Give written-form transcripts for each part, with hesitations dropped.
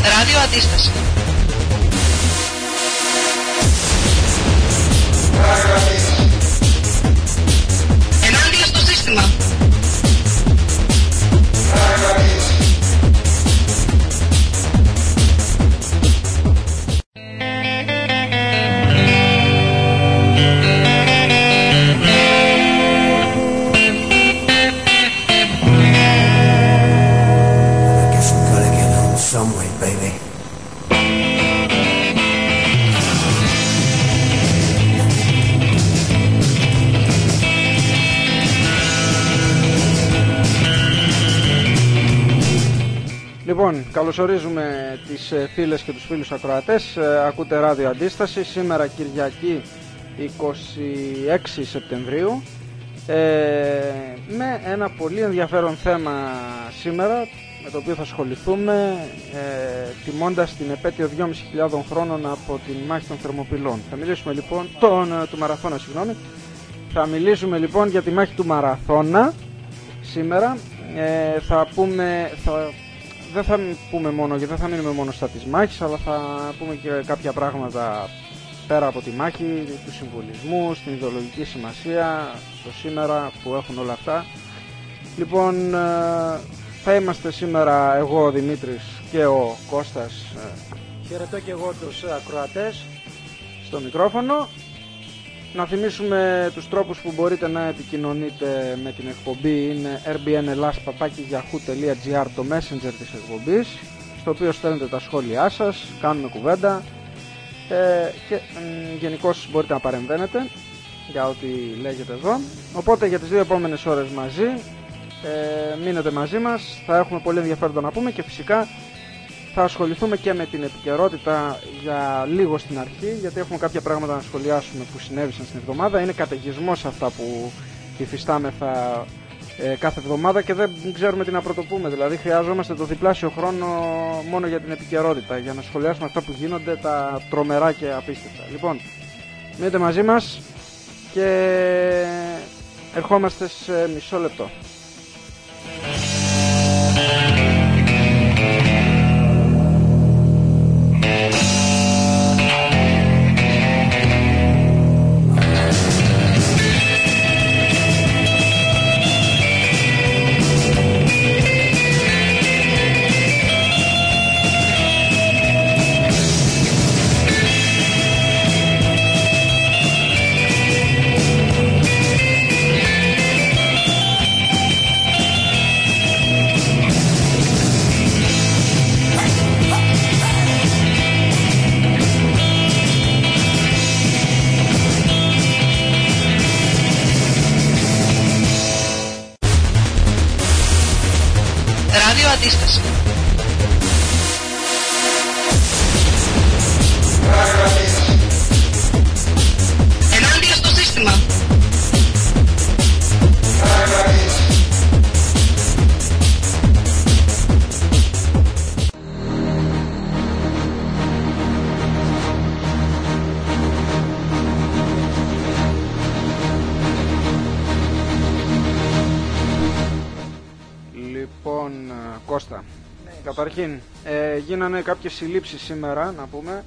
Ράδιο Αντίσταση. Ενάντια στο σύστημα. Λοιπόν, καλωσορίζουμε τις φίλες και τους φίλους ακροατές. Ακούτε Ράδιο Αντίσταση. Σήμερα Κυριακή 26 Σεπτεμβρίου, με ένα πολύ ενδιαφέρον θέμα σήμερα, με το οποίο θα ασχοληθούμε, τιμώντας την επέτειο 2.500 χρόνων από τη μάχη των Θερμοπυλών. Θα μιλήσουμε λοιπόν του Μαραθώνα, συγγνώμη. Θα μιλήσουμε λοιπόν για τη μάχη του Μαραθώνα σήμερα. Δεν θα πούμε μόνο και δεν θα μείνουμε μόνο στα της μάχης, αλλά θα πούμε και κάποια πράγματα πέρα από τη μάχη, του συμβολισμού, στην ιδεολογική σημασία, στο σήμερα που έχουν όλα αυτά. Λοιπόν, θα είμαστε σήμερα εγώ ο Δημήτρης και ο Κώστας. Χαιρετώ και εγώ τους ακροατές στο μικρόφωνο. Να θυμίσουμε τους τρόπους που μπορείτε να επικοινωνείτε με την εκπομπή. Είναι rbnelas@yahoo.gr, το messenger της εκπομπής, στο οποίο στέλνετε τα σχόλιά σας, κάνουμε κουβέντα, και γενικώς μπορείτε να παρεμβαίνετε για ό,τι λέγεται εδώ. Οπότε για τις 2 επόμενες ώρες μαζί, μείνετε μαζί μας, θα έχουμε πολύ ενδιαφέροντα να πούμε και φυσικά θα ασχοληθούμε και με την επικαιρότητα για λίγο στην αρχή, γιατί έχουμε κάποια πράγματα να σχολιάσουμε που συνέβησαν στην εβδομάδα. Είναι καταιγισμός αυτά που υφιστάμεθα κάθε εβδομάδα και δεν ξέρουμε τι να πρωτοπούμε. Δηλαδή χρειάζομαστε το διπλάσιο χρόνο μόνο για την επικαιρότητα, για να σχολιάσουμε αυτά που γίνονται, τα τρομερά και απίστευτα. Λοιπόν, μείνετε μαζί μας και ερχόμαστε σε μισό λεπτό. Αντίσταση. Ενάντια στο σύστημα. Κώστα, καταρχήν γίνανε κάποιες συλλήψεις σήμερα, να πούμε,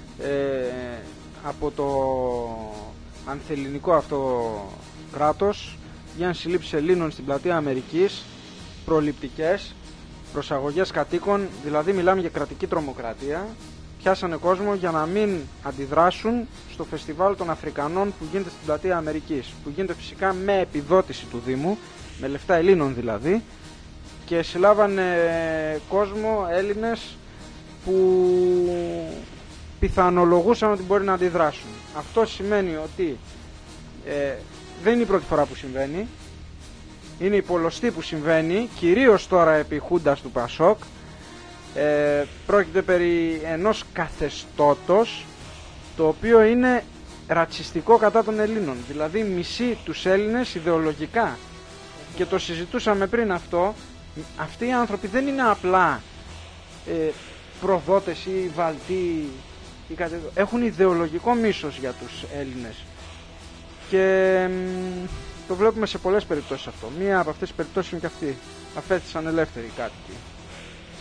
από το ανθελληνικό αυτό κράτος. Γίνανε συλλήψεις Ελλήνων στην πλατεία Αμερικής, προληπτικές, προσαγωγές κατοίκων, δηλαδή μιλάμε για κρατική τρομοκρατία. Πιάσανε κόσμο για να μην αντιδράσουν στο φεστιβάλ των Αφρικανών που γίνεται στην πλατεία Αμερικής, που γίνεται φυσικά με επιδότηση του Δήμου, με λεφτά Ελλήνων δηλαδή, και συλλάβανε κόσμο, Έλληνες, που πιθανολογούσαν ότι μπορεί να αντιδράσουν. Αυτό σημαίνει ότι δεν είναι η πρώτη φορά που συμβαίνει, είναι η πολλωστή που συμβαίνει, κυρίως τώρα επί Χούντας του Πασόκ. Πρόκειται περί ενός καθεστώτος το οποίο είναι ρατσιστικό κατά των Ελλήνων, δηλαδή μισεί τους Έλληνες ιδεολογικά, και το συζητούσαμε πριν αυτό. Αυτοί οι άνθρωποι δεν είναι απλά προδότες ή βαλτοί ή κάτι, έχουν ιδεολογικό μίσος για τους Έλληνες, και το βλέπουμε σε πολλές περιπτώσεις αυτό. Μία από αυτές τις περιπτώσεις είναι και αυτή. Αφέθησαν ελεύθεροι κάτοικοι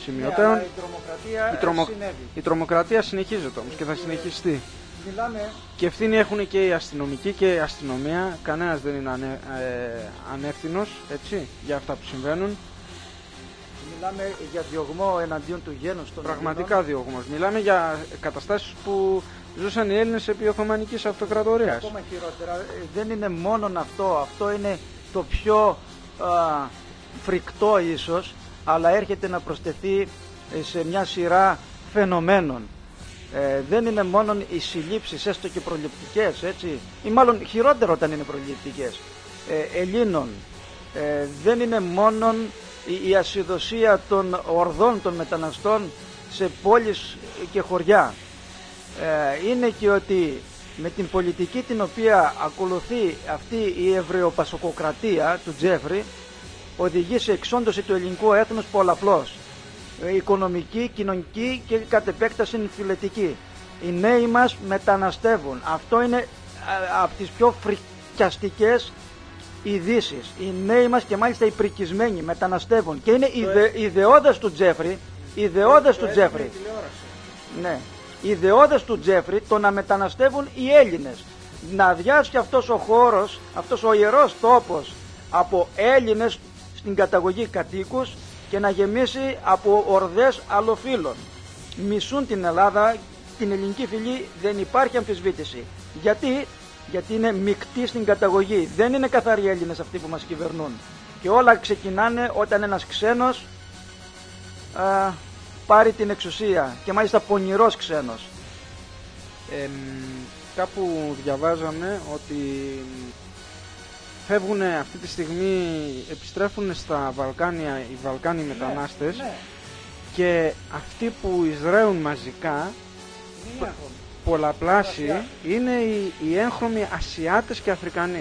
σημειωτέων. Ναι, Η τρομοκρατία συνεχίζεται όμως και θα συνεχιστεί. Μιλάμε... Και ευθύνη έχουν και οι αστυνομικοί και η αστυνομία. Κανένας δεν είναι ανεύθυνος, έτσι, για αυτά που συμβαίνουν. Μιλάμε για διωγμό εναντίον του γένους των Πραγματικά Ελλήνων. διωγμός. Μιλάμε για καταστάσεις που ζούσαν οι Έλληνες επί Οθωμανικής Αυτοκρατορίας. Ακόμα χειρότερα, δεν είναι μόνον αυτό. Αυτό είναι το πιο φρικτό ίσως, αλλά έρχεται να προσθεθεί σε μια σειρά φαινομένων. Δεν είναι μόνον οι συλλήψεις, έστω και προληπτικές, έτσι, ή μάλλον χειρότερο όταν είναι προληπτικές, Ελλήνων. Δεν είναι μόνον η ασυδοσία των ορδών των μεταναστών σε πόλεις και χωριά. Είναι και ότι με την πολιτική την οποία ακολουθεί αυτή η ευρεοπασοκοκρατία του Τζέφρι οδηγεί σε εξόντωση του ελληνικού έθνους πολλαπλώς. Οικονομική, κοινωνική και κατ' επέκταση φιλετική. Οι νέοι μας μεταναστεύουν. Αυτό είναι από τις πιο φρικιαστικές ειδήσεις. Οι νέοι μας και μάλιστα οι πρικισμένοι μεταναστεύουν. Και είναι ιδεώδες του Τζέφρι. Ιδεώδες του Τζέφρι. Ναι. Ιδεώδες του Τζέφρι το να μεταναστεύουν οι Έλληνες. Να αδειάσει αυτός ο χώρος, αυτός ο ιερός τόπος από Έλληνες στην καταγωγή κατοίκους και να γεμίσει από ορδές αλλοφύλων. Μισούν την Ελλάδα, την ελληνική φυλή, δεν υπάρχει αμφισβήτηση. Γιατί είναι μεικτοί στην καταγωγή. Δεν είναι καθαροί Έλληνες αυτοί που μας κυβερνούν. Και όλα ξεκινάνε όταν ένας ξένος πάρει την εξουσία. Και μάλιστα πονηρός ξένος. Κάπου διαβάζαμε ότι φεύγουν αυτή τη στιγμή, επιστρέφουν στα Βαλκάνια οι Βαλκάνοι μετανάστες, ναι. Και αυτοί που εισραίουν μαζικά, πολλαπλάσιοι, είναι οι έγχρωμοι Ασιάτες και Αφρικανοί.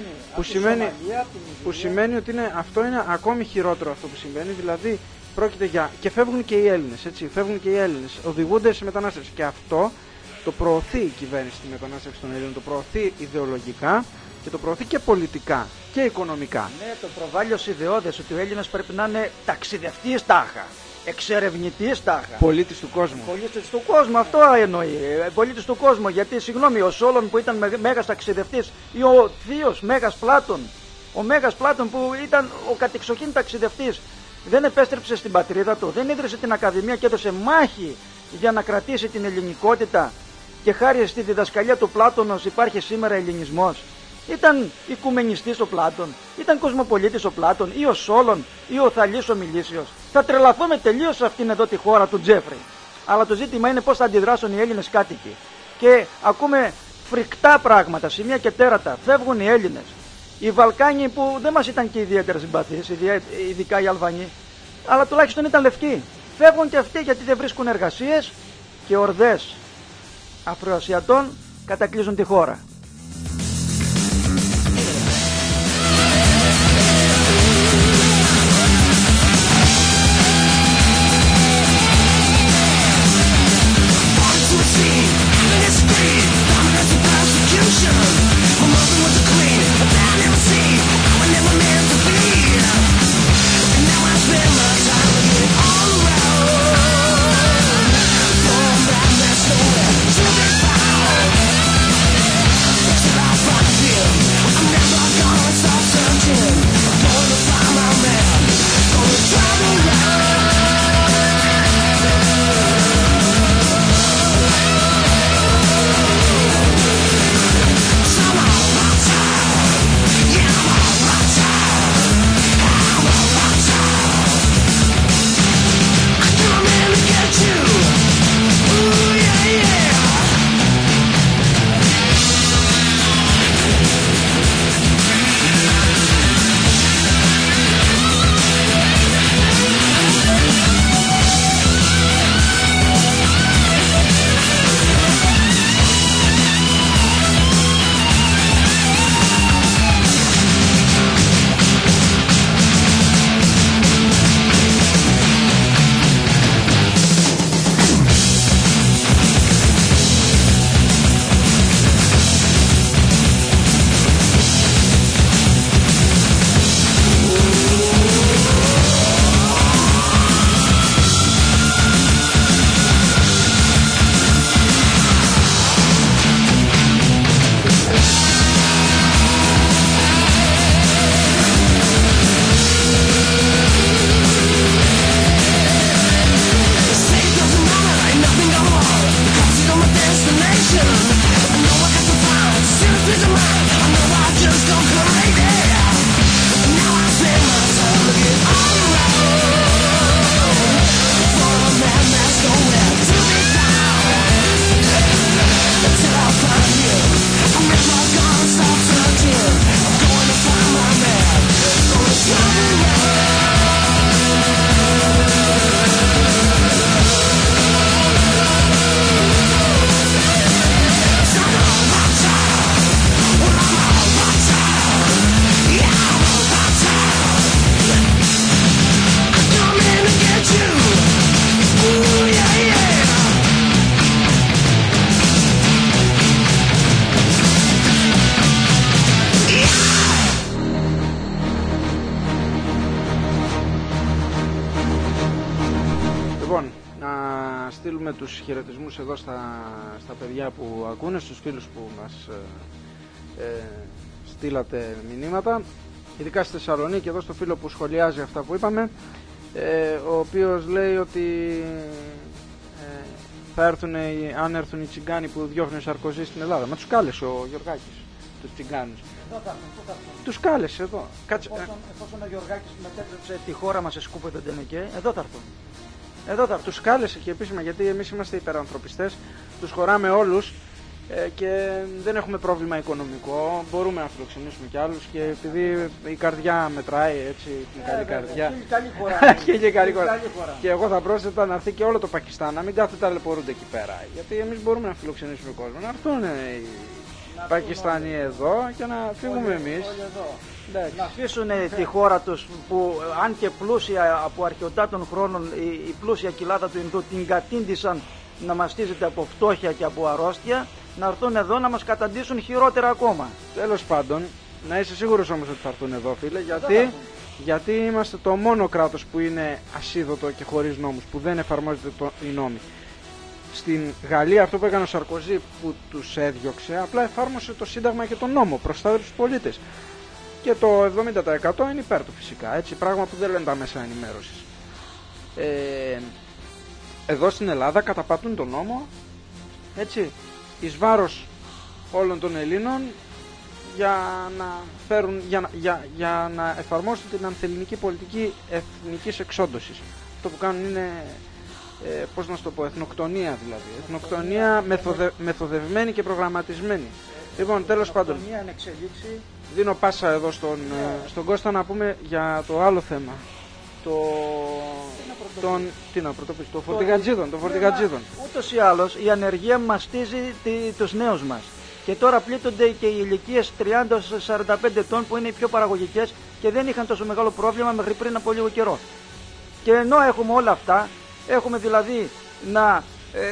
Που σημαίνει ότι αυτό είναι ακόμη χειρότερο αυτό που συμβαίνει, δηλαδή πρόκειται για... και φεύγουν και οι Έλληνες, έτσι, φεύγουν και οι Έλληνες, οδηγούνται σε μετανάστευση και αυτό το προωθεί η κυβέρνηση τη μετανάστευση των Ελλήνων, το προωθεί ιδεολογικά και το προωθεί και πολιτικά και οικονομικά. Ναι, το προβάλλει ως ιδεώδες ότι ο Έλληνας πρέπει να είναι ταξιδευτής τάχα, εξερευνητής τάχα. Πολίτης του κόσμου. Πολίτης του κόσμου, αυτό εννοεί. Πολίτης του κόσμου, γιατί συγγνώμη, ο Σόλων που ήταν μέγας ταξιδευτής ή ο θείος Μέγας Πλάτων, ο Μέγας Πλάτων που ήταν ο κατεξοχήν ταξιδευτής, δεν επέστρεψε στην πατρίδα του, δεν ίδρυσε την Ακαδημία και έδωσε μάχη για να κρατήσει την ελληνικότητα και χάρη στη διδασκαλία του Πλάτωνος υπάρχει σήμερα ελληνισμός. Ήταν οικουμενιστής ο Πλάτων, ήταν κοσμοπολίτης ο Πλάτων ή ο Σόλων ή ο Θαλής ο Μιλήσιος. Θα τρελαθούμε τελείως σε αυτήν εδώ τη χώρα του Τζέφρι. Αλλά το ζήτημα είναι πώς θα αντιδράσουν οι Έλληνες κάτοικοι. Και ακούμε φρικτά πράγματα, σημεία και τέρατα. Φεύγουν οι Έλληνες. Οι Βαλκάνοι που δεν μας ήταν και ιδιαίτερα συμπαθείς, ειδικά οι Αλβανοί, αλλά τουλάχιστον ήταν λευκοί. Φεύγουν και αυτοί γιατί δεν βρίσκουν εργασίες και ορδές Αφροασιατών κατακλείζουν τη χώρα. Λοιπόν, να στείλουμε τους χαιρετισμούς εδώ στα παιδιά που ακούνε, στους φίλους που μας στείλατε μηνύματα, ειδικά στη Θεσσαλονίκη, εδώ στο φίλο που σχολιάζει αυτά που είπαμε, ο οποίος λέει ότι θα έρθουν, αν έρθουν οι τσιγκάνοι που διώχνουν Σαρκοζή στην Ελλάδα. Μα τους κάλεσε ο Γιωργάκης τους τσιγκάνους. Εδώ θα έρθουν, πού θα έρθουν? Τους κάλεσε εδώ. Εφόσον ο Γιωργάκης μετέτρεψε τη χώρα μας σε σκούπο δεν τενεκέ, εδώ θα έρθουν. Εδώ θα έρθουν. Τους κάλεσε και επίσημα, γιατί εμείς είμαστε υπερανθρωπιστές, τους χωράμε όλους και δεν έχουμε πρόβλημα οικονομικό, μπορούμε να φιλοξενήσουμε κι άλλους και επειδή η καρδιά μετράει, έτσι, την καλή καρδιά. Και καλή χώρα. Και εγώ θα πρόσθετα να έρθει και όλο το Πακιστάν, να μην κάθεται ταλαιπωρούνται εκεί πέρα. Γιατί εμείς μπορούμε να φιλοξενήσουμε κόσμο. Να έρθουν οι Πακιστανοί εδώ και να φύγουμε εμείς. Να αφήσουν τη χώρα τους που αν και πλούσια από αρχαιοτάτων χρόνων, η πλούσια κοιλάδα του Ινδού την κατήντησαν να μαστίζεται από φτώχεια και από αρρώστια, να έρθουν εδώ να μας καταντήσουν χειρότερα ακόμα. Τέλος πάντων, να είσαι σίγουρος όμως ότι θα έρθουν εδώ, φίλε, γιατί είμαστε το μόνο κράτος που είναι ασίδωτο και χωρίς νόμους, που δεν εφαρμόζεται οι νόμοι. Στην Γαλλία αυτό που έκανε ο Σαρκοζή που τους έδιωξε, απλά εφάρμοσε το Σύνταγμα και τον νόμο, προστάτευσε τους πολίτες. Και το 70% είναι υπέρ του φυσικά, έτσι, πράγμα που δεν λένε τα μέσα ενημέρωσης. Εδώ στην Ελλάδα καταπατούν τον νόμο, έτσι, εις βάρος όλων των Ελλήνων για να εφαρμόσουν την ανθελληνική πολιτική εθνικής εξόντωσης. Αυτό που κάνουν είναι, πώς να σου το πω, εθνοκτονία δηλαδή. Εθνοκτονία μεθοδευμένη και προγραμματισμένη. Λοιπόν, τέλος πάντων, δίνω πάσα εδώ στον Κώστα να πούμε για το άλλο θέμα. Το φορτηγατζίδων. Ούτως ή άλλως η ανεργία μαστίζει τους νέους μας. Και τώρα πλήττονται και οι ηλικίες 30-45 ετών που είναι οι πιο παραγωγικές και δεν είχαν τόσο μεγάλο πρόβλημα μέχρι πριν από λίγο καιρό. Και ενώ έχουμε όλα αυτά, έχουμε δηλαδή να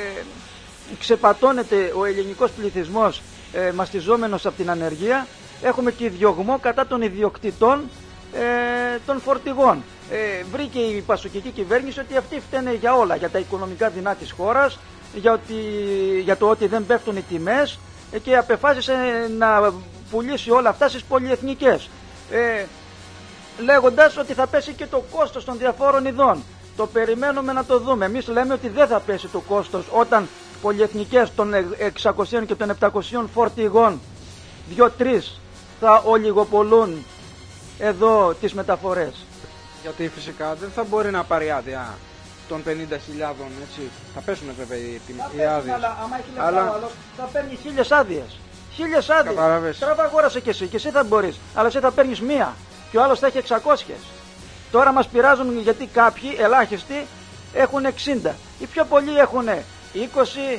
ξεπατώνεται ο ελληνικός πληθυσμός μαστιζόμενος από την ανεργία, έχουμε και διωγμό κατά των ιδιοκτητών των φορτηγών. Βρήκε η πασοκική κυβέρνηση ότι αυτοί φταίνε για όλα, για τα οικονομικά δεινά της χώρας, για το ότι δεν πέφτουν οι τιμές και απεφάσισε να πουλήσει όλα αυτά στις πολυεθνικές, λέγοντας ότι θα πέσει και το κόστος των διαφόρων ειδών. Το περιμένουμε να το δούμε. Εμείς λέμε ότι δεν θα πέσει το κόστος όταν πολυεθνικές των 600 και των 700 φορτηγών 2-3 θα ολιγοπολούν εδώ τις μεταφορές. Γιατί φυσικά δεν θα μπορεί να πάρει άδεια των 50.000, έτσι. Θα πέσουν βέβαια οι άδειες. Αλλά άμα έχει λεφτά ο άλλος θα παίρνει 1000 άδειες. 1000 άδειες. Καταλαβες. Τραβά αγόρασε και εσύ θα μπορείς. Αλλά εσύ θα παίρνεις μία και ο άλλος θα έχει 600. Τώρα μας πειράζουν γιατί κάποιοι ελάχιστοι έχουν 60. Οι πιο πολλοί έχουν 20,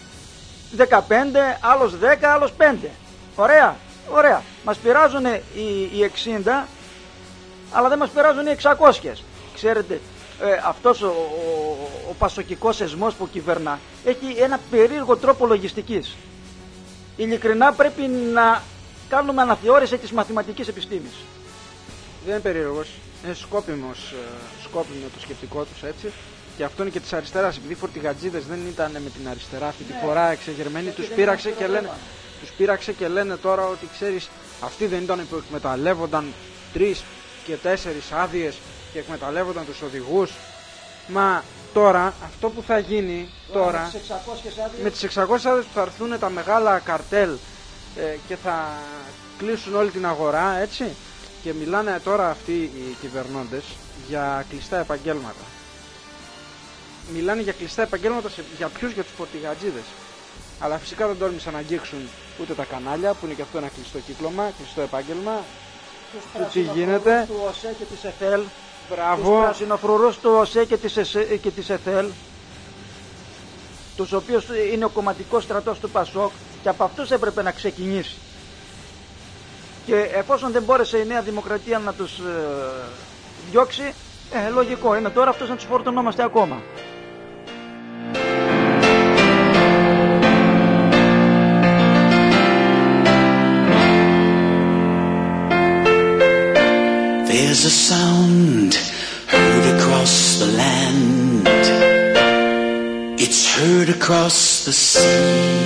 15, άλλος 10, άλλος 5. Ωραία, ωραία. Μας πειράζουν οι 60, αλλά δεν μας πειράζουν οι 600. Ξέρετε, αυτός ο πασοκικός εσμός που κυβερνά έχει ένα περίεργο τρόπο λογιστικής. Ειλικρινά πρέπει να κάνουμε αναθεώρηση της μαθηματικής επιστήμης. Δεν είναι περίεργος, είναι σκόπιμο το σκεπτικό τους, έτσι. Και αυτό είναι και της αριστεράς, επειδή οι φορτηγατζίδες δεν ήταν με την αριστερά αυτή τη φορά εξεγερμένοι, τους πείραξε και λένε τώρα ότι ξέρεις, αυτοί δεν ήταν που εκμεταλλεύονταν 3 και 4 άδειες και εκμεταλλεύονταν τους οδηγούς. Μα τώρα αυτό που θα γίνει τώρα με τις 600 άδειες που θα έρθουν τα μεγάλα καρτέλ και θα κλείσουν όλη την αγορά, έτσι, και μιλάνε τώρα αυτοί οι κυβερνώντες για κλειστά επαγγέλματα. Μιλάνε για κλειστά επαγγέλματα για ποιους? Για τους φορτηγατζίδες. Αλλά φυσικά δεν τόλμησαν να αγγίξουν ούτε τα κανάλια, που είναι και αυτό ένα κλειστό κύκλωμα, κλειστό επάγγελμα. Τι γίνεται? Του ΟΣΕ και της ΕΘΕΛ. Μπράβο. Τους πρασινοφρουρούς του ΟΣΕ και της ΕΘΕΛ, τους οποίους είναι ο κομματικός στρατός του ΠΑΣΟΚ, και από αυτούς έπρεπε να ξεκινήσει. Και εφόσον δεν μπόρεσε η Νέα Δημοκρατία να τους διώξει, λογικό είναι τώρα αυτούς να τους φορτωνόμαστε ακόμα. There's a sound heard across the land. heard across the sea.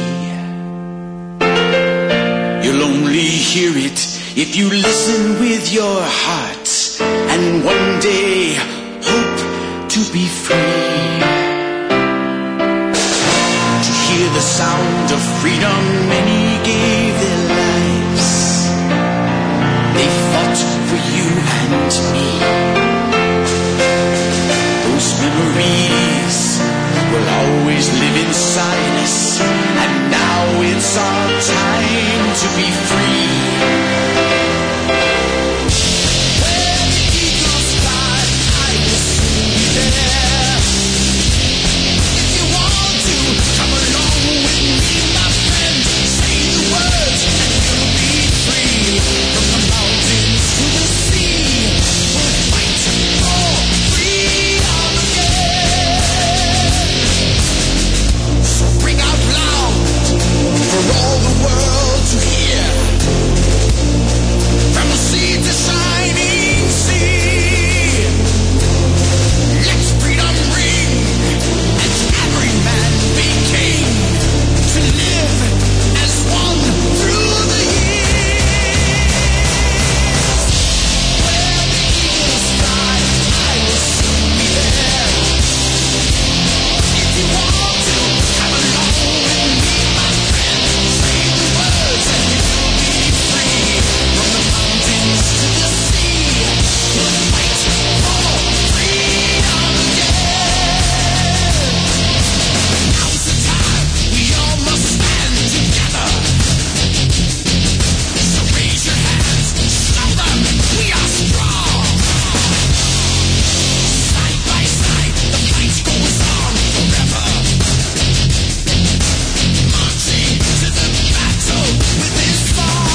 You'll only hear it if you listen with your heart, and one day hope to be free. To hear the sound of freedom, many gave their lives. They fought for you and me. Those memories will always live inside us, and now it's our time to be free. Where the eagles fly, I will soon be there. If you want to, come along with me, my friend. Say the words and you'll be free. From the mountains to the sea, we'll fight for freedom again. So bring out loud for all the world to hear. From the sea to shining sea, let freedom ring, and every man be king, to live as one through the years. Where the eagles fly, I will soon be there. If you want to, come along with me, my friend. Say the words and you'll be free. From the mountains to the sea, we'll fight for freedom again. Now's the time, we all must stand together. So raise your hands, show them we are strong. Side by side, the fight goes on forever. Marching to the battle with this song.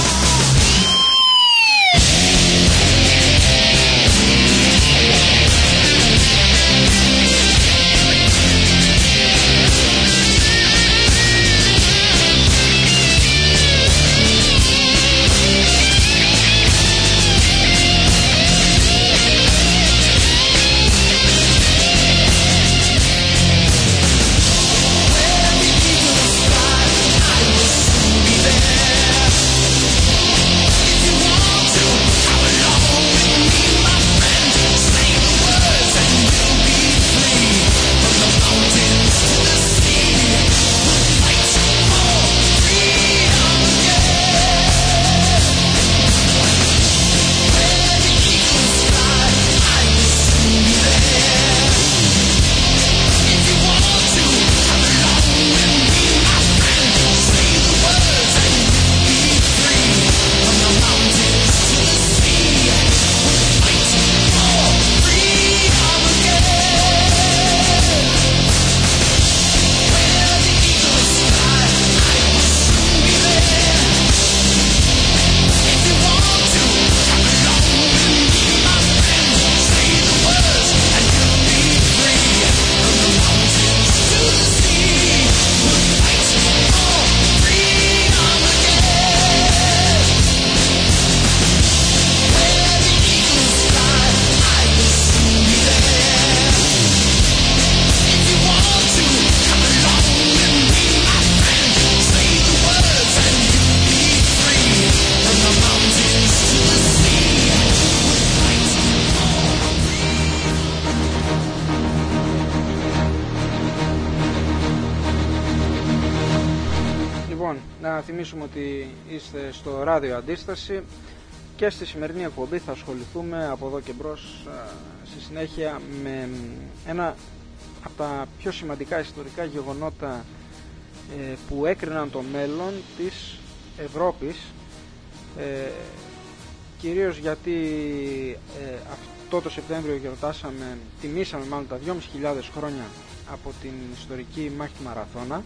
Να θυμίσουμε ότι είστε στο ράδιο Αντίσταση και στη σημερινή εκπομπή θα ασχοληθούμε από εδώ και μπρος στη συνέχεια με ένα από τα πιο σημαντικά ιστορικά γεγονότα που έκριναν το μέλλον της Ευρώπης, κυρίως γιατί αυτό το Σεπτέμβριο τιμήσαμε μάλλον τα 2.500 χρόνια από την ιστορική μάχη του Μαραθώνα,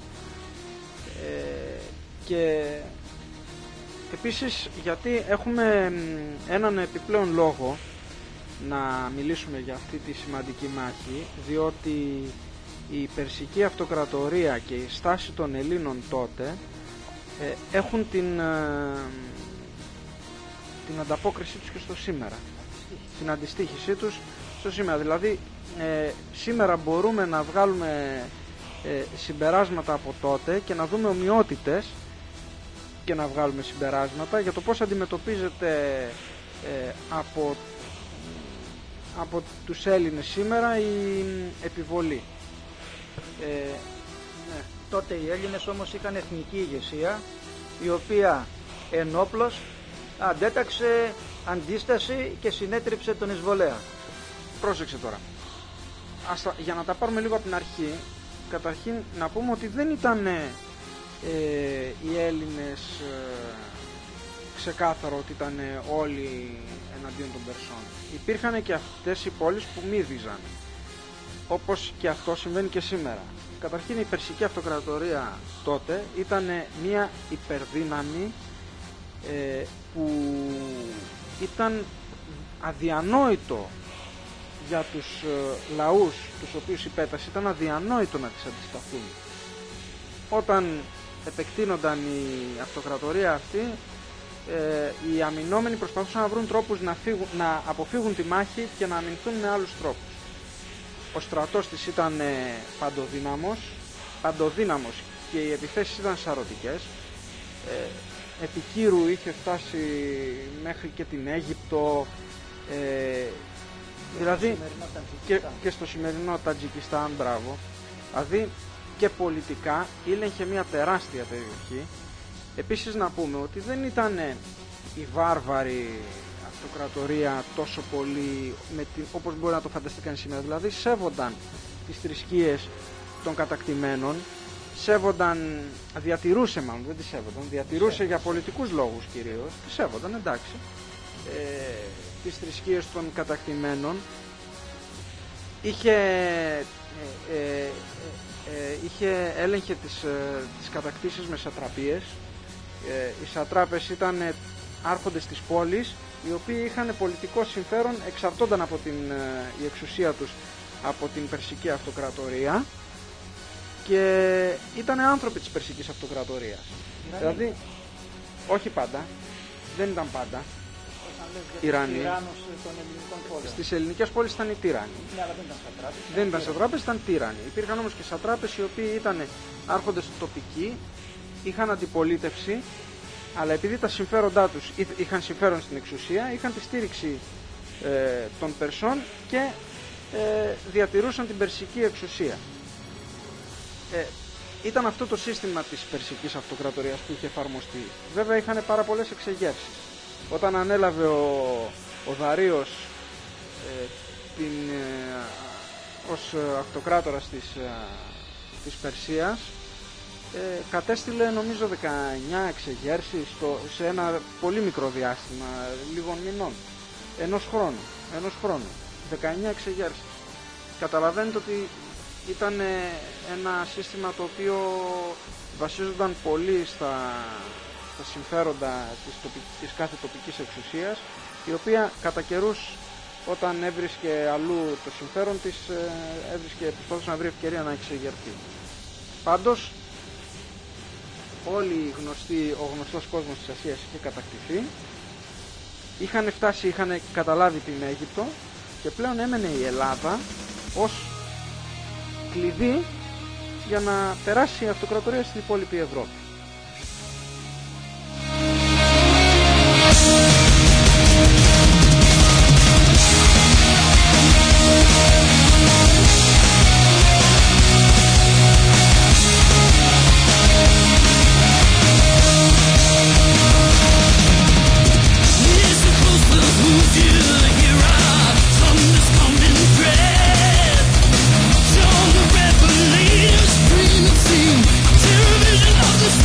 και επίσης γιατί έχουμε έναν επιπλέον λόγο να μιλήσουμε για αυτή τη σημαντική μάχη, διότι η Περσική Αυτοκρατορία και η στάση των Ελλήνων τότε έχουν την ανταπόκρισή τους και στο σήμερα, την αντιστοίχησή τους στο σήμερα. Δηλαδή σήμερα μπορούμε να βγάλουμε συμπεράσματα από τότε και να δούμε ομοιότητες και να βγάλουμε συμπεράσματα για το πώς αντιμετωπίζεται από τους Έλληνες σήμερα η επιβολή. Ναι. Τότε οι Έλληνες όμως είχαν εθνική ηγεσία, η οποία ενόπλος αντέταξε αντίσταση και συνέτριψε τον εισβολέα. Πρόσεξε τώρα. Για να τα πάρουμε λίγο από την αρχή, καταρχήν να πούμε ότι δεν ήταν οι Έλληνες ξεκάθαρο ότι ήταν όλοι εναντίον των Περσών. Υπήρχαν και αυτές οι πόλεις που μύδιζαν, όπως και αυτό συμβαίνει και σήμερα. Καταρχήν η Περσική Αυτοκρατορία τότε ήταν μια υπερδύναμη που ήταν αδιανόητο για τους λαούς τους οποίους υπέτασε, ήταν αδιανόητο να τις αντισταθούν. Όταν επεκτείνονταν η αυτοκρατορία αυτή, οι αμυνόμενοι προσπαθούσαν να βρουν τρόπους να αποφύγουν τη μάχη και να αμυνθούν με άλλους τρόπους. Ο στρατός της ήταν παντοδύναμος και οι επιθέσεις ήταν σαρωτικές. Επί κύρου είχε φτάσει μέχρι και την Αίγυπτο, δηλαδή και στο σημερινό Τατζικιστάν, μπράβο. Δηλαδή και πολιτικά ήλεγχε μια τεράστια περιοχή. Επίσης να πούμε ότι δεν ήταν η βάρβαρη αυτοκρατορία τόσο πολύ όπως μπορεί να το φανταστεί κανείς σήμερα. Δηλαδή σέβονταν τις θρησκείες των κατακτημένων, διατηρούσε μάλλον, δεν τις σέβονταν, διατηρούσε για πολιτικούς λόγους κυρίως, τις σέβονταν, εντάξει, τις θρησκείες των κατακτημένων, έλεγχε τις κατακτήσεις με σατραπίες. Οι σατράπες ήταν άρχοντες της πόλης, οι οποίοι είχαν πολιτικό συμφέρον, εξαρτώνταν από η εξουσία τους από την Περσική Αυτοκρατορία και ήταν άνθρωποι της Περσικής Αυτοκρατορίας. Δηλαδή, όχι πάντα, δεν ήταν πάντα Ιρανοί. Στις ελληνικές πόλεις ήταν οι τύρανοι. Ναι, αλλά δεν ήταν σατράπες. Δεν ήταν σατράπες, ήταν τύρανοι. Υπήρχαν όμως και σατράπες οι οποίοι ήταν άρχοντες τοπικοί, είχαν αντιπολίτευση, αλλά επειδή τα συμφέροντά τους είχαν συμφέρον στην εξουσία, είχαν τη στήριξη των Περσών και διατηρούσαν την Περσική εξουσία. Ήταν αυτό το σύστημα της Περσικής Αυτοκρατορίας που είχε εφαρμοστεί. Βέβαια είχαν πάρα πολλές εξεγέρσεις. Όταν ανέλαβε ο Δαρίος ως αυτοκράτορας της Περσίας, κατέστειλε νομίζω 19 εξεγέρσεις σε ένα πολύ μικρό διάστημα, λίγων μηνών, ενός χρόνου, 19 εξεγέρσεις. Καταλαβαίνετε ότι ήταν ένα σύστημα το οποίο βασίζονταν πολύ στα συμφέροντα της κάθε τοπικής εξουσίας, η οποία κατά καιρούς, όταν έβρισκε αλλού το συμφέρον της, προσπαθούσε να βρει ευκαιρία να εξεγερθεί. Πάντως, ο γνωστός κόσμος της Ασίας είχε κατακτηθεί, είχαν καταλάβει την Αίγυπτο και πλέον έμενε η Ελλάδα ως κλειδί για να περάσει η αυτοκρατορία στην υπόλοιπη Ευρώπη. Dream it seemed, television of the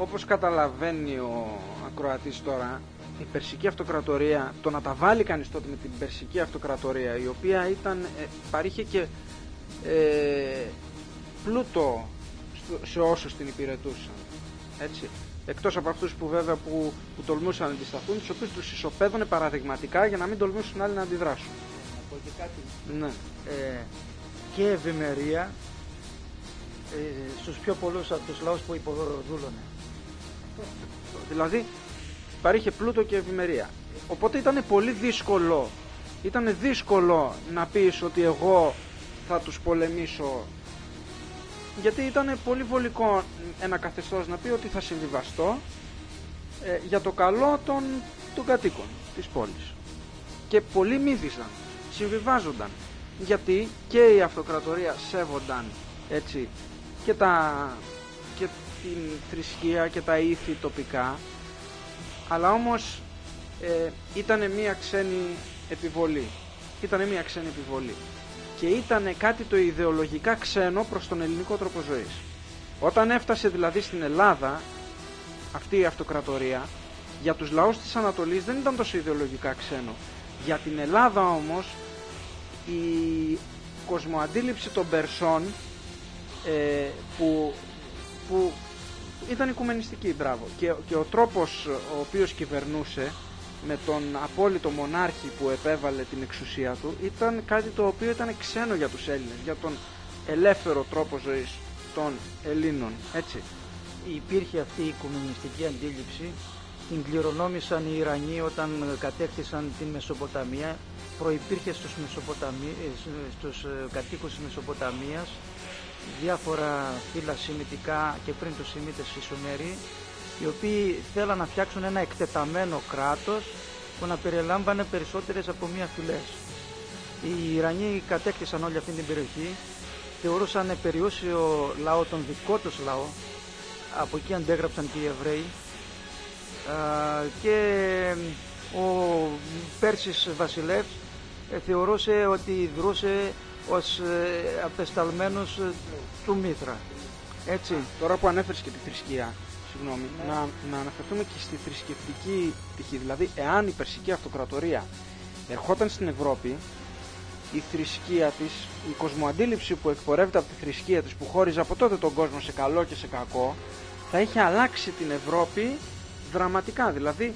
όπως καταλαβαίνει ο ακροατής τώρα, η Περσική Αυτοκρατορία, το να τα βάλει κανείς τότε με την Περσική Αυτοκρατορία, η οποία παρήχε και πλούτο σε όσους την υπηρετούσαν, έτσι. Εκτός από αυτούς που βέβαια που τολμούσαν να αντισταθούν, τους οποίους τους ισοπαίδωνε παραδειγματικά για να μην τολμούσουν άλλοι να αντιδράσουν. Να πω και κάτι. Ναι. Και ευημερία στους πιο πολλούς από τους λαούς που υποδούλωνε. Δηλαδή παρήχε πλούτο και ευημερία. Οπότε ήταν πολύ δύσκολο. Ήταν δύσκολο να πεις ότι εγώ θα τους πολεμήσω, γιατί ήταν πολύ βολικό ένα καθεστώς να πει ότι θα συμβιβαστώ για το καλό των κατοίκων της πόλης. Και πολλοί μύθισαν, συμβιβάζονταν, γιατί και η αυτοκρατορία σέβονταν, έτσι, και την θρησκεία και τα ήθη τοπικά, αλλά όμως ήταν μια ξένη επιβολή. Και ήταν κάτι το ιδεολογικά ξένο προς τον ελληνικό τρόπο ζωής. Όταν έφτασε δηλαδή στην Ελλάδα αυτή η αυτοκρατορία, για τους λαούς της Ανατολής δεν ήταν τόσο ιδεολογικά ξένο. Για την Ελλάδα όμως η κοσμοαντίληψη των Περσών που ήταν οικουμενιστική, μπράβο, και ο τρόπος ο οποίος κυβερνούσε με τον απόλυτο μονάρχη που επέβαλε την εξουσία του ήταν κάτι το οποίο ήταν ξένο για τους Έλληνες, για τον ελεύθερο τρόπο ζωής των Ελλήνων, έτσι. Υπήρχε αυτή η οικουμενιστική αντίληψη, την κληρονόμησαν οι Ιρανοί όταν κατέκτησαν την Μεσοποταμία, προϋπήρχε στους κατοίκους της Μεσοποταμίας διάφορα φύλλα σημιτικά και πριν τους Σημίτες οι Σουμεροί, οι οποίοι θέλαν να φτιάξουν ένα εκτεταμένο κράτος που να περιλάμβανε περισσότερες από μία φυλές. Οι Ιρανοί κατέκτησαν όλη αυτή την περιοχή, θεωρούσαν περιούσιο λαό τον δικό τους λαό, από εκεί αντέγραψαν και οι Εβραίοι, και ο Πέρσης βασιλεύς θεωρούσε ότι δρούσε ως απεσταλμένος του Μήθρα. Έτσι. Τώρα που ανέφερες και τη θρησκεία, συγγνώμη, να αναφερθούμε και στη θρησκευτική πτυχή. Δηλαδή, εάν η Περσική Αυτοκρατορία ερχόταν στην Ευρώπη, η θρησκεία της, η κοσμοαντίληψη που εκπορεύεται από τη θρησκεία της, που χώριζε από τότε τον κόσμο σε καλό και σε κακό, θα είχε αλλάξει την Ευρώπη δραματικά. Δηλαδή,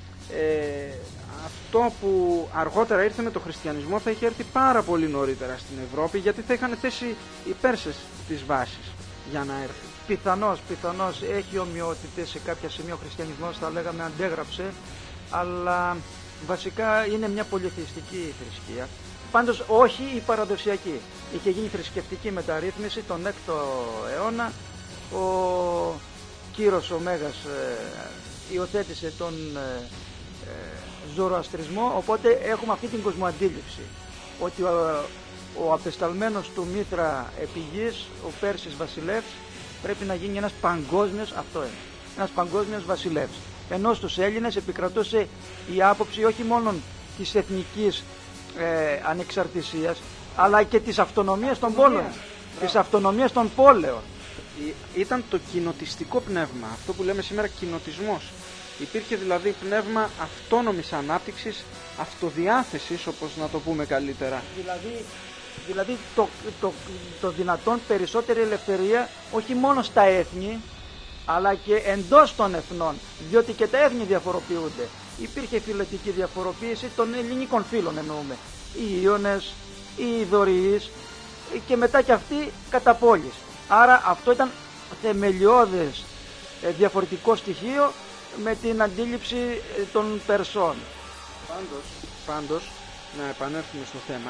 αυτό που αργότερα ήρθε με το χριστιανισμό θα είχε έρθει πάρα πολύ νωρίτερα στην Ευρώπη, γιατί θα είχαν θέσει οι Πέρσες τις βάσεις για να έρθει. Πιθανώς έχει ομοιότητες, σε κάποια σημεία ο χριστιανισμός θα λέγαμε αντέγραψε, αλλά βασικά είναι μια πολυθεϊστική θρησκεία. Πάντως όχι η παραδοσιακή. Είχε γίνει θρησκευτική μεταρρύθμιση τον 6ο αιώνα. Ο Κύρος ο Μέγας υιοθέτησε τον Ζωροαστρισμό, οπότε έχουμε αυτή την κοσμοαντίληψη ότι ο απεσταλμένος του Μήθρα επί γης, ο Πέρσης βασιλεύς, πρέπει να γίνει ένας παγκόσμιος, αυτό είναι, ένας παγκόσμιος βασιλεύς. Ενώ στους Έλληνες επικρατούσε η άποψη όχι μόνο της εθνικής ανεξαρτησίας, αλλά και της αυτονομίας των πόλεων. Της αυτονομίας των πόλεων. Ήταν το κοινοτιστικό πνεύμα, αυτό που λέμε σήμερα κοινοτισμός. Υπήρχε δηλαδή πνεύμα αυτόνομης ανάπτυξης, αυτοδιάθεσης, όπως να το πούμε καλύτερα. Δηλαδή το δυνατόν περισσότερη ελευθερία όχι μόνο στα έθνη, αλλά και εντός των εθνών, διότι και τα έθνη διαφοροποιούνται. Υπήρχε φυλετική διαφοροποίηση των ελληνικών φύλων, εννοούμε. Οι Ιώνες, οι Δωριείς και μετά και αυτοί κατά πόλης. Άρα αυτό ήταν θεμελιώδες διαφορετικό στοιχείο με την αντίληψη των Περσών. Πάντως, να επανέλθουμε στο θέμα,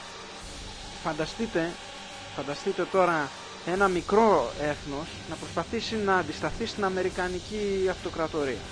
φανταστείτε τώρα ένα μικρό έθνος να προσπαθήσει να αντισταθεί στην Αμερικανική Αυτοκρατορία.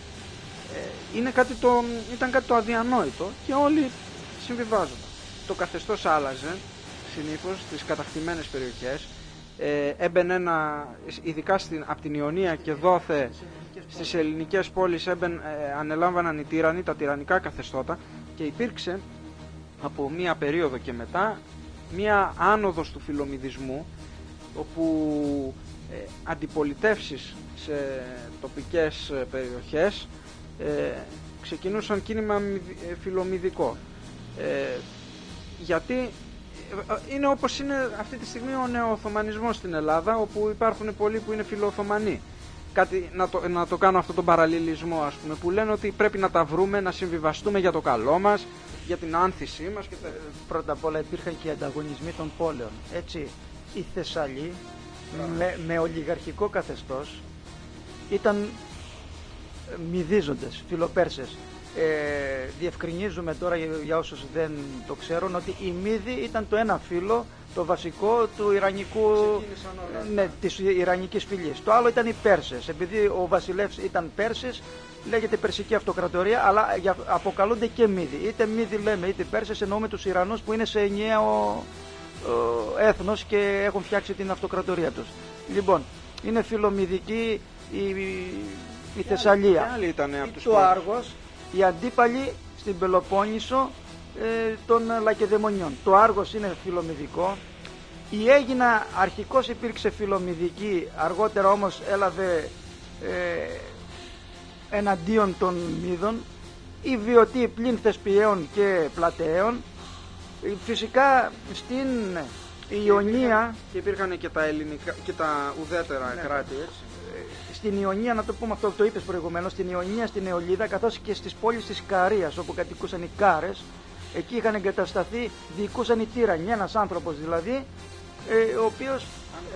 Ήταν κάτι το αδιανόητο και όλοι συμβιβάζονταν. Το καθεστώς άλλαζε συνήθως στις κατακτημένες περιοχές, έμπαινε ειδικά από την Ιωνία και δόθε στις ελληνικές πόλεις ανελάμβαναν οι τύραννοι, τα τυραννικά καθεστώτα, και υπήρξε από μία περίοδο και μετά μία άνοδος του φιλομηδισμού, όπου αντιπολιτεύσεις σε τοπικές περιοχές ξεκινούσαν κίνημα φιλομηδικό. Γιατί είναι όπως είναι αυτή τη στιγμή ο νεοοθωμανισμός στην Ελλάδα, όπου υπάρχουν πολλοί που είναι φιλοοθωμανοί. Κάτι, να το κάνω αυτόν τον παραλληλισμό, ας πούμε, που λένε ότι πρέπει να τα βρούμε, να συμβιβαστούμε για το καλό μας, για την άνθησή μας. Πρώτα απ' όλα υπήρχαν και οι ανταγωνισμοί των πόλεων. Έτσι, οι Θεσσαλοί με ολιγαρχικό καθεστώς ήταν μηδίζοντες, φιλοπέρσες. Διευκρινίζουμε τώρα για όσους δεν το ξέρουν ότι η Μύδη ήταν το ένα φύλο, το βασικό του Ιρανικού, της Ιρανικής φυλής. Το άλλο ήταν οι Πέρσες. Επειδή ο βασιλεύς ήταν Πέρσης, λέγεται Περσική Αυτοκρατορία, αλλά αποκαλούνται και Μύδη. Είτε Μύδη λέμε, είτε Πέρσες, εννοούμε τους Ιρανούς που είναι σε ενιαίο έθνος και έχουν φτιάξει την αυτοκρατορία τους. Λοιπόν, είναι φιλομυδική η Θεσσαλία, το Άργος, οι αντίπαλοι στην Πελοπόννησο των Λακεδαιμονιών. Το Άργος είναι φιλομυδικό. Η Αίγινα αρχικώς υπήρξε φιλομυδική, αργότερα όμως έλαβε εναντίον των Μύδων. Οι Βιωτοί πλην Θεσπιαίων και Πλαταίων. Φυσικά στην Ιωνία και υπήρχαν και τα ελληνικά και τα ουδέτερα κράτη, έτσι. Στην Ιωνία, να το πούμε αυτό, το είπες προηγουμένως, στην Ιωνία, στην Νεολίδα, καθώς και στις πόλεις της Καρίας, όπου κατοικούσαν οι Κάρες, εκεί είχαν εγκατασταθεί, διοικούσαν οι τύρανοι, ένας άνθρωπος δηλαδή, ο οποίος,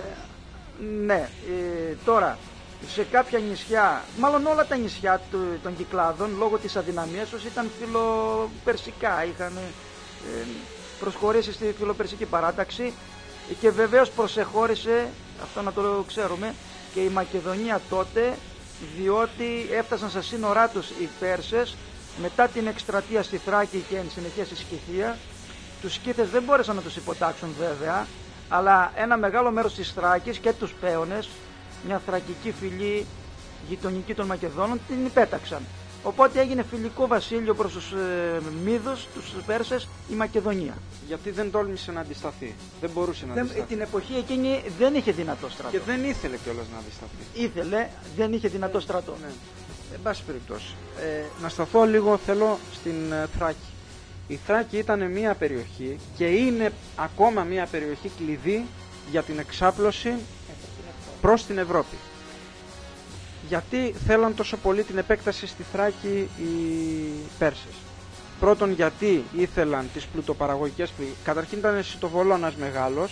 τώρα, σε κάποια νησιά, μάλλον όλα τα νησιά των Κυκλάδων, λόγω της αδυναμίας τους, ήταν φιλοπερσικά, είχαν προσχωρήσει στη φιλοπερσική παράταξη και βεβαίως προσεχώρησε, αυτό να το ξέρουμε, και η Μακεδονία τότε, διότι έφτασαν στα σύνορά τους οι Πέρσες μετά την εκστρατεία στη Θράκη και εν συνεχεία στη Σκυθία. Τους Σκύθες δεν μπόρεσαν να τους υποτάξουν βέβαια, αλλά ένα μεγάλο μέρος της Θράκης και τους Παίονες, μια θρακική φυλή γειτονική των Μακεδόνων, την υπέταξαν. Οπότε έγινε φιλικό βασίλειο προς τους Μύδους, τους Πέρσες, η Μακεδονία. Γιατί δεν τόλμησε να αντισταθεί, δεν μπορούσε να αντισταθεί. Την εποχή εκείνη δεν είχε δυνατό στρατό. Και δεν ήθελε κιόλας να αντισταθεί. Ήθελε, δεν είχε δυνατό στρατό. Ναι. Εν πάση περιπτώσει, να σταθώ λίγο, θέλω, στην Θράκη. Η Θράκη ήταν μια περιοχή και είναι ακόμα μια περιοχή κλειδί για την εξάπλωση προς την Ευρώπη. Γιατί θέλαν τόσο πολύ την επέκταση στη Θράκη οι Πέρσες? Πρώτον, γιατί ήθελαν τις πλουτοπαραγωγικές καταρχήν ήταν σιτοβολώνας μεγάλος,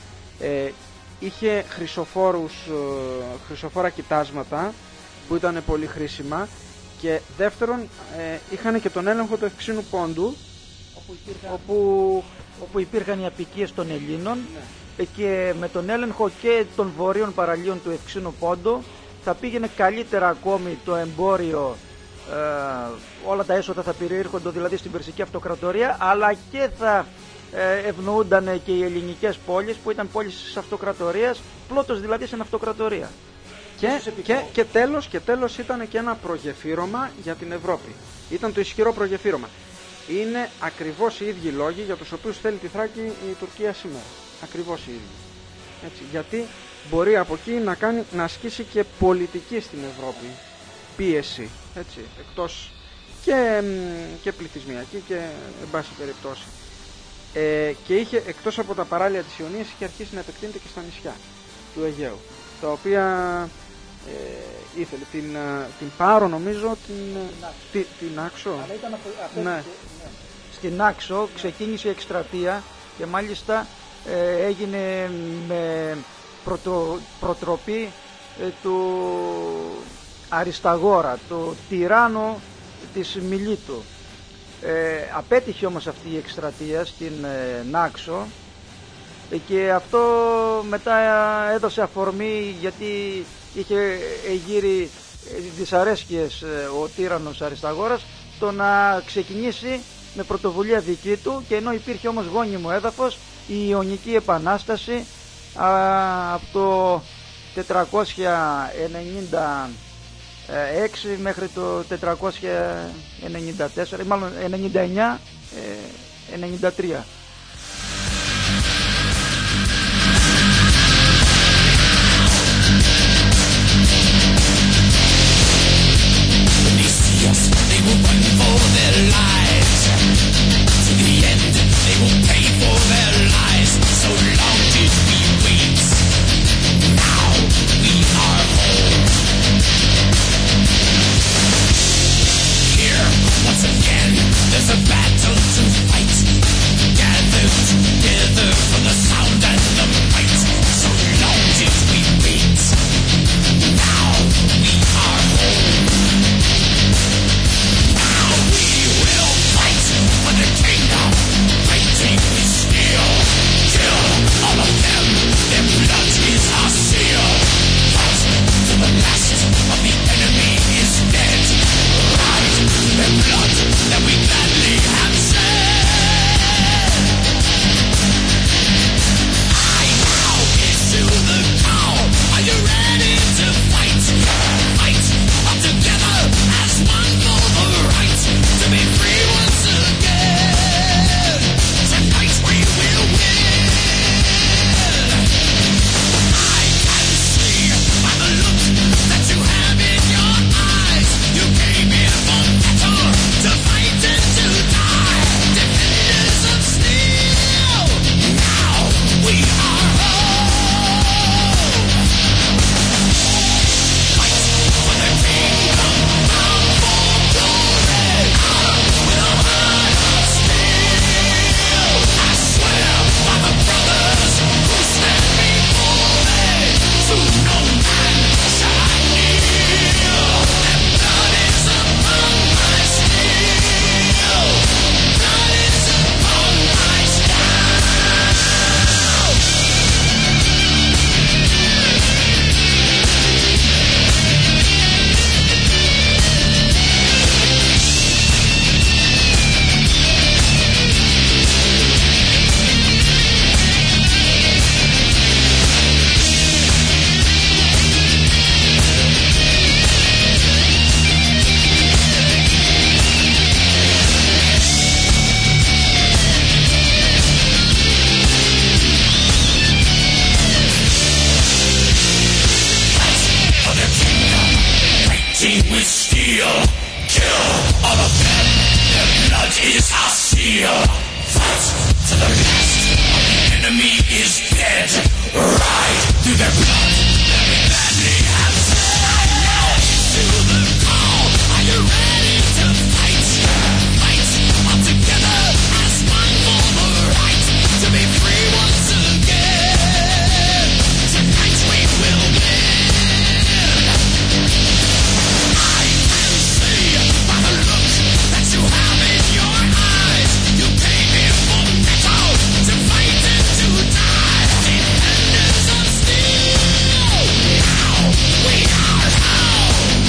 είχε χρυσοφόρα κοιτάσματα που ήταν πολύ χρήσιμα, και δεύτερον είχαν και τον έλεγχο του Ευξήνου Πόντου, όπου υπήρχαν οι αποικίες των Ελλήνων, και με τον έλεγχο και των βορείων παραλίων του Ευξήνου Πόντου θα πήγαινε καλύτερα ακόμη το εμπόριο, όλα τα έσοδα θα περιήρχονται δηλαδή στην Περσική Αυτοκρατορία, αλλά και θα ευνοούνταν και οι ελληνικές πόλεις που ήταν πόλεις της Αυτοκρατορίας, πλώτος δηλαδή στην Αυτοκρατορία. Και τέλος ήταν και ένα προγεφύρωμα για την Ευρώπη. Ήταν το ισχυρό προγεφύρωμα. Είναι ακριβώς οι ίδιοι λόγοι για τους οποίους θέλει τη Θράκη η Τουρκία σήμερα. Ακριβώς οι ίδιοι. Έτσι, γιατί μπορεί από εκεί να ασκήσει και πολιτική στην Ευρώπη πίεση, έτσι, εκτός και πληθυσμιακή και εν πάση περιπτώσει. Και είχε, εκτός από τα παράλια της Ιωνίας, είχε αρχίσει να επεκτείνεται και στα νησιά του Αιγαίου, τα οποία ήθελε την Πάρο, νομίζω, την Άξο. Αλλά ήταν ναι. Στην Άξο ξεκίνησε η εκστρατεία και μάλιστα έγινε με προτροπή του Αρισταγόρα, του τυράννου της Μιλήτου. Απέτυχε όμως αυτή η εκστρατεία στην Νάξο, και αυτό μετά έδωσε αφορμή, γιατί είχε γύρει δυσαρέσκειες ο τύραννος Αρισταγόρας, το να ξεκινήσει με πρωτοβουλία δική του, και ενώ υπήρχε όμως γόνιμο έδαφος, η Ιωνική Επανάσταση από το 496 μέχρι το 494, μάλλον 99-93. steal. Kill all of them, their blood is our seal. Fight to the last, the enemy is dead. Ride through their blood, very badly have said. Now to the call, are you ready to fight? Fight all together as one for the right to be free once again. Tonight we will win. I can see by the look that you have in your eyes, you came here for battle, to fight and to die. Defenders of steel. Now we are home.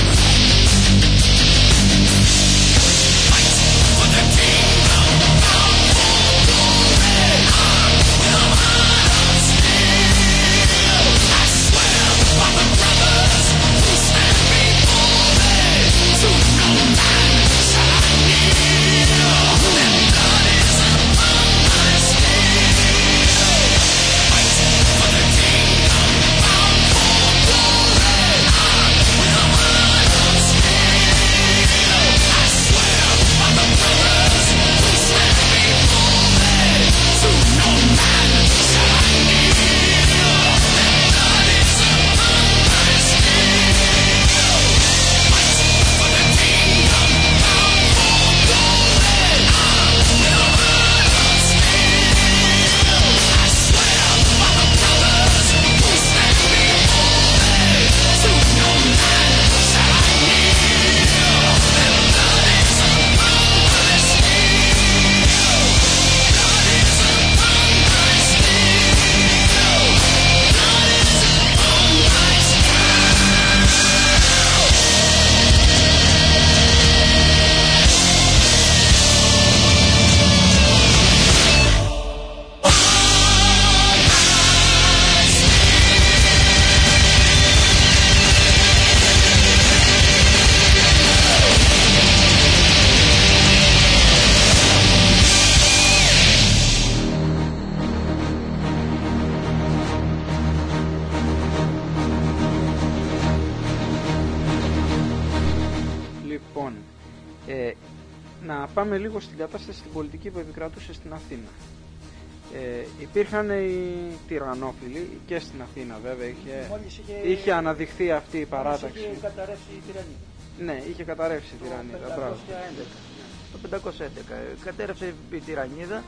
Fight for the kingdom, bound for glory. Arm with a heart of steel. I swear by the brothers who stand before me, to no man shall I kneel. Their blood is upon my steel. Fight for the kingdom, bound for glory. Arm with a heart of steel. I swear by the brothers who stand before me, to no man shall I kneel. Their blood is upon my steel. Fight for the kingdom, bound for glory. Arm with a heart of steel. I swear by the brothers who stand before me, to no man shall I kneel. Their blood is upon my steel. Blood is upon my steel. Blood is upon my Λοιπόν, να πάμε λίγο στην κατάσταση στην πολιτική που επικρατούσε στην Αθήνα. Υπήρχαν οι τυραννόφιλοι και στην Αθήνα βέβαια, Μόλις είχε αναδειχθεί αυτή η παράταξη. Είχε καταρρεύσει η τυραννίδα. Ναι, είχε καταρρεύσει η τυραννίδα. Μπράβο. Το 511 κατέρευσε η τυραννίδα.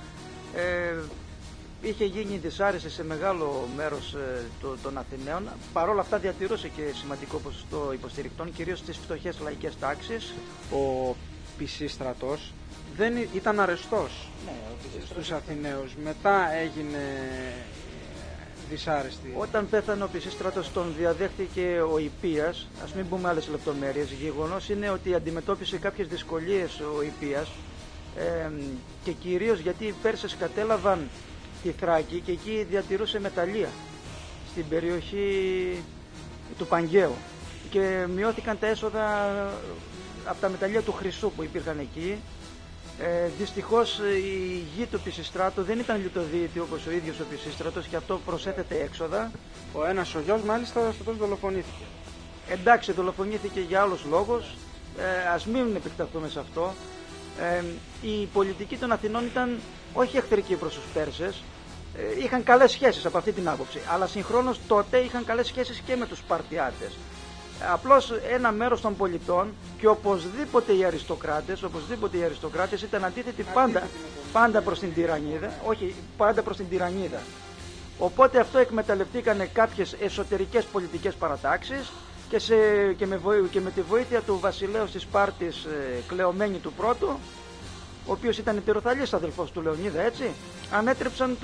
Είχε γίνει δυσάρεστη σε μεγάλο μέρος των Αθηναίων. Παρ' όλα αυτά διατηρούσε και σημαντικό ποσοστό υποστηρικτών, κυρίως στις φτωχές λαϊκές τάξεις. Ο Πισίστρατος δεν ήταν αρεστός Ναι, στους Αθηναίους. Μετά έγινε δυσάρεστη. Όταν πέθανε ο Πισίστρατος τον διαδέχτηκε ο Ιππίας. Ας μην πούμε άλλες λεπτομέρειες. Γεγονός είναι ότι αντιμετώπισε κάποιες δυσκολίες ο Ιππίας, και κυρίως γιατί οι Πέρσες κατέλαβαν τη Θράκη και εκεί διατηρούσε μεταλλεία στην περιοχή του Παγκαίου και μειώθηκαν τα έσοδα από τα μεταλλεία του χρυσού που υπήρχαν εκεί. Δυστυχώς η γη του Πισιστράτου δεν ήταν λιτοδίαιτη όπως ο ίδιος ο Πισίστρατος και αυτό προσέθετε έξοδα. Ο ένας ο γιος μάλιστα στο τέλος δολοφονήθηκε. Εντάξει, δολοφονήθηκε για άλλους λόγους, ας μην επεκταθούμε σε αυτό. Η πολιτική των Αθηνών ήταν όχι εχθρική προς τους Πέρσες, είχαν καλές σχέσεις από αυτή την άποψη, αλλά συγχρόνως τότε είχαν καλές σχέσεις και με τους Σπαρτιάτες. Απλώς ένα μέρος των πολιτών και οπωσδήποτε οι αριστοκράτες ήταν αντίθετοι πάντα προς την τυραννίδα, όχι πάντα προς την τυραννίδα. Οπότε αυτό εκμεταλλευτήκανε κάποιες εσωτερικές πολιτικές παρατάξεις και με τη βοήθεια του βασιλέως της Σπάρτης Κλεομένη του Πρώτου, ο οποίος ήταν ετεροθαλής αδελφός του Λεωνίδα, έτσι, ανέτρεψαν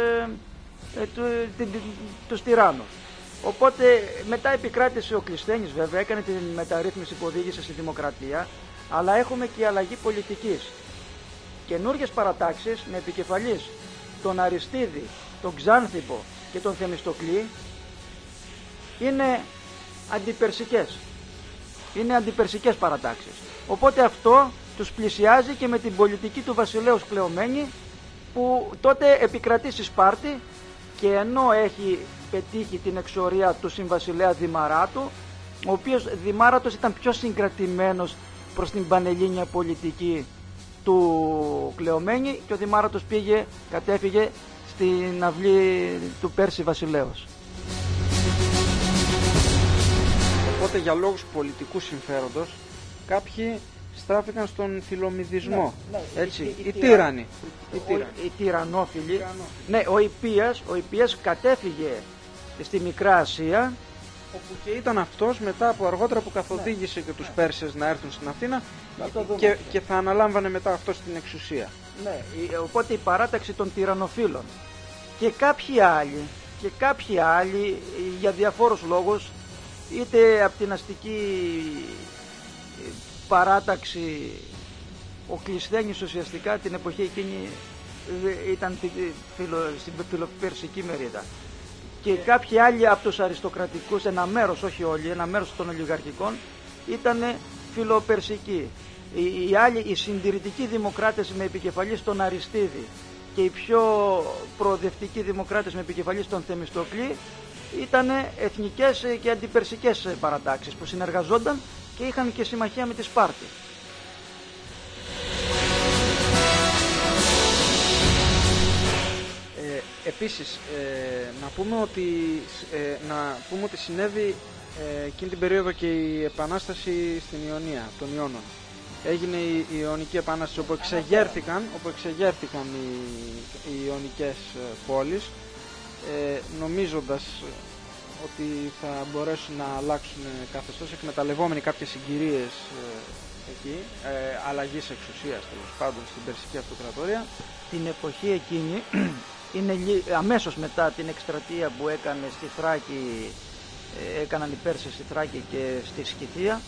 τους τυράννους. Οπότε μετά επικράτησε ο Κλεισθένης βέβαια, έκανε την μεταρρύθμιση που οδήγησε στη δημοκρατία, αλλά έχουμε και αλλαγή πολιτικής. Καινούργιες παρατάξεις με επικεφαλής τον Αριστίδη, τον Ξάνθιπο και τον Θεμιστοκλή είναι αντιπερσικές παρατάξεις. Οπότε αυτό τους πλησιάζει και με την πολιτική του βασιλέως Κλεομένη, που τότε επικρατεί στη Σπάρτη και ενώ έχει πετύχει την εξορία του συμβασιλέα Δημαράτου, ο οποίος Δημάρατος ήταν πιο συγκρατημένος προς την πανελλήνια πολιτική του Κλεομένη και ο Δημάρωτος κατέφυγε στην αυλή του Πέρση Βασιλέως. Οπότε για λόγους πολιτικού συμφέροντος κάποιοι στράφηκαν στον φιλομιδισμό. Έτσι, οι τύρανοι. Οι τυρανόφιλοι. Ναι, ο Ιππίας κατέφυγε στη Μικρά Ασία, όπου και ήταν αυτός μετά από αργότερα που καθοδήγησε και τους Πέρσες να έρθουν στην Αθήνα και θα αναλάμβανε μετά αυτό την εξουσία. Ναι, οπότε η παράταξη των τυρανοφίλων και κάποιοι άλλοι για διαφόρους λόγους, είτε από την αστική παράταξη, ο Κλεισθένης ουσιαστικά την εποχή εκείνη ήταν στην φιλοπερσική μερίδα, και κάποιοι άλλοι από τους αριστοκρατικούς, ένα μέρος, όχι όλοι, ένα μέρος των ολιγαρχικών ήταν φιλοπερσικοί. Οι άλλοι, οι συντηρητικοί δημοκράτες με επικεφαλής τον Αριστίδη και οι πιο προοδευτικοί δημοκράτες με επικεφαλής τον Θεμιστοκλή ήταν εθνικές και αντιπερσικές παρατάξεις που συνεργαζόνταν και είχαν και συμμαχία με τη Σπάρτη. Επίσης, να πούμε ότι συνέβη εκείνη την περίοδο και η επανάσταση στην Ιωνία, των Ιώνων. Έγινε η Ιωνική Επανάσταση, όπου εξεγέρθηκαν οι Ιωνικές πόλεις, νομίζοντας ότι θα μπορέσουν να αλλάξουν καθεστώς, εκμεταλλευόμενοι κάποιες συγκυρίες εκεί, αλλαγής εξουσίας τέλος πάντων στην Περσική Αυτοκρατορία. Την εποχή εκείνη, αμέσως μετά την εκστρατεία που έκανε στη Θράκη, έκαναν οι Πέρσες στη Θράκη και στη Σκυθία,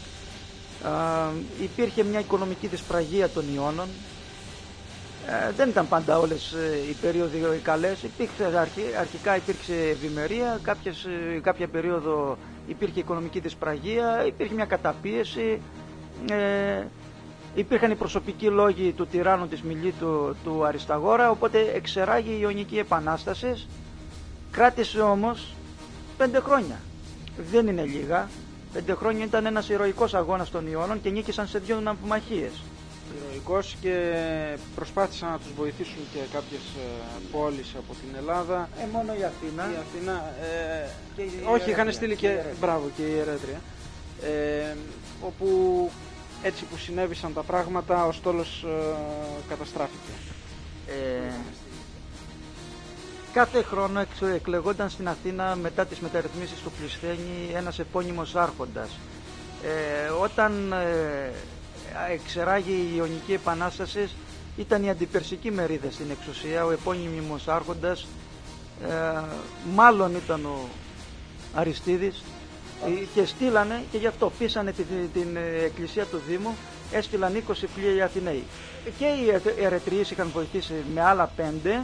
υπήρχε μια οικονομική δυσπραγία των Ιώνων. Δεν ήταν πάντα όλες οι περίοδοι καλές. Αρχικά υπήρξε ευημερία, κάποια περίοδο υπήρχε οικονομική δυσπραγία, υπήρχε μια καταπίεση, υπήρχαν οι προσωπικοί λόγοι του τυράννου της Μιλήτου του Αρισταγόρα, οπότε εξεράγει η Ιωνική Επανάσταση. Κράτησε όμως 5 χρόνια. Δεν είναι λίγα. 5 χρόνια ήταν ένας ηρωικός αγώνας των Ιώνων και νίκησαν σε 2 ναυμαχίες. Ηρωικός, και προσπάθησαν να τους βοηθήσουν και κάποιες πόλεις από την Ελλάδα. Μόνο η Αθήνα. Όχι, είχαν στείλει και, και η Ερέτρια. Όπου έτσι που συνέβησαν τα πράγματα, ο στόλος καταστράφηκε. Κάθε χρόνο εκλεγόταν στην Αθήνα μετά τις μεταρρυθμίσεις του Κλεισθένη ένας επώνυμος άρχοντας. Όταν εξεράγει η Ιωνική Επανάσταση, ήταν η αντιπερσική μερίδα στην εξουσία. Ο επώνυμος άρχοντας μάλλον ήταν ο Αριστίδης, και στείλανε, και γι' αυτό πείσανε την εκκλησία του Δήμου, έστειλαν 20 πλοία οι Αθηναίοι. Και οι Ερετριείς είχαν βοηθήσει με άλλα 5,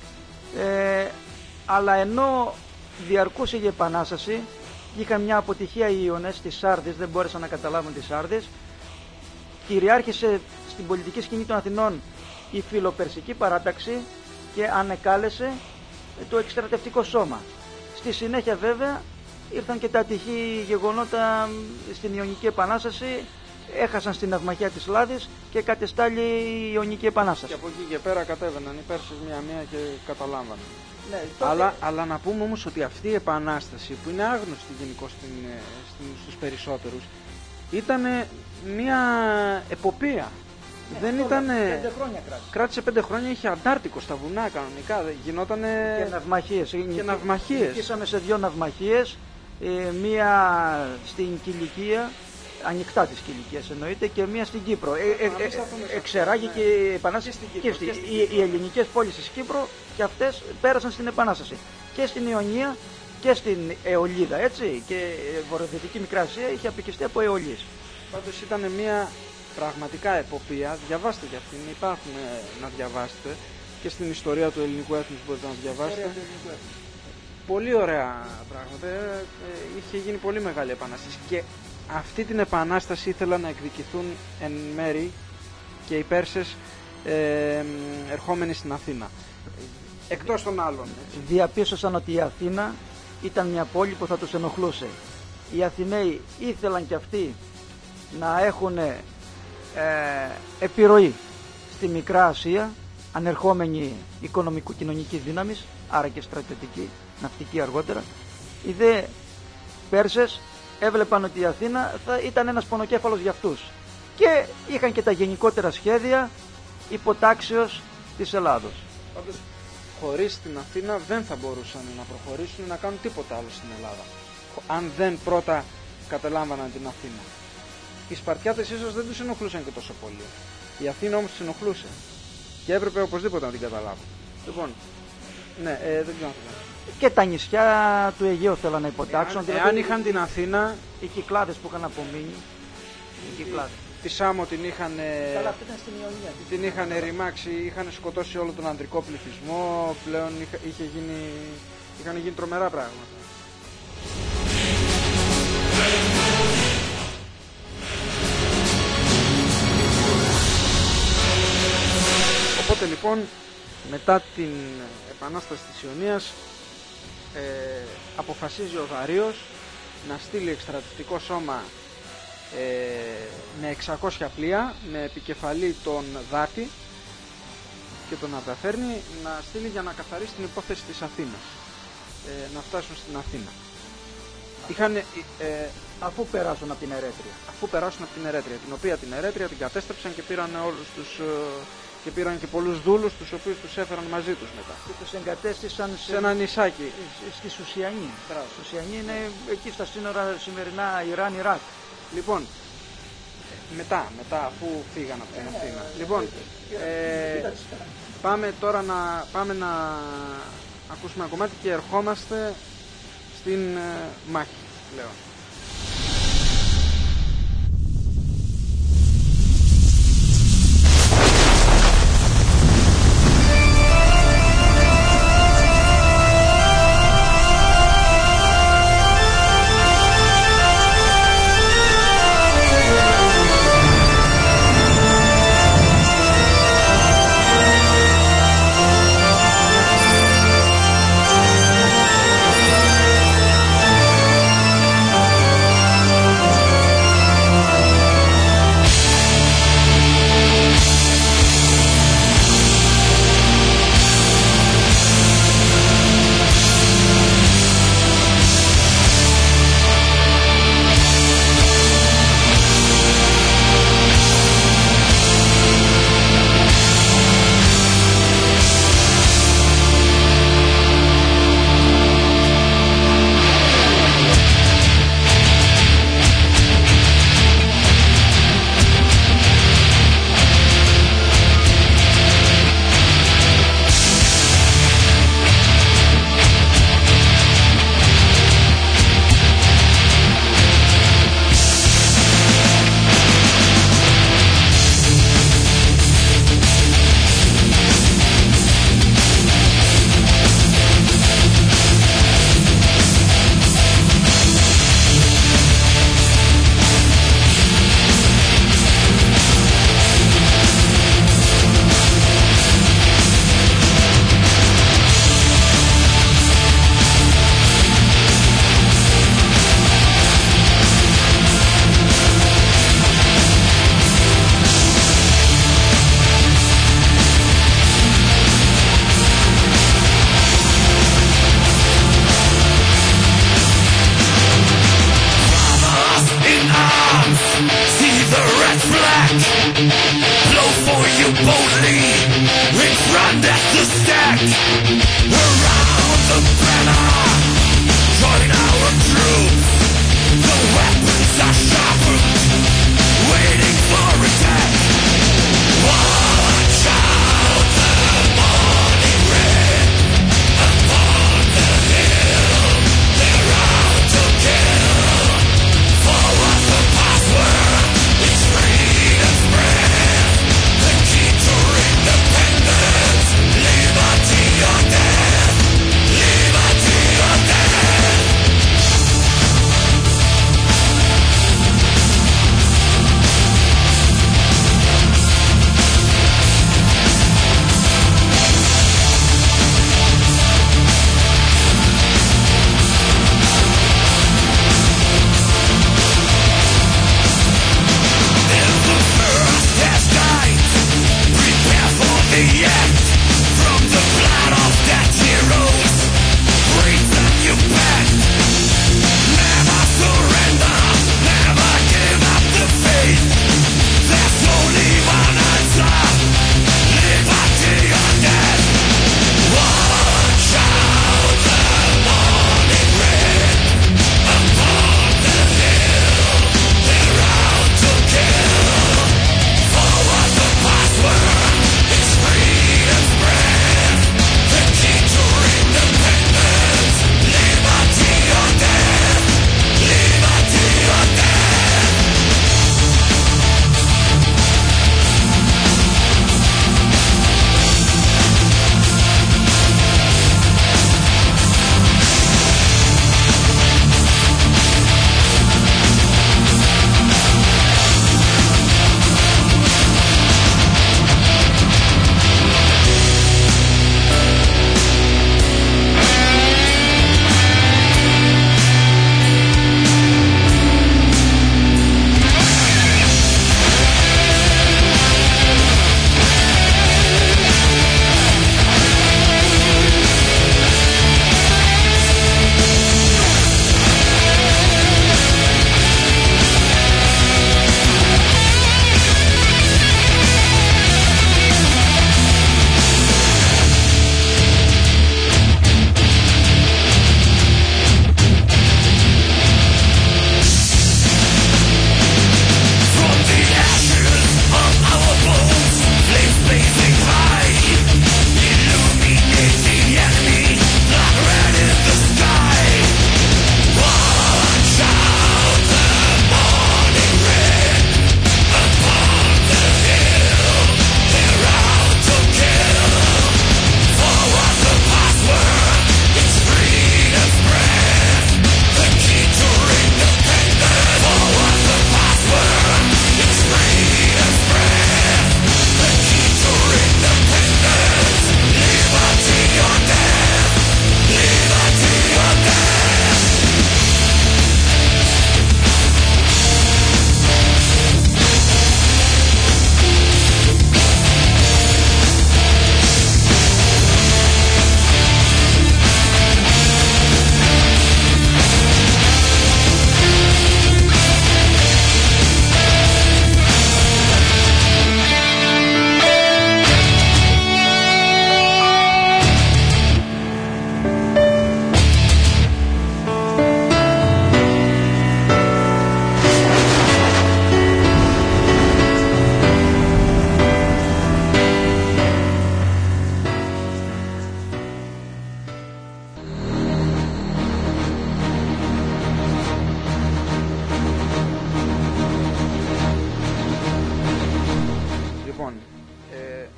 αλλά ενώ διαρκούσε η Επανάσταση, είχαν μια αποτυχία οι Ιωνές στις Σάρδες, δεν μπόρεσαν να καταλάβουν τις Σάρδες, κυριάρχησε στην πολιτική σκηνή των Αθηνών η φιλοπερσική παράταξη και ανεκάλεσε το εκστρατευτικό σώμα. Στη συνέχεια βέβαια ήρθαν και τα ατυχή γεγονότα στην Ιωνική Επανάσταση, έχασαν στην ναυμαχία της Λάδης και κατεστάλλει η Ιωνική Επανάσταση. Και από εκεί και πέρα κατέβαιναν οι Πέρσες μία-μία και καταλάμβαναν. Ναι, τότε... αλλά να πούμε όμως ότι αυτή η επανάσταση, που είναι άγνωστη γενικώς στους περισσότερους, ήταν μια εποπία. Δεν ήταν. 5 χρόνια κράτησε 5 χρόνια, είχε Αντάρτικο στα βουνά κανονικά. Γινότανε. Και ναυμαχίες. Νικήσαμε σε 2 ναυμαχίες. Μία στην Κιλικία, ανοιχτά της Κιλικίας εννοείται, και μία στην Κύπρο. Εξεράγει και η Επανάσταση και οι ελληνικές πόλεις της Κύπρου, και αυτές πέρασαν στην Επανάσταση. Και στην Ιωνία και στην Αιωλίδα, έτσι. Και η βορειοδυτική Μικρά Ασία είχε απικιστεί από Αιωλείς. Πάντως ήταν μια πραγματικά εποπία. Διαβάστε για αυτήν, υπάρχουν να διαβάσετε, και στην ιστορία του ελληνικού έθνους μπορείτε να διαβάσετε. Πολύ ωραία πράγματα. Είχε γίνει πολύ μεγάλη επανάσταση, και αυτή την επανάσταση ήθελαν να εκδικηθούν εν μέρη και οι Πέρσες ερχόμενοι στην Αθήνα. Εκτός των άλλων. Έτσι. Διαπίστωσαν ότι η Αθήνα ήταν μια πόλη που θα τους ενοχλούσε. Οι Αθηναίοι ήθελαν και αυτοί να έχουν επιρροή στη Μικρά Ασία, ανερχόμενη οικονομικο-κοινωνική δύναμη, άρα και στρατιωτική, ναυτική αργότερα. Οι δε Πέρσες έβλεπαν ότι η Αθήνα θα ήταν ένας πονοκέφαλος για αυτούς και είχαν και τα γενικότερα σχέδια υποτάξεως της Ελλάδος. Πάντως, χωρίς την Αθήνα δεν θα μπορούσαν να προχωρήσουν να κάνουν τίποτα άλλο στην Ελλάδα, αν δεν πρώτα κατελάμβαναν την Αθήνα. Οι Σπαρτιάτες ίσως δεν τους ενοχλούσαν και τόσο πολύ. Η Αθήνα όμως τους ενοχλούσε και έπρεπε οπωσδήποτε να την καταλάβουν. Λοιπόν, ναι, δεν ξέρω. Και τα νησιά του Αιγαίου θέλαν να υποτάξουν. Εάν είχαν την Αθήνα, οι Κυκλάδες που είχαν απομείνει, τη Σάμο την είχαν, καλά, αυτή ήταν στην Ιωνία. την είχαν ρημάξει, είχαν σκοτώσει όλο τον ανδρικό πληθυσμό, πλέον είχαν γίνει τρομερά πράγματα. Οπότε λοιπόν, μετά την επανάσταση της Ιωνίας, αποφασίζει ο Δαρείος να στείλει εκστρατευτικό σώμα με 600 πλοία, με επικεφαλή τον Δάτη και τον Αβδαφέρνη, να στείλει για να καθαρίσει την υπόθεση της Αθήνας, να φτάσουν στην Αθήνα. Αφού περάσουν από την Ερέτρια. Αφού περάσουν από την Ερέτρια, την οποία την Ερέτρια την κατέστρεψαν και πήραν όλους τους... και πήραν και πολλούς δούλους, τους οποίους τους έφεραν μαζί τους μετά. Και τους εγκατέστησαν σε ένα νησάκι. Στη Σουσιανή. Σουσιανή είναι εκεί στα σύνορα σημερινά Ιράν-Ιράκ. Λοιπόν, μετά αφού φύγαν από την Αθήνα. Λοιπόν, πάμε τώρα να ακούσουμε ένα κομμάτι και ερχόμαστε στην μάχη πλέον.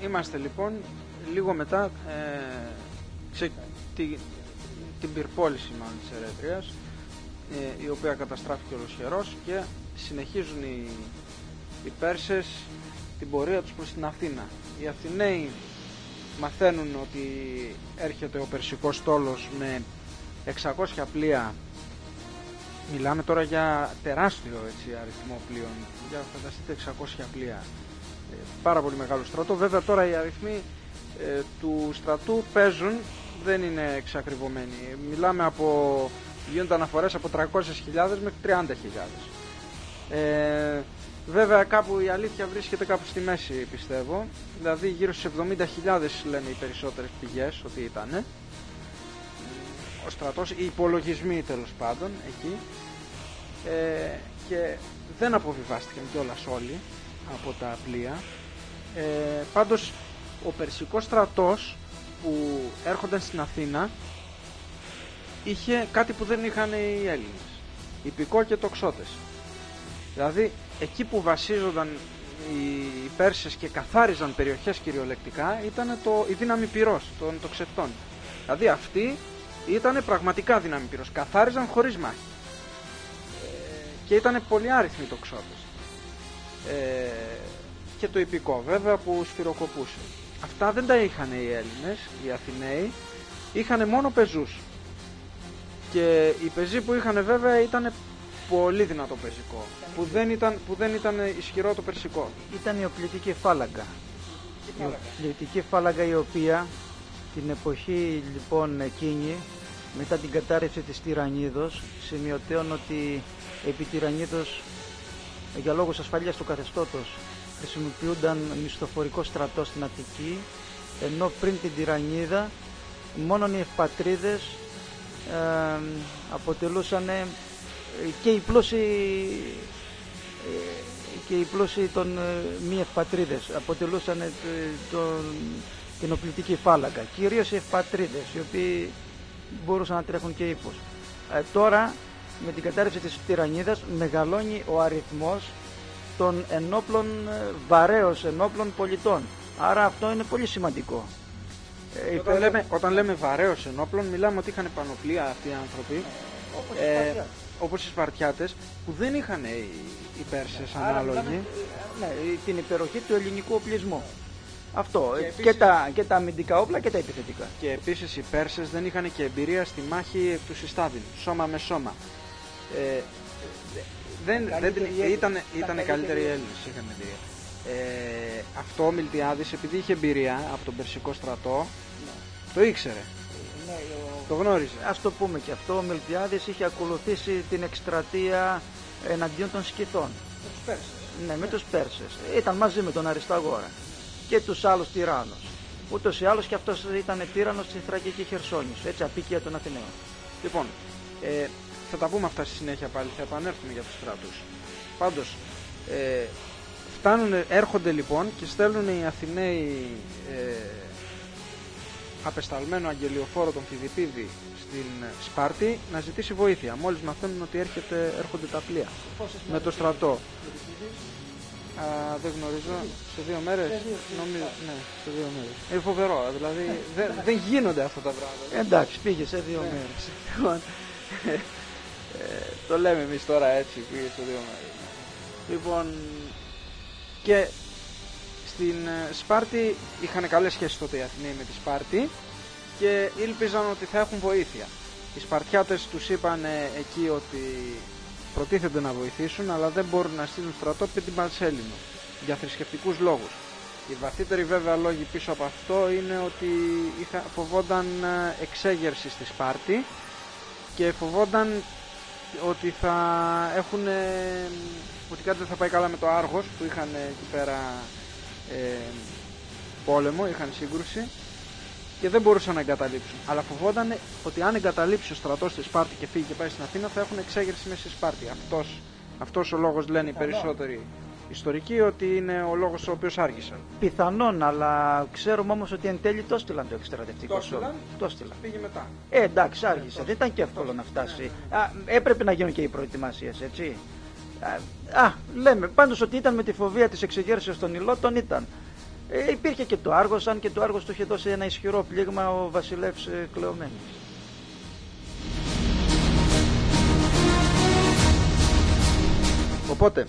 Είμαστε λοιπόν λίγο μετά την πυρπόληση μάλλον της Ερέτριας, η οποία καταστράφηκε ολοσχερός, και συνεχίζουν οι Πέρσες την πορεία τους προς την Αθήνα. Οι Αθηναίοι μαθαίνουν ότι έρχεται ο Περσικός στόλος με 600 πλοία. Μιλάμε τώρα για τεράστιο αριθμό πλοίων, για φανταστείτε 600 πλοία, πάρα πολύ μεγάλο στρατό. Βέβαια τώρα οι αριθμοί του στρατού παίζουν, δεν είναι εξακριβωμένοι. Μιλάμε γίνονται αναφορές από 300.000 μέχρι 30.000. Βέβαια κάπου η αλήθεια βρίσκεται κάπου στη μέση, πιστεύω. Δηλαδή γύρω στις 70.000 λένε οι περισσότερες πηγές ότι ήταν ο στρατός, οι υπολογισμοί τέλος πάντων εκεί, και δεν αποβιβάστηκαν κιόλας όλοι από τα πλοία. Πάντως ο Περσικός στρατός που έρχονταν στην Αθήνα είχε κάτι που δεν είχαν οι Έλληνες: ιππικό και τοξότες. Δηλαδή εκεί που βασίζονταν οι Πέρσες και καθάριζαν περιοχές κυριολεκτικά ήταν η δύναμη πυρός των τοξευτών. Δηλαδή αυτοί ήταν πραγματικά δύναμη πυρός, καθάριζαν χωρίς μάχη, και ήταν πολύ άριθμοι τοξότες, και το ιππικό βέβαια που σφυροκοπούσε. Αυτά δεν τα είχαν οι Έλληνες, οι Αθηναίοι είχαν μόνο πεζούς, και οι πεζοί που είχαν βέβαια ήταν πολύ δυνατό πεζικό, που δεν ήταν ισχυρό το περσικό. Ήταν η οπλητική φάλαγγα. Η οπλητική φάλαγγα, η οποία την εποχή λοιπόν εκείνη, μετά την κατάρρευση της Τυραννίδος, σημειωτέων ότι επί Τυραννίδος για λόγους ασφαλείας του καθεστώτος χρησιμοποιούνταν μισθοφορικό στρατό στην Αττική, ενώ πριν την Τυραννίδα μόνον οι ευπατρίδες αποτελούσαν, και οι πλούσιοι των μη ευπατρίδες αποτελούσαν την οπλητική φάλαγγα, κυρίως οι ευπατρίδες, οι οποίοι μπορούσαν να τρέχουν και ύπους. Τώρα με την κατάρρευση της Τυραννίδας μεγαλώνει ο αριθμός των ενόπλων, βαρέως ενόπλων πολιτών, άρα αυτό είναι πολύ σημαντικό. Όταν λέμε βαρέως ενόπλων, μιλάμε ότι είχαν πανοπλία αυτοί οι άνθρωποι, όπως οι Σπαρτιάτες, που δεν είχαν οι Πέρσες ανάλογοι. Την υπεροχή του ελληνικού οπλισμού. Αυτό, Και επίσης, και τα αμυντικά όπλα και τα επιθετικά. Και επίσης οι Πέρσες δεν είχαν και εμπειρία στη μάχη εκ του συστάδιν, σώμα με σώμα. Ήταν καλύτεροι οι Έλληνες, είχαν εμπειρία. Αυτό ο Μιλτιάδης, επειδή είχε εμπειρία από τον Περσικό στρατό, το ήξερε. Το γνώριζε. Ας το πούμε και αυτό, ο Μιλτιάδης είχε ακολουθήσει την εκστρατεία εναντίον των Σκυθών. Με τους Πέρσες. Ναι, με τους Πέρσες. Ήταν μαζί με τον Αρισταγόρα και τους άλλους τυράννους. Ούτως ή άλλως και αυτός ήταν τύραννος στη Θρακική Χερσόνησο, έτσι, απίκεια των Αθηναίων. Λοιπόν, θα τα πούμε αυτά στη συνέχεια πάλι, θα επανέλθουμε για τους στρατούς. Πάντως, έρχονται λοιπόν και στέλνουν οι Αθηναίοι απεσταλμένο αγγελιοφόρο τον Φιδιππίδη στην Σπάρτη να ζητήσει βοήθεια. Μόλις μαθαίνουν ότι έρχονται τα πλοία με το στρατό. Δεν γνωρίζω, σε 2 μέρες. Νομίζω, ναι, σε 2 μέρες. Είναι φοβερό, δηλαδή δεν γίνονται αυτά τα πράγματα. Εντάξει, πήγε σε 2 μέρες. Το λέμε εμείς τώρα έτσι, πήγε σε 2 μέρες. Λοιπόν, και στην Σπάρτη είχαν καλές σχέσεις τότε οι Αθηναίοι με τη Σπάρτη και ήλπιζαν ότι θα έχουν βοήθεια. Οι Σπαρτιάτες τους είπαν εκεί ότι προτίθενται να βοηθήσουν, αλλά δεν μπορούν να στείλουν στρατό πριν την Πανσέλινο για θρησκευτικούς λόγους. Οι βαθύτεροι βέβαια λόγοι πίσω από αυτό είναι ότι φοβόνταν εξέγερση στη Σπάρτη και φοβόνταν ότι ότι κάτι δεν θα πάει καλά με το Άργος που είχαν εκεί πέρα πόλεμο, είχαν σύγκρουση και δεν μπορούσαν να εγκαταλείψουν. Αλλά φοβόταν ότι αν εγκαταλείψει ο στρατός στη Σπάρτη και φύγει και πάει στην Αθήνα θα έχουν εξέγερση μέσα στη Σπάρτη. Αυτός ο λόγος λένε οι περισσότεροι ιστορικοί ότι είναι ο λόγος ο οποίος άργησαν. Πιθανόν, αλλά ξέρουμε όμως ότι εν τέλει το έστειλαν το εκστρατευτικό σώμα. Το έστειλαν. Πήγε μετά. Εντάξει, άργησε. Δεν ήταν και εύκολο να φτάσει. Έπρεπε να γίνουν και οι προετοιμασίες, έτσι. Λέμε πάντως ότι ήταν με τη φοβία της εξεγέρσεως των Ιλώτων, ήταν. Υπήρχε και το Άργος, αν και το Άργος του είχε δώσει ένα ισχυρό πλήγμα ο βασιλεύς Κλεομένης. Οπότε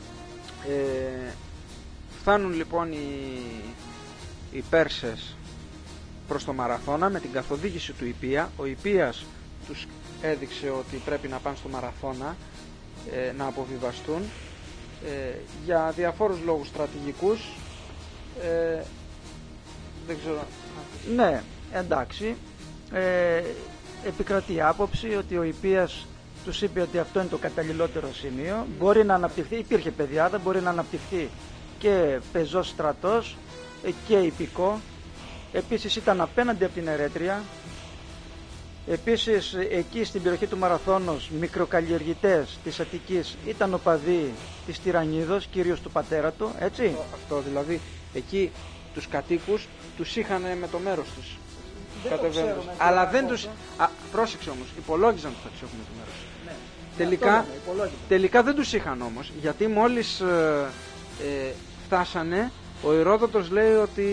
φτάνουν λοιπόν οι Πέρσες προς το Μαραθώνα με την καθοδήγηση του Ιππία. Ο Ιππίας τους έδειξε ότι πρέπει να πάνε στο Μαραθώνα, να αποβιβαστούν για διαφόρους λόγους στρατηγικούς. Δεν ξέρω. Ναι, εντάξει. Επικρατεί η άποψη ότι ο Ιππίας τους είπε ότι αυτό είναι το καταλληλότερο σημείο. Μπορεί να αναπτυχθεί, υπήρχε πεδιάδα, μπορεί να αναπτυχθεί και πεζός στρατός και ιππικό. Επίσης ήταν απέναντι από την Ερέτρια. Επίσης εκεί στην περιοχή του Μαραθώνος μικροκαλλιεργητές της Αττικής ήταν οπαδοί της Τυραννίδος, κυρίως του πατέρα του, έτσι. Αυτό δηλαδή, εκεί τους κατοίκους τους είχαν με το μέρος τους. Κατεβαίνοντας. Αλλά δεν τους... πρόσεξε όμως, υπολόγιζαν ότι θα τους έχουν με το μέρος. Ναι. Τελικά δεν τους είχαν όμως, γιατί μόλις φτάσανε, ο Ηρόδοτος λέει ότι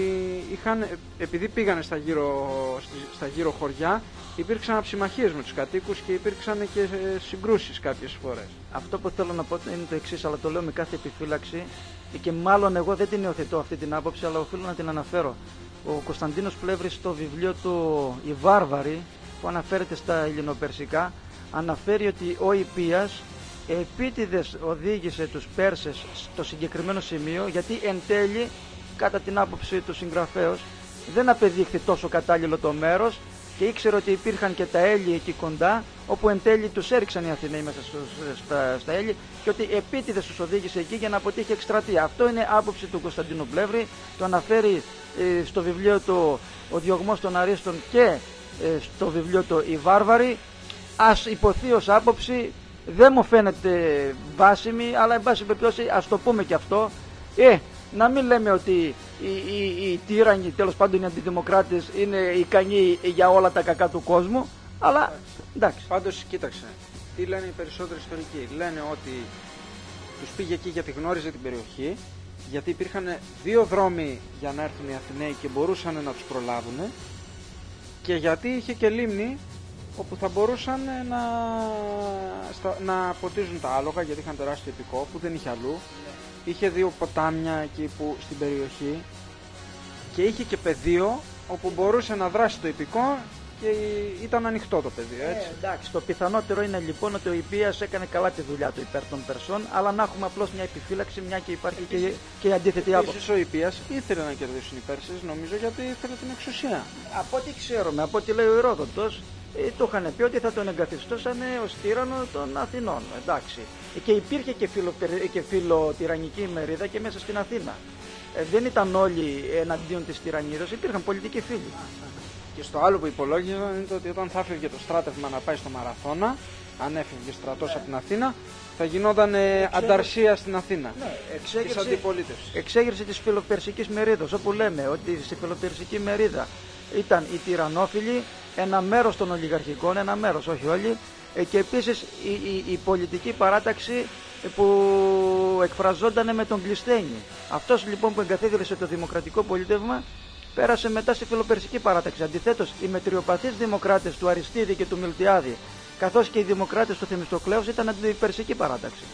επειδή πήγανε στα γύρω χωριά, υπήρξαν αψημαχίες με τους κατοίκους και υπήρξαν και συγκρούσεις κάποιες φορές. Αυτό που θέλω να πω είναι το εξής, αλλά το λέω με κάθε επιφύλαξη και μάλλον εγώ δεν την υιοθετώ αυτή την άποψη, αλλά οφείλω να την αναφέρω. Ο Κωνσταντίνος Πλεύρης στο βιβλίο του «Οι Βάρβαροι», που αναφέρεται στα ελληνοπερσικά, αναφέρει ότι ο Ιππίας επίτηδες οδήγησε τους Πέρσες στο συγκεκριμένο σημείο, γιατί εν τέλει, κατά την άποψη του συγγραφέως, δεν απεδείχθη τόσο κατάλληλο το μέρος και ήξερε ότι υπήρχαν και τα Έλλη εκεί κοντά, όπου εν τέλει τους έριξαν οι Αθηναίοι μέσα στα Έλλη και ότι επίτηδες τους οδήγησε εκεί για να αποτύχει εκστρατεία. Αυτό είναι άποψη του Κωνσταντίνου Πλεύρη, το αναφέρει στο βιβλίο του «Ο Διωγμός των Αρίστων» και στο βιβλίο του «Οι Βάρβαροι». Ας υποθεί ως άποψη, δεν μου φαίνεται βάσιμη, αλλά εν πάση περιπτώσει ας το πούμε και αυτό. Να μην λέμε ότι οι τύραννοι, τέλος πάντων οι αντιδημοκράτες, είναι ικανοί για όλα τα κακά του κόσμου, αλλά εντάξει. Πάντως κοίταξε, τι λένε οι περισσότεροι ιστορικοί. Λένε ότι τους πήγε εκεί γιατί γνώριζε την περιοχή, γιατί υπήρχαν δύο δρόμοι για να έρθουν οι Αθηναίοι και μπορούσαν να τους προλάβουν, και γιατί είχε και λίμνη όπου θα μπορούσαν να ποτίζουν τα άλογα, γιατί είχαν τεράστιο ιππικό που δεν είχε αλλού. Είχε δύο ποτάμια εκεί στην περιοχή και είχε και πεδίο όπου μπορούσε να δράσει το ιππικό και ήταν ανοιχτό το πεδίο, έτσι. Εντάξει, το πιθανότερο είναι λοιπόν ότι ο Ιππίας έκανε καλά τη δουλειά του υπέρ των Περσών, αλλά να έχουμε απλώς μια επιφύλαξη, μια και υπάρχει και η αντίθετη άποψη. Επίσης ο Ιππίας ήθελε να κερδίσουν οι Πέρσες, νομίζω, γιατί ήθελε την εξουσία. Από ό,τι ξέρουμε, από ό,τι λέει ο Ηρόδοτος, το είχαν πει ότι θα τον εγκαθιστούσαν ως τύραννο των Αθηνών. Εντάξει. Και υπήρχε και φιλοτυραννική μερίδα και μέσα στην Αθήνα. Δεν ήταν όλοι εναντίον της τυραννίδος, υπήρχαν πολιτικοί φίλοι. Και στο άλλο που υπολόγιζαν είναι ότι όταν θα έφευγε το στράτευμα να πάει στο Μαραθώνα, αν έφευγε στρατός από την Αθήνα, θα γινόταν ανταρσία στην Αθήνα. Ναι, της αντιπολίτευσης. Εξέγερση της φιλοπερσικής μερίδος, όπου λέμε ότι στη φιλοπερσική μερίδα ήταν οι τυραννόφιλοι, ένα μέρος των ολιγαρχικών, ένα μέρος, όχι όλοι, και επίσης η πολιτική παράταξη που εκφραζόταν με τον Κλεισθένη. Αυτός λοιπόν που εγκαθίδρυσε το δημοκρατικό πολίτευμα πέρασε μετά στη φιλοπερσική παράταξη. Αντιθέτως, οι μετριοπαθείς δημοκράτες του Αριστίδη και του Μιλτιάδη, καθώς και οι δημοκράτες του Θεμιστοκλέους, ήταν αντιπερσική παράταξη.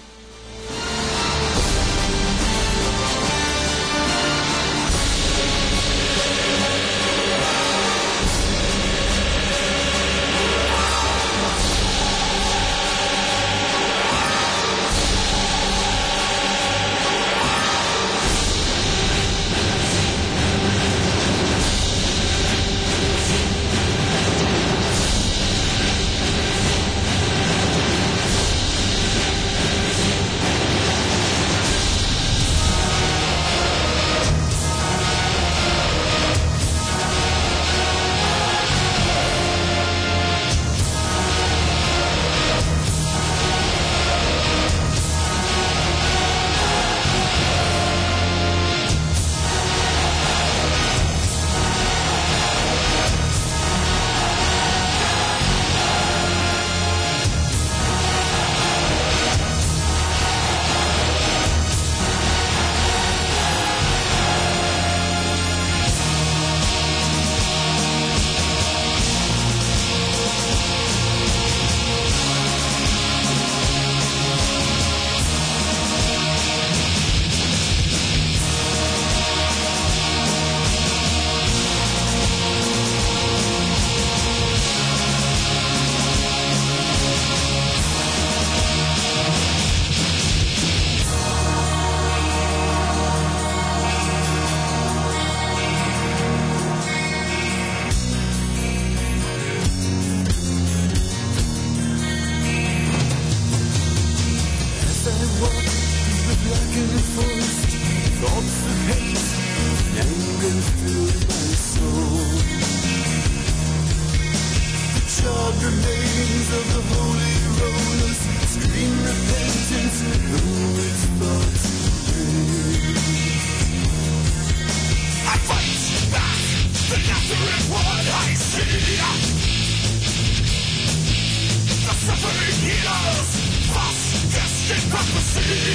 walk through the blackened forest. Thoughts of hate and anger fill my soul. The charred remains of the holy rollers scream repentance, though its thoughts remain. I fight back the Nazareth one I see. The suffering healers, past destined prophecy.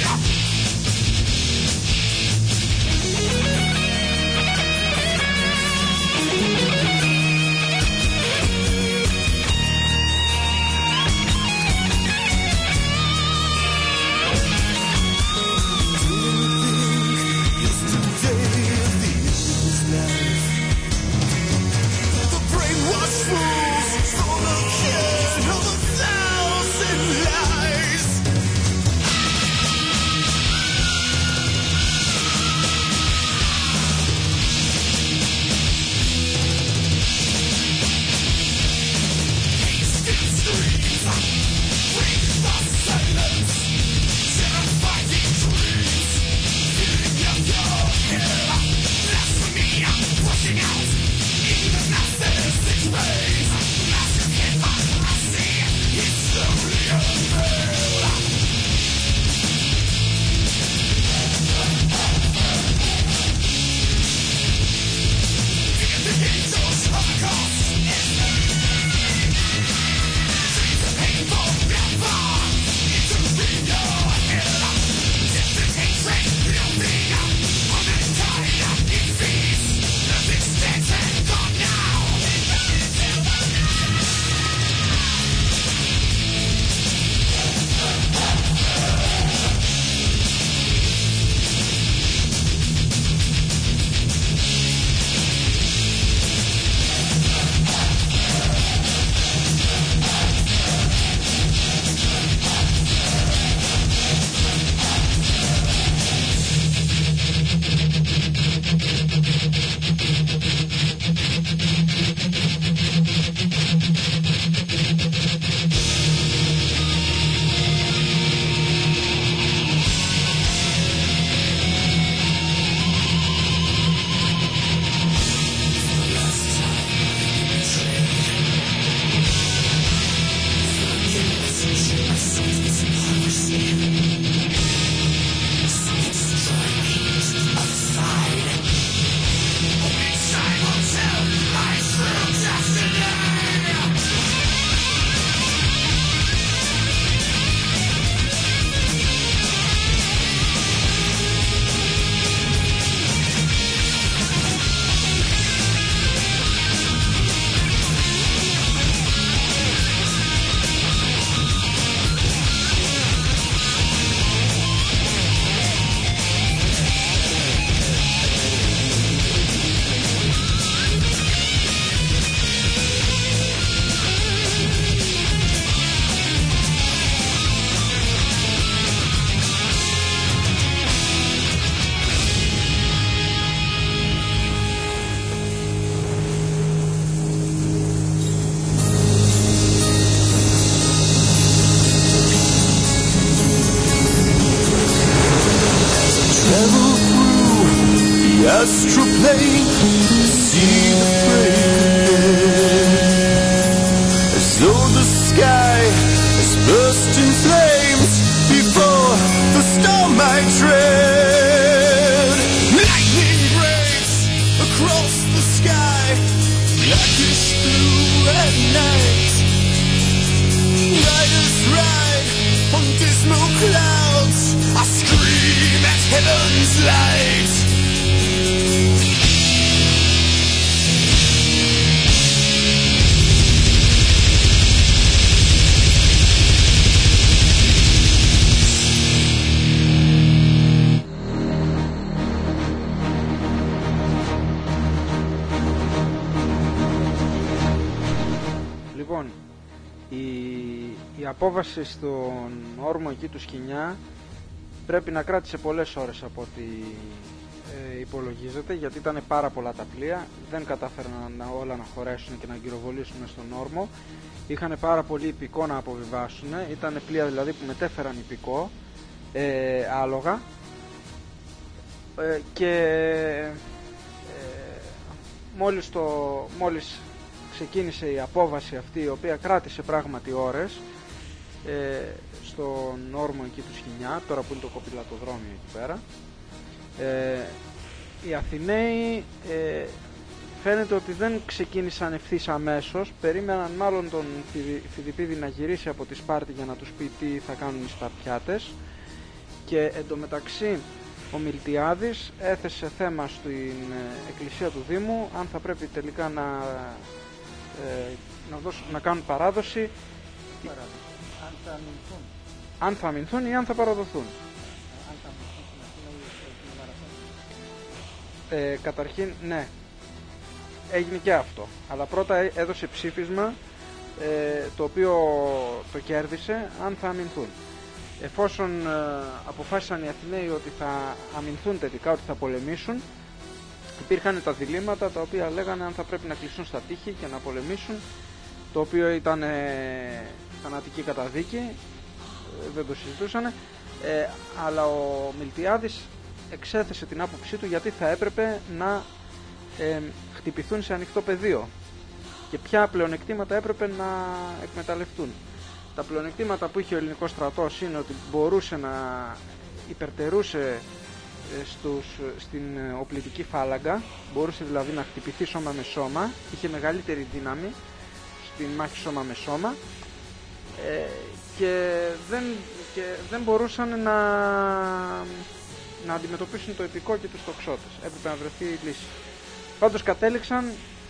Astral plane, see the break as though the sky has burst in flames before the storm I tread. Lightning breaks across the sky, blackish blue at night. Riders ride on dismal clouds, I scream at heaven's light. Λοιπόν, η απόβαση στον όρμο εκεί του Σκοινιά πρέπει να κράτησε πολλές ώρες από ό,τι υπολογίζεται, γιατί ήταν πάρα πολλά τα πλοία, δεν κατάφεραν όλα να χωρέσουν και να γυροβολήσουν στον όρμο. Είχαν πάρα πολύ ιππικό να αποβιβάσουν, ήταν πλοία δηλαδή που μετέφεραν ιππικό άλογα και μόλις ξεκίνησε η απόβαση αυτή, η οποία κράτησε πράγματι ώρες, στον όρμο εκεί του Σχοινιά, τώρα που είναι το κοπηλατοδρόμιο εκεί πέρα, οι Αθηναίοι φαίνεται ότι δεν ξεκίνησαν ευθύς αμέσως, περίμεναν μάλλον τον Φιδιππίδη να γυρίσει από τη Σπάρτη για να τους πει τι θα κάνουν οι Σπαρτιάτες, και εντωμεταξύ ο Μιλτιάδης έθεσε θέμα στην εκκλησία του Δήμου αν θα πρέπει τελικά να κάνουν παράδοση, αν θα αμυνθούν ή αν θα παραδοθούν. Καταρχήν, ναι, έγινε και αυτό, αλλά πρώτα έδωσε ψήφισμα, το οποίο το κέρδισε, αν θα αμυνθούν. Εφόσον αποφάσισαν οι Αθηναίοι ότι θα αμυνθούν τελικά, ότι θα πολεμήσουν, υπήρχαν τα διλήμματα τα οποία λέγανε αν θα πρέπει να κλειστούν στα τείχη και να πολεμήσουν, το οποίο ήταν θανατική καταδίκη, δεν το συζητούσαν, αλλά ο Μιλτιάδης εξέθεσε την άποψή του γιατί θα έπρεπε να χτυπηθούν σε ανοιχτό πεδίο και ποια πλεονεκτήματα έπρεπε να εκμεταλλευτούν. Τα πλεονεκτήματα που είχε ο ελληνικός στρατός είναι ότι μπορούσε να υπερτερούσε στην οπλιτική φάλαγγα, μπορούσε δηλαδή να χτυπηθεί σώμα με σώμα, είχε μεγαλύτερη δύναμη στην μάχη σώμα με σώμα, και δεν μπορούσαν να αντιμετωπίσουν το ηθικό και τους τοξότες. Έπρεπε να βρεθεί η λύση. Πάντως κατέληξαν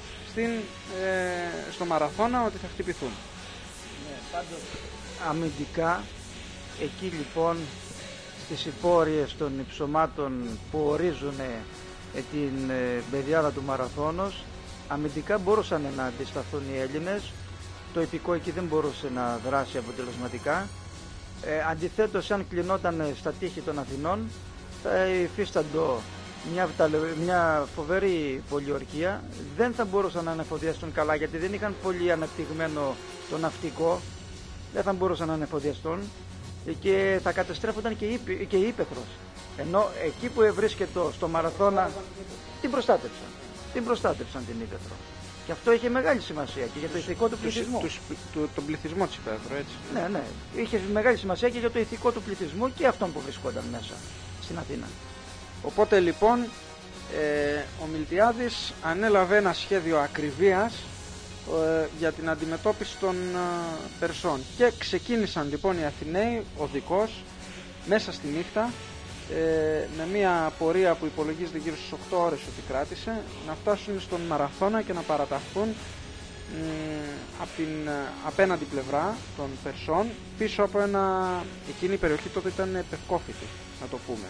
στο Μαραθώνα ότι θα χτυπηθούν. Πάντως αμυντικά, εκεί λοιπόν στις υπόρειες των υψωμάτων που ορίζουν την πεδιάδα του Μαραθώνος, αμυντικά μπορούσαν να αντισταθούν οι Έλληνες. Το υπηκό εκεί δεν μπορούσε να δράσει αποτελεσματικά. Αντιθέτως, αν κλεινόταν στα τείχη των Αθηνών, θα υφίσταντο μια φοβερή πολιορκία. Δεν θα μπορούσαν να ανεφοδιαστούν καλά, γιατί δεν είχαν πολύ αναπτυγμένο το ναυτικό, δεν θα μπορούσαν να ανεφοδιαστούν και θα καταστρέφονταν και η ύπαιθρος. Ενώ εκεί που βρίσκεται στο Μαραθώνα την προστάτευσαν την ύπαιθρο. Και αυτό είχε μεγάλη σημασία και για το ηθικό του πληθυσμού. Τον πληθυσμό της ύπαιθρου, έτσι. Ναι. Είχε μεγάλη σημασία και για το ηθικό του πληθυσμού και αυτόν που βρισκόταν μέσα στην Αθήνα. Οπότε λοιπόν ο Μιλτιάδης ανέλαβε ένα σχέδιο ακριβίας για την αντιμετώπιση των Περσών και ξεκίνησαν λοιπόν οι Αθηναίοι οδικώς μέσα στη νύχτα, με μια πορεία που υπολογίζεται γύρω στις 8 ώρες ότι κράτησε, να φτάσουν στον Μαραθώνα και να παραταχθούν από την απέναντι πλευρά των Περσών, πίσω από εκείνη η περιοχή τότε ήταν Πευκόφυτη, να το πούμε.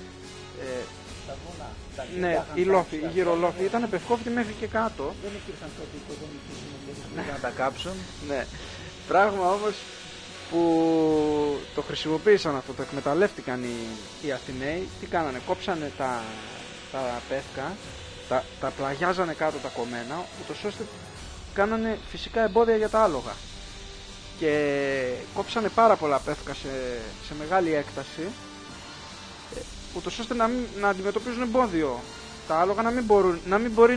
Ναι, η γυρολόφη ήταν Πευκόφυτη μέχρι και κάτω. Δεν υπήρχαν τότε οικοδομικοί συνολικοί να τα κάψουν. Ναι, πράγμα όμως που το χρησιμοποίησαν αυτό, το εκμεταλλεύτηκαν οι Αθηναίοι. Τι κάνανε, κόψανε τα πεύκα, τα πλαγιάζανε κάτω τα κομμένα, ούτως ώστε κάνανε φυσικά εμπόδια για τα άλογα. Και κόψανε πάρα πολλά πεύκα σε μεγάλη έκταση, ούτως ώστε να αντιμετωπίζουν εμπόδιο. Τα άλογα να μην μπορεί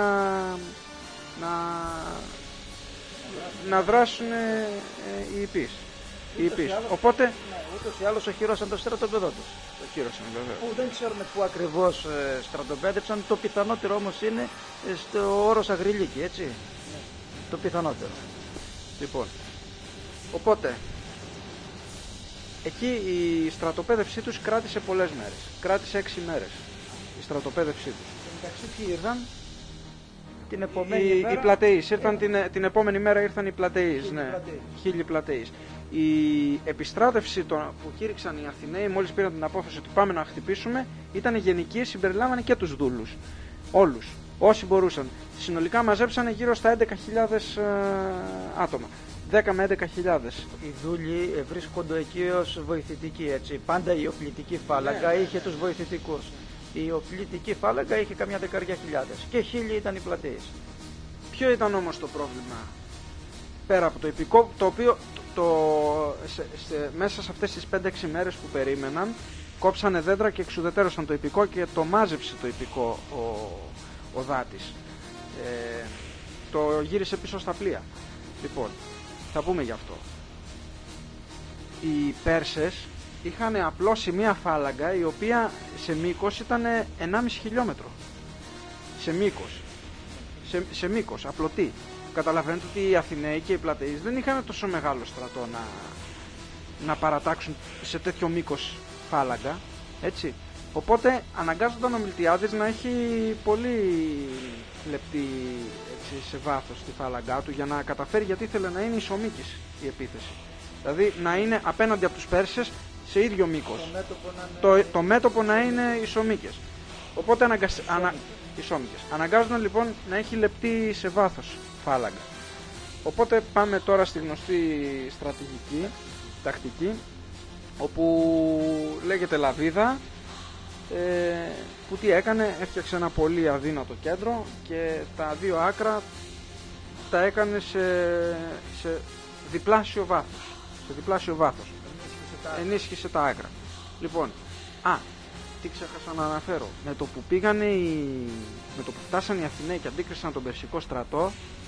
να δράσουν οι υπείς. Οπότε ούτως ή άλλως οχυρώσαν το στρατοπέδο τους. Το χείρωσαν, βέβαια. Που δεν ξέρουμε πού ακριβώς στρατοπέδευσαν. Το πιθανότερο όμως είναι στο όρος Αγριλίκη, έτσι. Ναι. Το πιθανότερο. Λοιπόν, οπότε εκεί η στρατοπέδευσή τους κράτησε πολλές μέρες. Κράτησε 6 μέρες η στρατοπέδευσή τους. Εντάξει, ποιοι ήρθαν την επομένη μέρα. Οι Πλατεείς ήρθαν την επόμενη μέρα, ήρθαν οι Πλατεείς, ναι. 1000 Πλατεείς. Η επιστράτευση που κήρυξαν οι Αθηναίοι μόλις πήραν την απόφαση ότι πάμε να χτυπήσουμε ήταν γενική, συμπεριλάμβανε και τους δούλους. Όλους, όσοι μπορούσαν. Συνολικά μαζέψανε γύρω στα 11.000 άτομα. 10 με 11.000. Οι δούλοι βρίσκονται εκεί ως βοηθητικοί, έτσι. Πάντα η οπλιτική φάλαγγα είχε τους βοηθητικούς. Η οπλιτική φάλαγγα είχε καμιά 10.000 και 1000 ήταν οι Πλατείες. Ποιο ήταν όμως το πρόβλημα? Πέρα από το υπηκό, το οποίο μέσα σε αυτές τις 5-6 μέρες που περίμεναν, κόψανε δέντρα και εξουδετερώσαν το ιππικό και το μάζεψε το ιππικό ο δάτης. Το γύρισε πίσω στα πλοία. Λοιπόν, θα πούμε γι' αυτό. Οι Πέρσες είχαν απλώσει μία φάλαγγα η οποία σε μήκος ήταν 1,5 χιλιόμετρο. Σε μήκος, απλωτή. Καταλαβαίνετε ότι οι Αθηναίοι και οι Πλατεείς δεν είχαν τόσο μεγάλο στρατό να παρατάξουν σε τέτοιο μήκος φάλαγγα, έτσι. Οπότε αναγκάζονταν ο Μιλτιάδης να έχει πολύ λεπτή, έτσι, σε βάθος τη φάλαγγά του για να καταφέρει, γιατί ήθελε να είναι ισομήκης η επίθεση. Δηλαδή να είναι απέναντι από τους Πέρσες σε ίδιο μήκος. Το μέτωπο να είναι ισομήκες. Οπότε αναγκάζονταν λοιπόν να έχει λεπτή σε βάθος φάλαγγα. Οπότε πάμε τώρα στη γνωστή στρατηγική, τακτική, όπου λέγεται Λαβίδα, που τι έκανε, έφτιαξε ένα πολύ αδύνατο κέντρο και τα δύο άκρα τα έκανε σε διπλάσιο βάθος. Ενίσχυσε τα άκρα. Λοιπόν, τι ξέχασα να αναφέρω, με το που φτάσαν οι Αθηναίοι και αντίκρισαν τον Περσικό στρατό,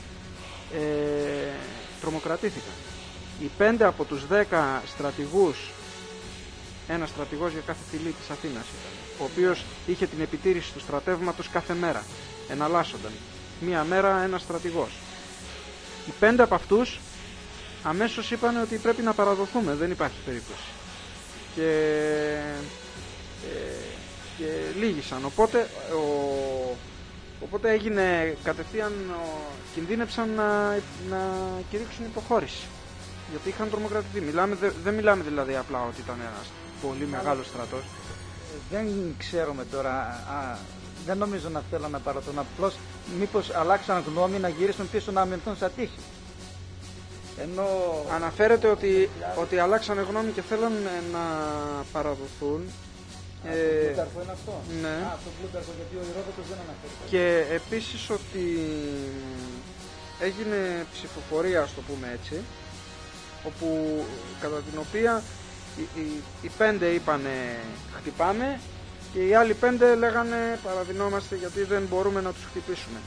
τρομοκρατήθηκαν. Οι 5 από τους 10 στρατηγούς, ένας στρατηγός για κάθε φυλή της Αθήνας ήταν, ο οποίος είχε την επιτήρηση του στρατεύματος κάθε μέρα, εναλλάσσονταν μία μέρα ένας στρατηγός. Οι 5 από αυτούς αμέσως είπαν ότι πρέπει να παραδοθούμε, δεν υπάρχει περίπτωση, και λύγησαν. Οπότε έγινε κατευθείαν, κινδύνεψαν να κηρύξουν υποχώρηση, γιατί είχαν τρομοκρατηθεί. Δεν μιλάμε δηλαδή απλά ότι ήταν ένας πολύ μεγάλος στρατός. Δεν ξέρουμε τώρα, δεν νομίζω να θέλω να παραδοθούν, απλώς μήπως αλλάξαν γνώμη να γυρίσουν πίσω να αμυνθούν στα τείχη. Αναφέρεται ότι αλλάξανε γνώμη και θέλουν να παραδοθούν. Το Πλούταρχο είναι αυτό. Ναι. Το Πλούταρχο, γιατί ο Ηρόδοτος δεν αναφέρεται. Και επίσης ότι έγινε ψηφοφορία, ας το πούμε έτσι, όπου κατά την οποία οι 5 είπανε χτυπάμε και οι άλλοι 5 λέγανε παραδεινόμαστε γιατί δεν μπορούμε να τους χτυπήσουμε.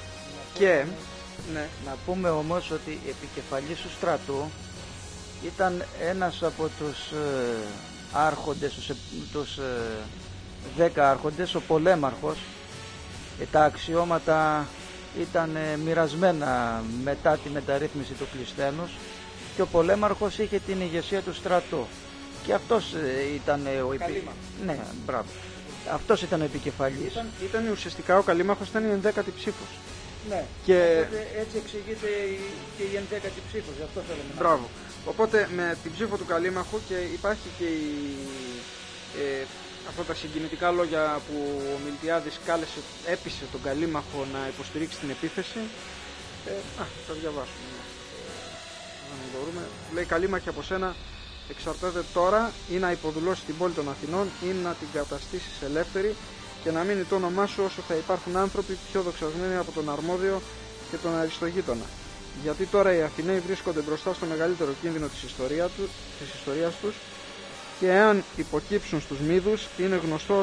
Να πούμε όμως ότι επικεφαλής του στρατού ήταν ένας από τους άρχοντες, τους 10 άρχοντες, ο Πολέμαρχος. Τα αξιώματα ήταν μοιρασμένα μετά τη μεταρρύθμιση του Κλεισθένους και ο Πολέμαρχος είχε την ηγεσία του στρατού και αυτός ήταν ο Ναι, μπράβο. Αυτός ήταν ο επικεφαλής. Ήταν ουσιαστικά ο Καλίμαχος, ήταν η 11η ψήφος. Ναι, και έτσι εξηγείται και η 11η ψήφος, γι' αυτό θέλουμε. Μπράβο. Οπότε με την ψήφο του Καλίμαχου και υπάρχει και αυτά τα συγκινητικά λόγια που ο Μιλτιάδης έπεισε τον Καλίμαχο να υποστηρίξει την επίθεση. Θα διαβάσουμε. Αν μπορούμε. Λέει: Καλίμαχε, από σένα εξαρτάται τώρα ή να υποδουλώσεις την πόλη των Αθηνών ή να την καταστήσεις ελεύθερη και να μείνει το όνομά σου όσο θα υπάρχουν άνθρωποι πιο δοξασμένοι από τον αρμόδιο και τον αριστογείτονα. Γιατί τώρα οι Αθηναίοι βρίσκονται μπροστά στο μεγαλύτερο κίνδυνο της ιστορίας τους και εάν υποκύψουν στους Μήδους είναι γνωστό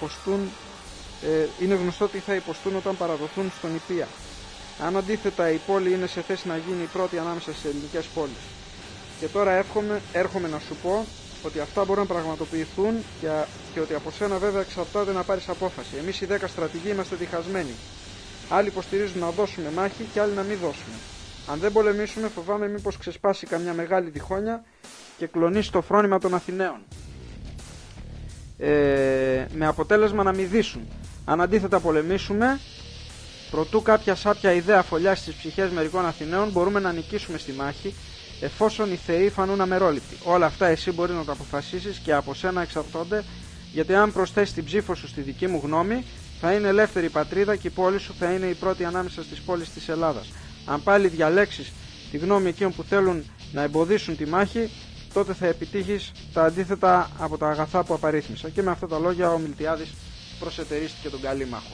ότι θα υποστούν όταν παραδοθούν στον Ιππία. Αν αντίθετα η πόλη είναι σε θέση να γίνει η πρώτη ανάμεσα στις ελληνικές πόλεις. Και τώρα έρχομαι να σου πω ότι αυτά μπορούν να πραγματοποιηθούν και ότι από σένα βέβαια εξαρτάται να πάρεις απόφαση. Εμείς οι 10 στρατηγοί είμαστε διχασμένοι. Άλλοι υποστηρίζουν να δώσουμε μάχη και άλλοι να μην δώσουμε. Αν δεν πολεμήσουμε, φοβάμαι μήπως ξεσπάσει καμιά μεγάλη διχόνοια και κλονίσει το φρόνημα των Αθηναίων. Με αποτέλεσμα να μηδήσουν. Αν αντίθετα πολεμήσουμε, προτού κάποια σάπια ιδέα φωλιάσει στις ψυχές μερικών Αθηναίων, μπορούμε να νικήσουμε στη μάχη, εφόσον οι θεοί φανούν αμερόληπτοι. Όλα αυτά εσύ μπορείς να τα αποφασίσεις και από σένα εξαρτώνται, γιατί αν προσθέσεις την ψήφο σου στη δική μου γνώμη, θα είναι ελεύθερη η πατρίδα και η πόλη σου θα είναι η πρώτη ανάμεσα στις πόλεις της Ελλάδας. Αν πάλι διαλέξεις τη γνώμη εκείνων που θέλουν να εμποδίσουν τη μάχη, τότε θα επιτύχεις τα αντίθετα από τα αγαθά που απαρίθμησα. Και με αυτά τα λόγια ο Μιλτιάδης προσετερίστηκε τον Καλίμαχο.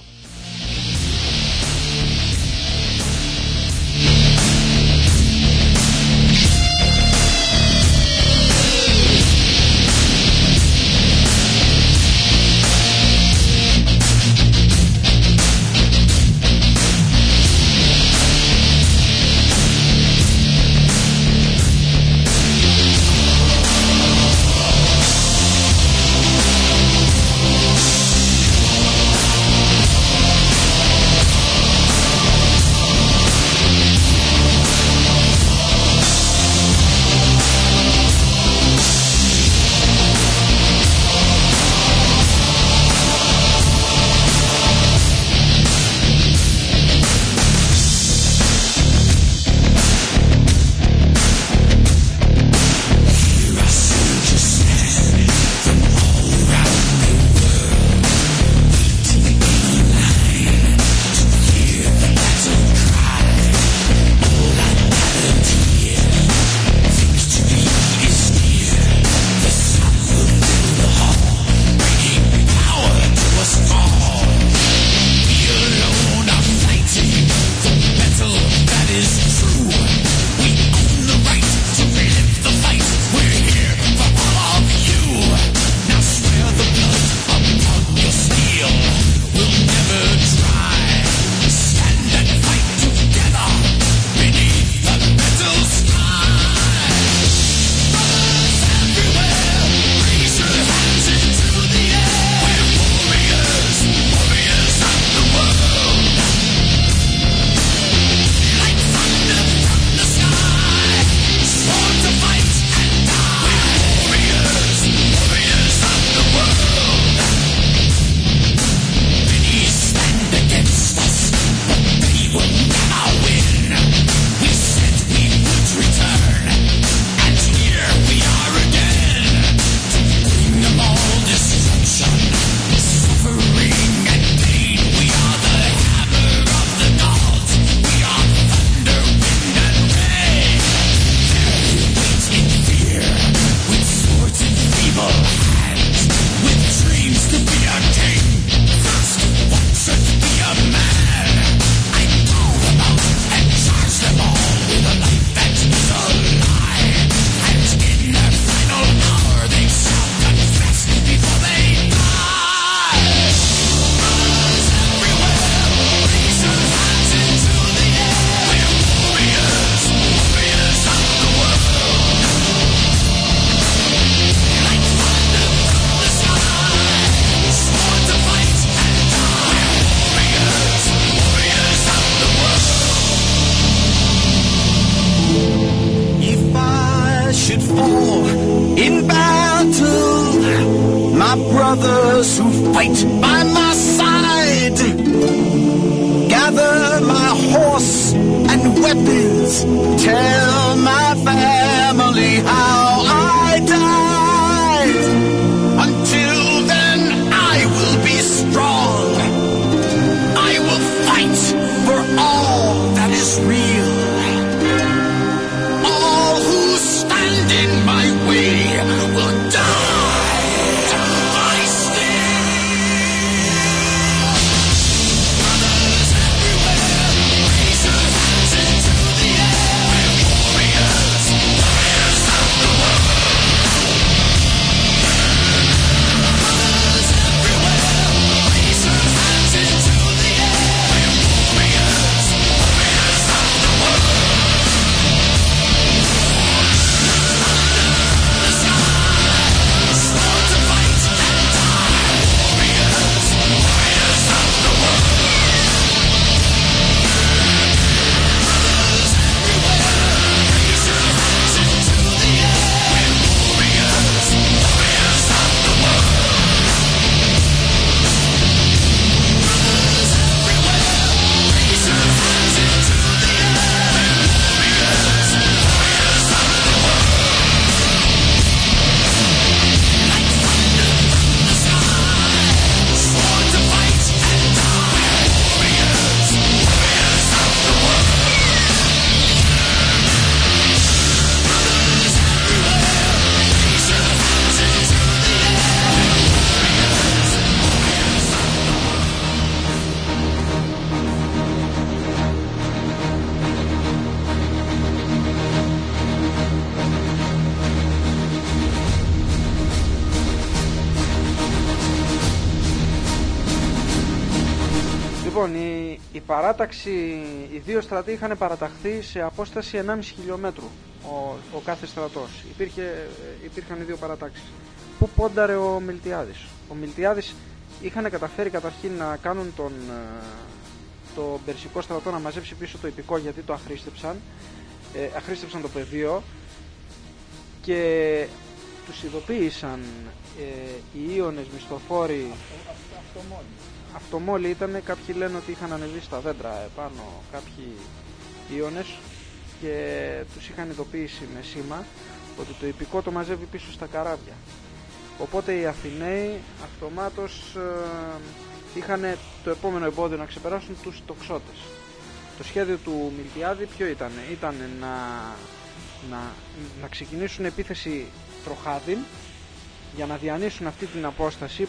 brothers who fight by my side. Gather my horse and weapons, tell my family how I died. Until then I will be strong. I will fight for all that is real. All who stand in my way will die. I stand. Brothers everywhere, raise your hands into the air. Warriors, warriors of the world. Brothers everywhere, raise your hands into the air. Warriors, warriors of the world. Sworn to fight and die. Warriors, warriors of the world. Brothers everywhere, raise your hands into the air. Warriors, warriors of the world. Brothers everywhere, raise your hands into the air. Warriors, warriors of the world. Like thunder from the sky, sworn to fight and die. Warriors, warriors of the world. Brothers everywhere, raise your hands into the air. Warriors, warriors of the Λοιπόν, η παράταξη, οι δύο στρατοί είχαν παραταχθεί σε απόσταση 1,5 χιλιόμετρου ο κάθε στρατός. Υπήρχαν οι δύο παρατάξεις. Πού πόνταρε ο Μιλτιάδης? Ο Μιλτιάδης είχαν καταφέρει καταρχήν να κάνουν το περσικό στρατό να μαζέψει πίσω το ιππικό, γιατί το αχρήστεψαν το πεδίο και τους ειδοποίησαν οι Ίωνες μισθοφόροι. Αυτομόλοι ήταν, κάποιοι λένε ότι είχαν ανεβεί στα δέντρα επάνω κάποιοι Ίωνες και τους είχαν ειδοποιήσει με σήμα ότι το ιππικό το μαζεύει πίσω στα καράβια. Οπότε οι Αθηναίοι αυτομάτως είχαν το επόμενο εμπόδιο να ξεπεράσουν τους τοξότες. Το σχέδιο του Μιλτιάδη ποιο ήταν? Ήταν να ξεκινήσουν επίθεση τροχάδιν για να διανύσουν αυτή την απόσταση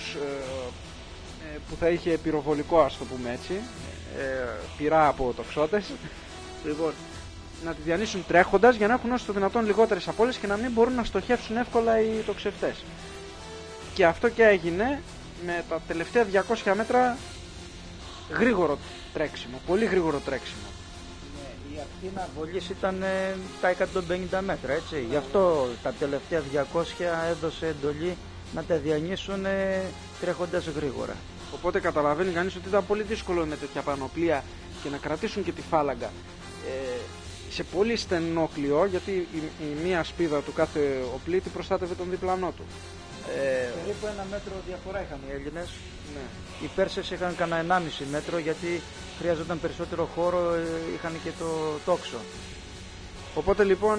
που θα είχε πυροβολικό, ας το πούμε έτσι, πυρά από τοξότες. Λοιπόν, να τη διανύσουν τρέχοντας για να έχουν όσο το δυνατόν λιγότερες απώλειες και να μην μπορούν να στοχεύσουν εύκολα οι τοξευτές. Και αυτό και έγινε με τα τελευταία 200 μέτρα γρήγορο τρέξιμο, πολύ γρήγορο τρέξιμο. Η ακτίνα βολής ήταν τα 150 μέτρα, έτσι. Γι' αυτό τα τελευταία 200 έδωσε εντολή να τα διανύσουν τρέχοντας γρήγορα. Οπότε καταλαβαίνει κανείς ότι ήταν πολύ δύσκολο με τέτοια πανοπλία και να κρατήσουν και τη φάλαγγα σε πολύ στενό κλειό, γιατί η μία σπίδα του κάθε οπλίτη προστάτευε τον διπλανό του. Περίπου 1 μέτρο διαφορά είχαν οι Έλληνες. Ναι. Οι Πέρσες είχαν κανένα 1,5 μέτρο, γιατί χρειάζονταν περισσότερο χώρο, είχαν και το τόξο. Οπότε λοιπόν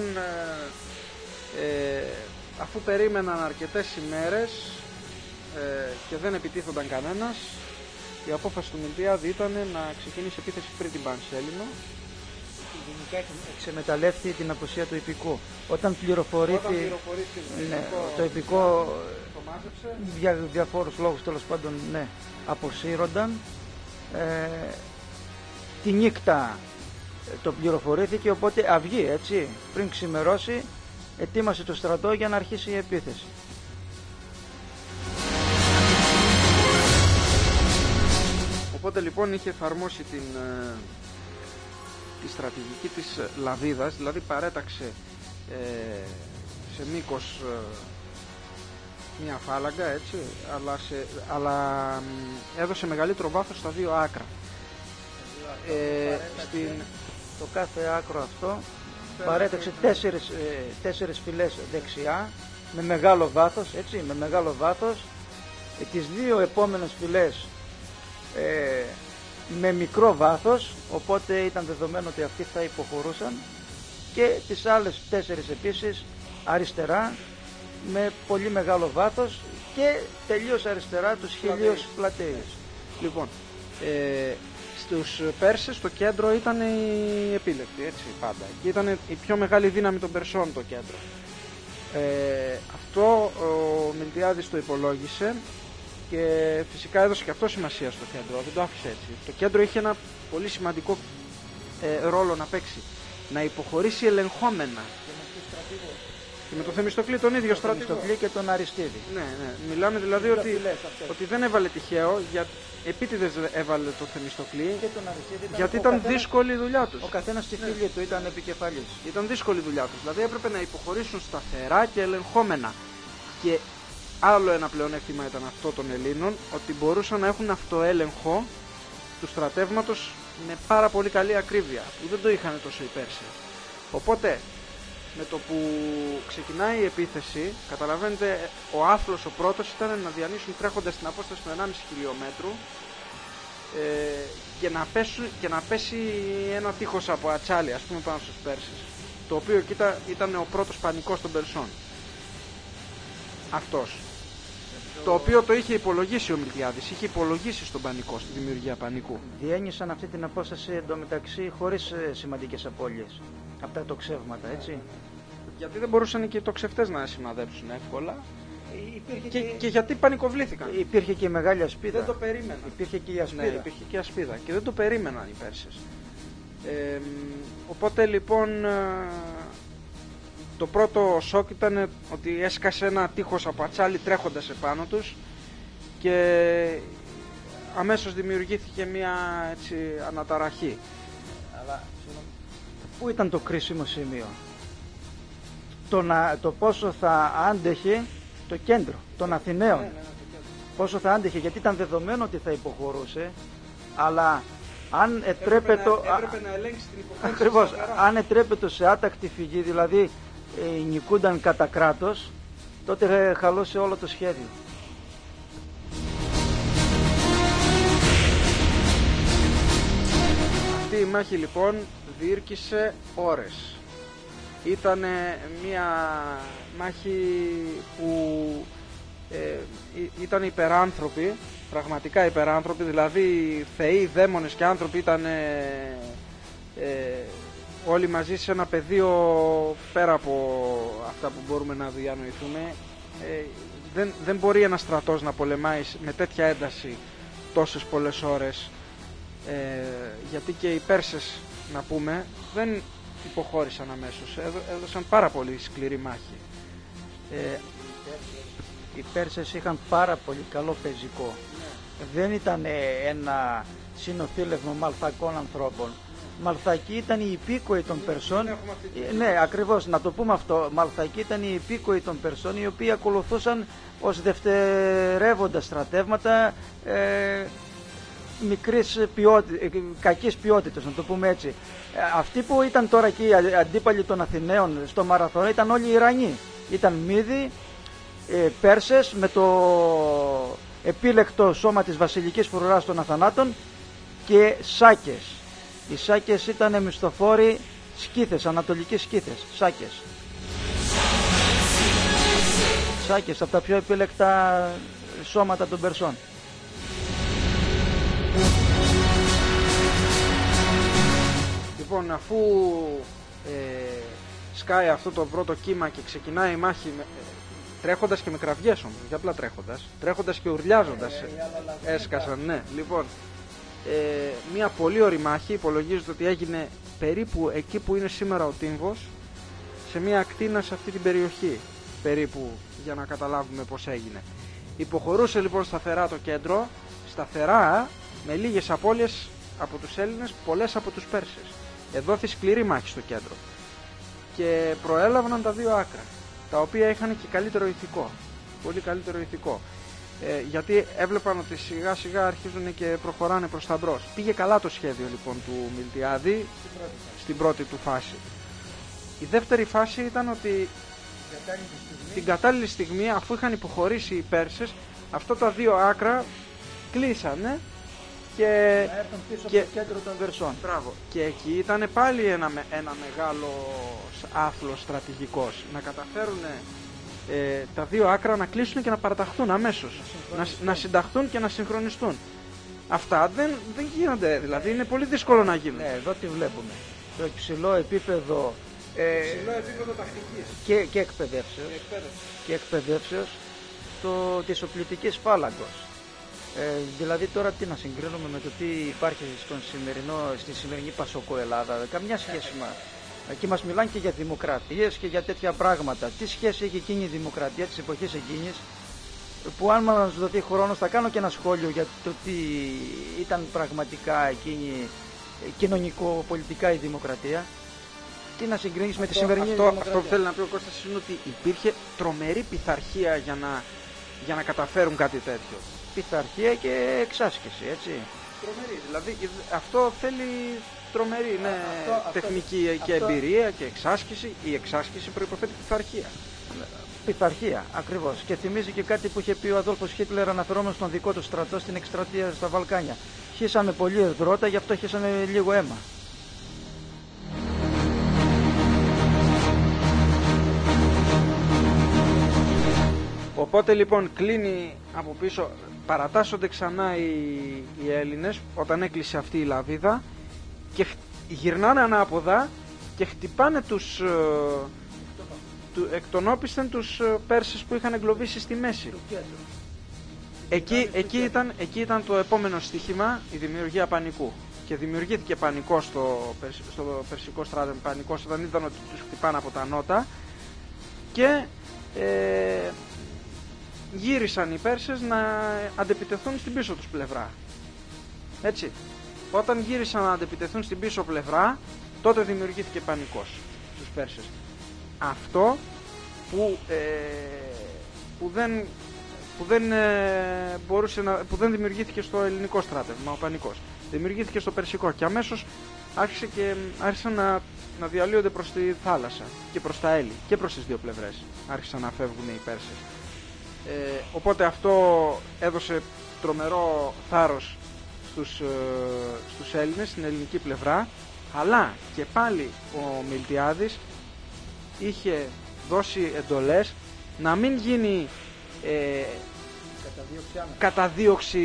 αφού περίμεναν αρκετές ημέρες και δεν επιτίθονταν κανένας, η απόφαση του Μιλτιάδη ήταν να ξεκινήσει επίθεση πριν την Πανσέλινο. Γενικά εξεμεταλλεύτηκε την απουσία του ιππικού. Όταν πληροφορήθηκε το ιππικό, το μάζεψε. για διαφόρους λόγους τέλος πάντων, ναι, αποσύρονταν. Τη νύχτα το πληροφορήθηκε, οπότε αυγή, έτσι, πριν ξημερώσει, ετοίμασε το στρατό για να αρχίσει η επίθεση. Οπότε λοιπόν είχε εφαρμόσει τη στρατηγική της λαβίδας, δηλαδή παρέταξε σε μήκος μια φάλαγγα, έτσι, αλλά έδωσε μεγαλύτερο βάθος στα δύο άκρα. Το κάθε άκρο αυτό παρέταξε τέσσερις φυλές δεξιά με μεγάλο βάθος, έτσι, με μεγάλο βάθος, τις δύο επόμενες φυλές με μικρό βάθος, οπότε ήταν δεδομένο ότι αυτοί θα υποχωρούσαν, και τις άλλες 4 επίσης αριστερά με πολύ μεγάλο βάθος και τελείως αριστερά τους χίλιους πλατείες. Λοιπόν, στους Πέρσες το κέντρο ήταν η επίλεκτη, έτσι πάντα. Και ήταν η πιο μεγάλη δύναμη των Περσών το κέντρο. Αυτό ο Μιλτιάδης το υπολόγισε και φυσικά έδωσε και αυτό σημασία στο κέντρο, δεν το άφησε έτσι. Το κέντρο είχε ένα πολύ σημαντικό ρόλο να παίξει, να υποχωρήσει ελεγχόμενα. Και με το Θεμιστοκλή τον ίδιο στρατηγό. Το Θεμιστοκλή και τον Αριστίδη. Ναι. Μιλάμε δηλαδή ότι δεν έβαλε τυχαίο, επίτηδες έβαλε το Θεμιστοκλή, γιατί ήταν δύσκολη η δουλειά τους. Ο καθένας στη φίλη του ήταν επικεφαλής. Ήταν δύσκολη η δουλειά τους, δηλαδή έπρεπε να υποχωρήσουν σταθερά και ελεγχόμενα. Και άλλο ένα πλεονέκτημα ήταν αυτό των Ελλήνων, ότι μπορούσαν να έχουν αυτοέλεγχο του στρατεύματος με πάρα πολύ καλή ακρίβεια, που δεν το είχαν τόσο οι Πέρσες. Οπότε, με το που ξεκινάει η επίθεση, καταλαβαίνετε, ο άθλος ο πρώτος ήταν να διανύσουν τρέχοντας στην απόσταση του 1,5 χιλιόμετρου και να πέσει ένα τείχος από ατσάλι, ας πούμε, πάνω στους Πέρσες, το οποίο ήταν ο πρώτος πανικός των Περσών. Αυτός. Το οποίο το είχε υπολογίσει ο Μιλτιάδης, είχε υπολογίσει στον πανικό, στη δημιουργία πανικού. Διένυσαν αυτή την απόσταση εντωμεταξύ χωρίς σημαντικές απώλειες από τα τοξεύματα, έτσι. Γιατί δεν μπορούσαν και οι τοξευτές να σημαδέψουν εύκολα και γιατί πανικοβλήθηκαν. Υπήρχε και η μεγάλη ασπίδα. Δεν το περίμεναν. Υπήρχε και η ασπίδα. Ναι, υπήρχε και η ασπίδα και δεν το περίμεναν οι Πέρσες. Οπότε λοιπόν το πρώτο σοκ ήταν ότι έσκασε ένα τείχος από ατσάλι τρέχοντας επάνω τους και αμέσως δημιουργήθηκε μια έτσι αναταραχή. Αλλά πού ήταν το κρίσιμο σημείο? Το πόσο θα άντεχε το κέντρο των Αθηναίων. Πόσο θα άντεχε, γιατί ήταν δεδομένο ότι θα υποχωρούσε, αλλά αν έπρεπε να ελέγξει την υποχώρηση. Ακριβώς, αν ετρέπεται σε άτακτη φυγή, δηλαδή νικούνταν κατά κράτος, τότε χαλούσε όλο το σχέδιο. Αυτή η μάχη λοιπόν διήρκησε ώρες. Ήταν μια μάχη που ήταν υπεράνθρωποι, πραγματικά υπεράνθρωποι, δηλαδή θεοί, δαίμονες και άνθρωποι ήταν όλοι μαζί σε ένα πεδίο πέρα από αυτά που μπορούμε να διανοηθούμε. Δεν μπορεί ένας στρατός να πολεμάει με τέτοια ένταση τόσες πολλές ώρες, γιατί και οι Πέρσες, να πούμε, δεν υποχώρησαν αμέσως, έδωσαν πάρα πολύ σκληρή μάχη. Οι Πέρσες είχαν πάρα πολύ καλό πεζικό. Δεν ήταν ένα συνοθήλευμα μαλθακών ανθρώπων. Μαλθακοί ήταν οι υπήκοοι των Περσών. Ναι, ακριβώς, να το πούμε αυτό. Μαλθακοί ήταν οι υπήκοοι των Περσών, οι οποίοι ακολουθούσαν ως δευτερεύοντα στρατεύματα κακής ποιότητας, να το πούμε έτσι. Αυτοί που ήταν τώρα εκεί οι αντίπαλοι των Αθηναίων στο Μαραθώνα ήταν όλοι Ιρανοί. Ήταν Μύδοι, Πέρσες με το επίλεκτο σώμα της βασιλικής φρουράς των Αθανάτων και Σάκες. Οι Σάκες ήταν μισθοφόροι σκύθες, ανατολικοί σκύθες, Σάκες. Σάκες, από τα πιο επίλεκτα σώματα των Περσών. Λοιπόν, αφού σκάει αυτό το πρώτο κύμα και ξεκινάει η μάχη τρέχοντας και με κραυγές όμως, για απλά τρέχοντας και ουρλιάζοντας έσκασαν, ναι. Λοιπόν, μια πολύ ωραία μάχη, υπολογίζεται ότι έγινε περίπου εκεί που είναι σήμερα ο Τύμβος, σε μια ακτίνα σε αυτή την περιοχή, περίπου, για να καταλάβουμε πώς έγινε. Υποχωρούσε λοιπόν σταθερά το κέντρο, σταθερά, με λίγες απώλειες από τους Έλληνες, πολλές από τους Πέρσες. Εδόθη σκληρή μάχη στο κέντρο και προέλαβαν τα δύο άκρα, τα οποία είχαν και καλύτερο ηθικό, πολύ καλύτερο ηθικό, γιατί έβλεπαν ότι σιγά σιγά αρχίζουν και προχωράνε προς τα μπρος. Πήγε καλά το σχέδιο λοιπόν του Μιλτιάδη στην πρώτη του φάση. Η δεύτερη φάση ήταν ότι την κατάλληλη στιγμή, αφού είχαν υποχωρήσει οι Πέρσες, αυτά τα δύο άκρα κλείσανε και Να έρθουν πίσω και- από το κέντρο των Βερσών. μπράβο. Και εκεί ήταν πάλι ένα μεγάλο άθλος στρατηγικός. Να καταφέρουν τα δύο άκρα να κλείσουν και να παραταχθούν αμέσως. Να συνταχθούν και να συγχρονιστούν. Αυτά δεν γίνονται, δηλαδή είναι πολύ δύσκολο να γίνουν. Ναι, εδώ τι βλέπουμε. Το υψηλό επίπεδο επίπεδο τακτικής. και εκπαιδεύσεως της οπλιτικής φάλαγγος. Δηλαδή τώρα τι να συγκρίνουμε με το τι υπάρχει στη σημερινή Πασοκό Ελλάδα. Καμιά σχέση και μας μιλάνε και για δημοκρατίες και για τέτοια πράγματα. Τι σχέση έχει εκείνη η δημοκρατία της εποχής εκείνης, που αν μας δοθεί χρόνος θα κάνω και ένα σχόλιο για το τι ήταν πραγματικά εκείνη κοινωνικο-πολιτικά η δημοκρατία. Τι να συγκρίνεις με τη σημερινή δημοκρατία. Αυτό που θέλει να πει ο Κώστας είναι ότι υπήρχε τρομερή πειθαρχία για να καταφέρουν κάτι τέτοιο. Πειθαρχία και εξάσκηση, έτσι. Τρομερή, δηλαδή αυτό θέλει τρομερή τεχνική και εμπειρία και εξάσκηση. Η εξάσκηση προϋποθέτει πειθαρχία. Πειθαρχία, ακριβώς. Και θυμίζει και κάτι που είχε πει ο Αδόλφος Χίτλερ αναφερόμενος στον δικό του στρατό στην εκστρατεία στα Βαλκάνια. Χύσαμε πολύ εδρώτα, γι' αυτό χύσαμε λίγο αίμα. Οπότε λοιπόν κλείνει από πίσω, παρατάσσονται ξανά οι Έλληνες όταν έκλεισε αυτή η λαβίδα και γυρνάνε ανάποδα και χτυπάνε εκ των όπισθεν τους Πέρσες που είχαν εγκλωβίσει στη μέση. Εκεί ήταν το επόμενο στοίχημα, η δημιουργία πανικού. Και δημιουργήθηκε πανικός στο περσικό στράτο, πανικός όταν είδαν ότι τους χτυπάνε από τα νότα και γύρισαν οι Πέρσες να αντεπιτεθούν στην πίσω τους πλευρά. Έτσι. Όταν γύρισαν να αντεπιτεθούν στην πίσω πλευρά, τότε δημιουργήθηκε πανικός στους Πέρσες. Αυτό που δεν δημιουργήθηκε στο ελληνικό στράτευμα, ο πανικός. Δημιουργήθηκε στο περσικό και αμέσως άρχισαν να διαλύονται προς τη θάλασσα και προς τα έλλη και προς τις δύο πλευρές. Άρχισαν να φεύγουν οι Πέρσες. Οπότε αυτό έδωσε τρομερό θάρρος στους Έλληνες, στην ελληνική πλευρά, αλλά και πάλι ο Μιλτιάδης είχε δώσει εντολές να μην γίνει καταδίωξη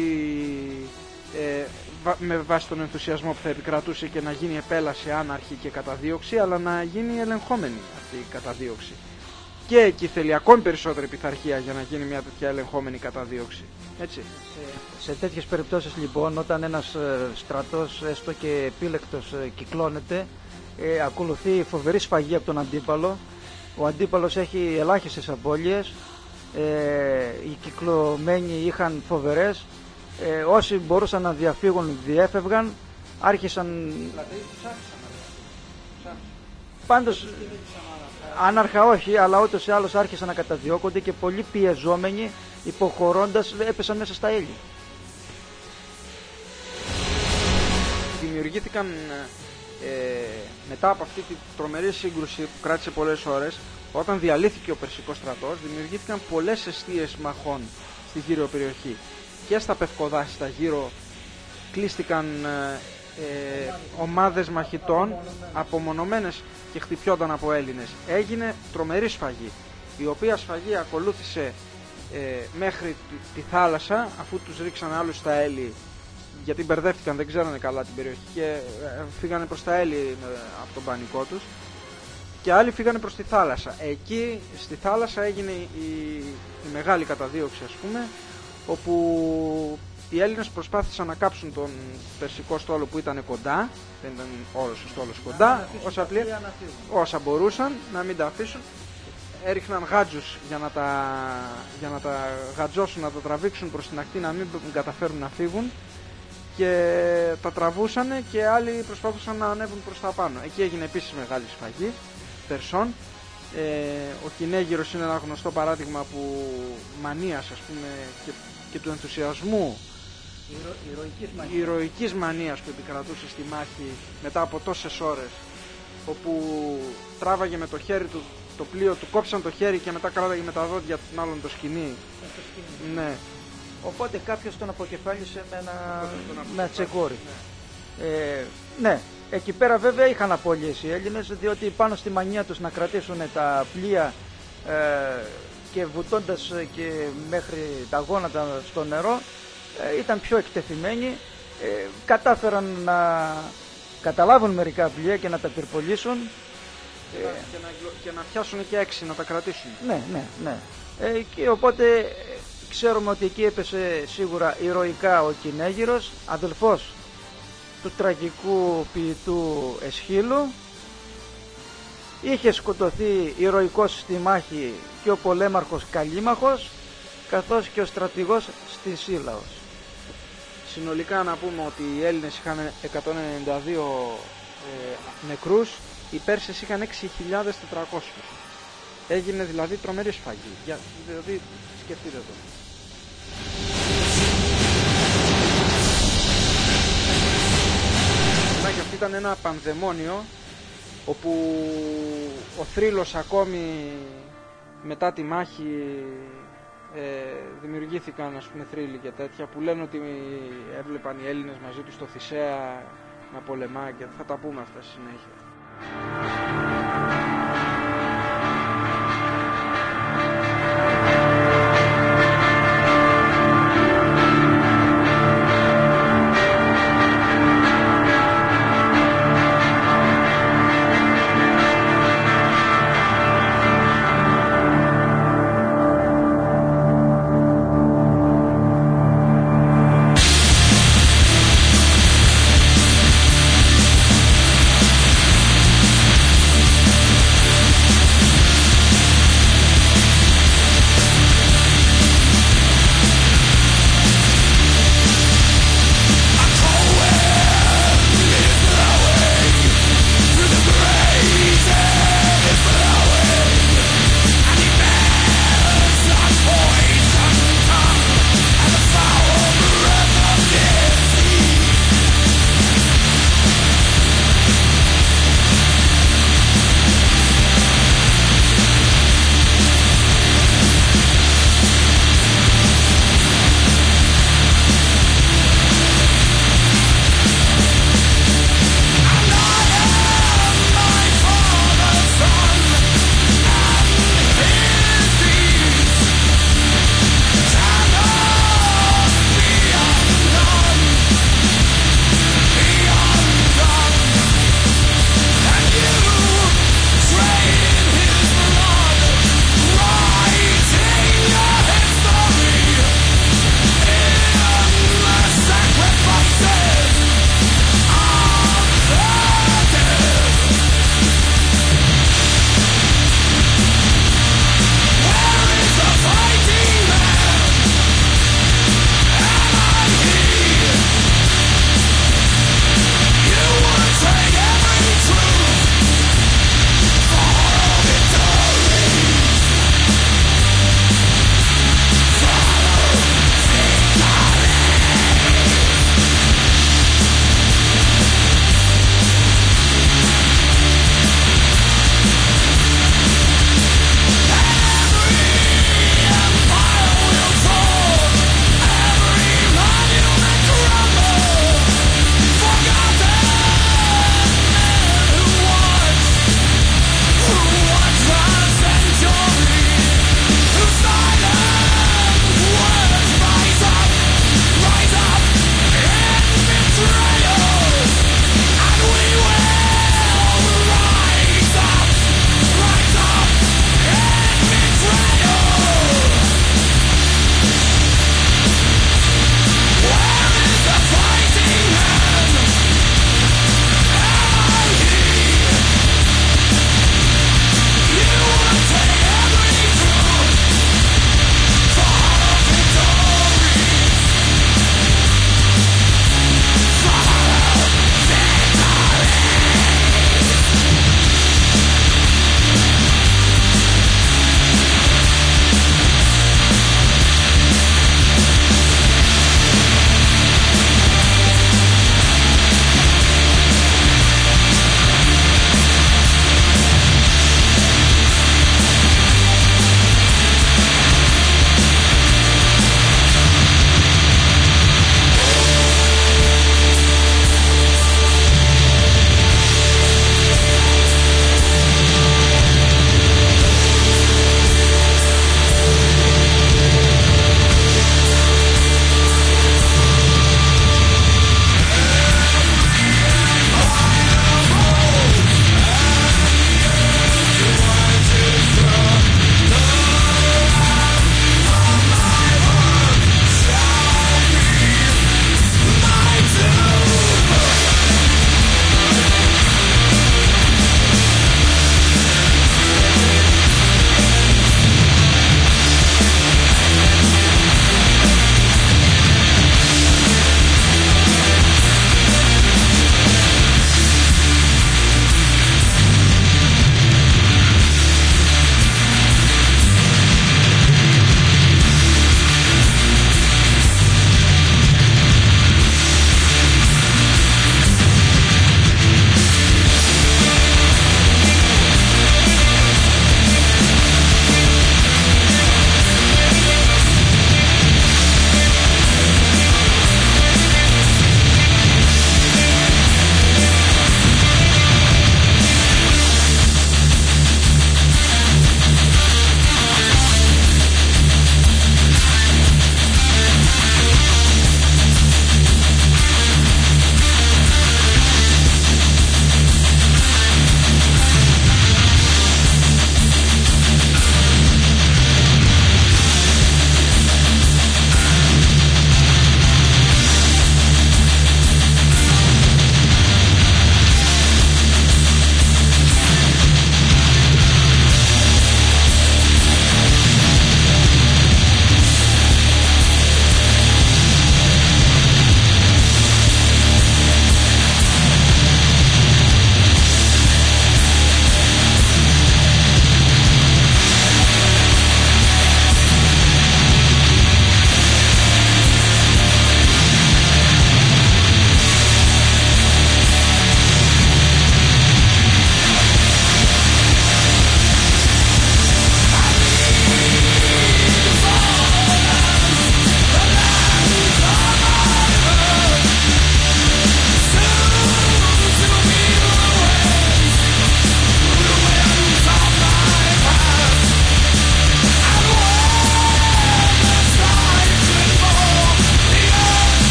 με βάση τον ενθουσιασμό που θα επικρατούσε και να γίνει επέλαση άναρχη και καταδίωξη, αλλά να γίνει ελεγχόμενη αυτή η καταδίωξη. Και εκεί θέλει ακόμη περισσότερη πειθαρχία για να γίνει μια τέτοια ελεγχόμενη καταδίωξη. Έτσι. Σε τέτοιες περιπτώσεις λοιπόν, όταν ένας στρατός έστω και επίλεκτος κυκλώνεται, ακολουθεί φοβερή σφαγή από τον αντίπαλο. Ο αντίπαλος έχει ελάχιστες απώλειες, οι κυκλωμένοι είχαν φοβερές, όσοι μπορούσαν να διαφύγουν διέφευγαν, άρχισαν... Πάντως άναρχα όχι, αλλά ούτως ή άλλως άρχισαν να καταδιώκονται και πολλοί πιεζόμενοι, υποχωρώντας, έπεσαν μέσα στα έλλη. Δημιουργήθηκαν μετά από αυτή τη τρομερή σύγκρουση που κράτησε πολλές ώρες, όταν διαλύθηκε ο Περσικός στρατός, δημιουργήθηκαν πολλές εστίες μαχών στη γύρω περιοχή. Και στα Πευκοδάσια, στα γύρω, κλείστηκαν ομάδες μαχητών απομονωμένες και χτυπιόταν από Έλληνες. Έγινε τρομερή σφαγή, η οποία σφαγή ακολούθησε μέχρι τη θάλασσα, αφού τους ρίξαν άλλους στα έλλη, γιατί μπερδεύτηκαν, δεν ξέρανε καλά την περιοχή και φύγανε προς τα έλλη από τον πανικό τους, και άλλοι φύγανε προς τη θάλασσα. Εκεί στη θάλασσα έγινε η μεγάλη καταδίωξη, ας πούμε, όπου οι Έλληνες προσπάθησαν να κάψουν τον Περσικό στόλο που ήταν κοντά, δεν ήταν όλος ο στόλος κοντά, όσα μπορούσαν, να μην τα αφήσουν. Έριχναν γάτζους για να τα γατζώσουν, να τα τραβήξουν προς την ακτή, να μην καταφέρουν να φύγουν, και τα τραβούσανε και άλλοι προσπάθησαν να ανέβουν προς τα πάνω. Εκεί έγινε επίσης μεγάλη σφαγή Περσών. Ο Κυνέγυρος είναι ένα γνωστό παράδειγμα που μανίας, ας πούμε, και του ενθουσιασμού, ηρωικής μανίας που επικρατούσε στη μάχη μετά από τόσες ώρες, όπου τράβαγε με το χέρι του το πλοίο, του κόψαν το χέρι και μετά κράταγε με τα δόντια του άλλον το σκοινί. Ναι. Οπότε κάποιος τον αποκεφάλισε με ένα τσεκόρι. Ναι, εκεί πέρα βέβαια είχαν απώλειες οι Έλληνες, διότι πάνω στη μανία τους να κρατήσουν τα πλοία και βουτώντας και μέχρι τα γόνατα στο νερό, ήταν πιο εκτεθειμένοι, κατάφεραν να καταλάβουν μερικά πλοία και να τα πυρπολίσουν. Και να πιάσουν και 6 να τα κρατήσουν. Ναι. Και οπότε ξέρουμε ότι εκεί έπεσε σίγουρα ηρωικά ο Κυνέγυρος, αδελφός του τραγικού ποιητού Εσχύλου. Είχε σκοτωθεί ηρωικός στη μάχη και ο πολέμαρχος Καλίμαχος, καθώς και ο στρατηγός στη Σύλλαος. Συνολικά να πούμε ότι οι Έλληνες είχαν 192 νεκρούς, οι Πέρσες είχαν 6.400. Έγινε δηλαδή τρομερή σφαγή. Δηλαδή σκεφτείτε το. Και αυτό ήταν ένα πανδαιμόνιο όπου ο θρύλος ακόμη μετά τη μάχη δημιουργήθηκαν, ας πούμε, θρύλοι και τέτοια που λένε ότι έβλεπαν οι Έλληνες μαζί τους το Θησέα να πολεμά, και θα τα πούμε αυτά στη συνέχεια.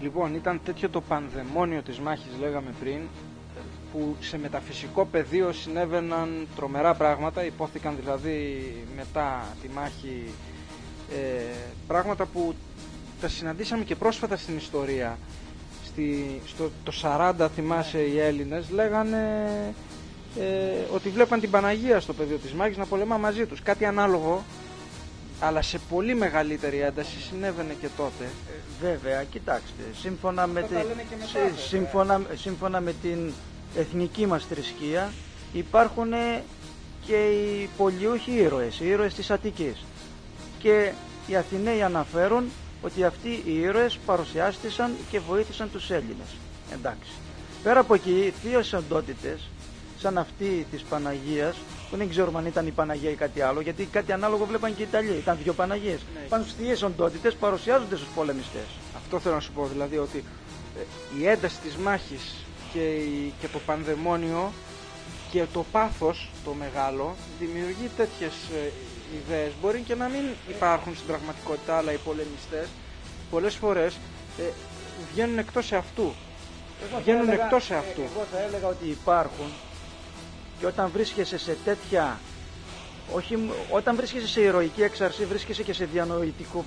Λοιπόν, ήταν τέτοιο το πανδαιμόνιο της μάχης, λέγαμε πριν, που σε μεταφυσικό πεδίο συνέβαιναν τρομερά πράγματα, υπόθηκαν δηλαδή μετά τη μάχη πράγματα που τα συναντήσαμε και πρόσφατα στην ιστορία. Το 40, θυμάσαι, οι Έλληνες λέγανε ότι βλέπαν την Παναγία στο πεδίο της μάχης να πολεμά μαζί τους. Κάτι ανάλογο, αλλά σε πολύ μεγαλύτερη ένταση συνέβαινε και τότε. Βέβαια, κοιτάξτε, σύμφωνα με, Αυτά λένε και μετά, σύμφωνα με την εθνική μας θρησκεία υπάρχουν και οι πολιούχοι ήρωες, οι ήρωες της Αττικής. Και οι Αθηναίοι αναφέρουν ότι αυτοί οι ήρωες παρουσιάστησαν και βοήθησαν τους Έλληνες. Εντάξει. Πέρα από εκεί, οι θείες οντότητες, σαν αυτή της Παναγίας, που δεν ξέρουμε αν ήταν η Παναγία ή κάτι άλλο, γιατί κάτι ανάλογο βλέπαν και οι Ιταλοί, ήταν δύο Παναγίες. Ναι. Πάνω στις θείες οντότητες παρουσιάζονται στους πολεμιστές. Αυτό θέλω να σου πω, δηλαδή ότι η ένταση της μάχης και το πανδαιμόνιο και το πάθος το μεγάλο δημιουργεί τέτοιες ιδέες. Μπορεί και να μην υπάρχουν στην πραγματικότητα, αλλά οι πολεμιστές πολλές φορές βγαίνουν εκτός εαυτού. Εγώ θα έλεγα ότι υπάρχουν, και όταν βρίσκεσαι σε τέτοια, όταν βρίσκεσαι σε ηρωική έξαρση, βρίσκεσαι και σε διανοητικό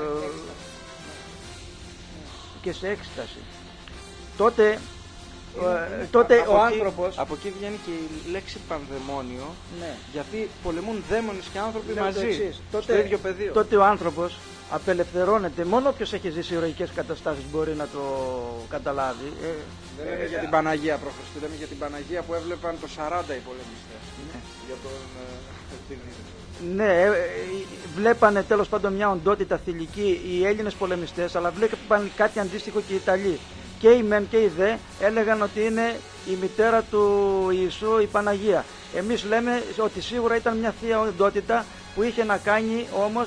και σε έκσταση. Τότε ο άνθρωπος... Από εκεί βγαίνει και η λέξη πανδαιμόνιο, Ναι. γιατί πολεμούν δαίμονες και άνθρωποι Λέω το μαζί, εξής. στο ίδιο πεδίο. Τότε ο άνθρωπος απελευθερώνεται. Μόνο όποιος έχει ζήσει ηρωικές καταστάσεις μπορεί να το καταλάβει. Δεν λέμε για την Παναγία προχωρήστε, λέμε για την Παναγία που έβλεπαν το 40 οι πολεμιστές. Ναι. Για τον Ναι, βλέπανε τέλος πάντων μια οντότητα θηλυκή οι Έλληνες πολεμιστές, αλλά βλέπαν κάτι αντίστοιχο και οι Ιταλοί. Και οι μεν και οι δε έλεγαν ότι είναι η μητέρα του Ιησού, η Παναγία. Εμείς λέμε ότι σίγουρα ήταν μια θεία οντότητα που είχε να κάνει όμως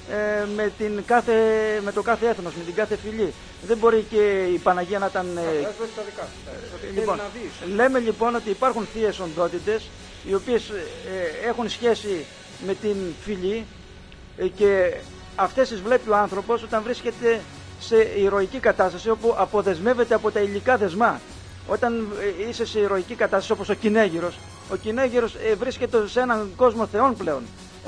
με το κάθε έθνος, με την κάθε φυλή. Δεν μπορεί και η Παναγία να ήταν... Λοιπόν, λέμε λοιπόν ότι υπάρχουν θείες οντότητες οι οποίες έχουν σχέση με την φυλή και αυτές τις βλέπει ο άνθρωπος όταν βρίσκεται σε ηρωική κατάσταση, όπου αποδεσμεύεται από τα υλικά δεσμά. Όταν είσαι σε ηρωική κατάσταση όπως ο Κυνέγυρος, ο Κυνέγυρος βρίσκεται σε έναν κόσμο θεών πλέον.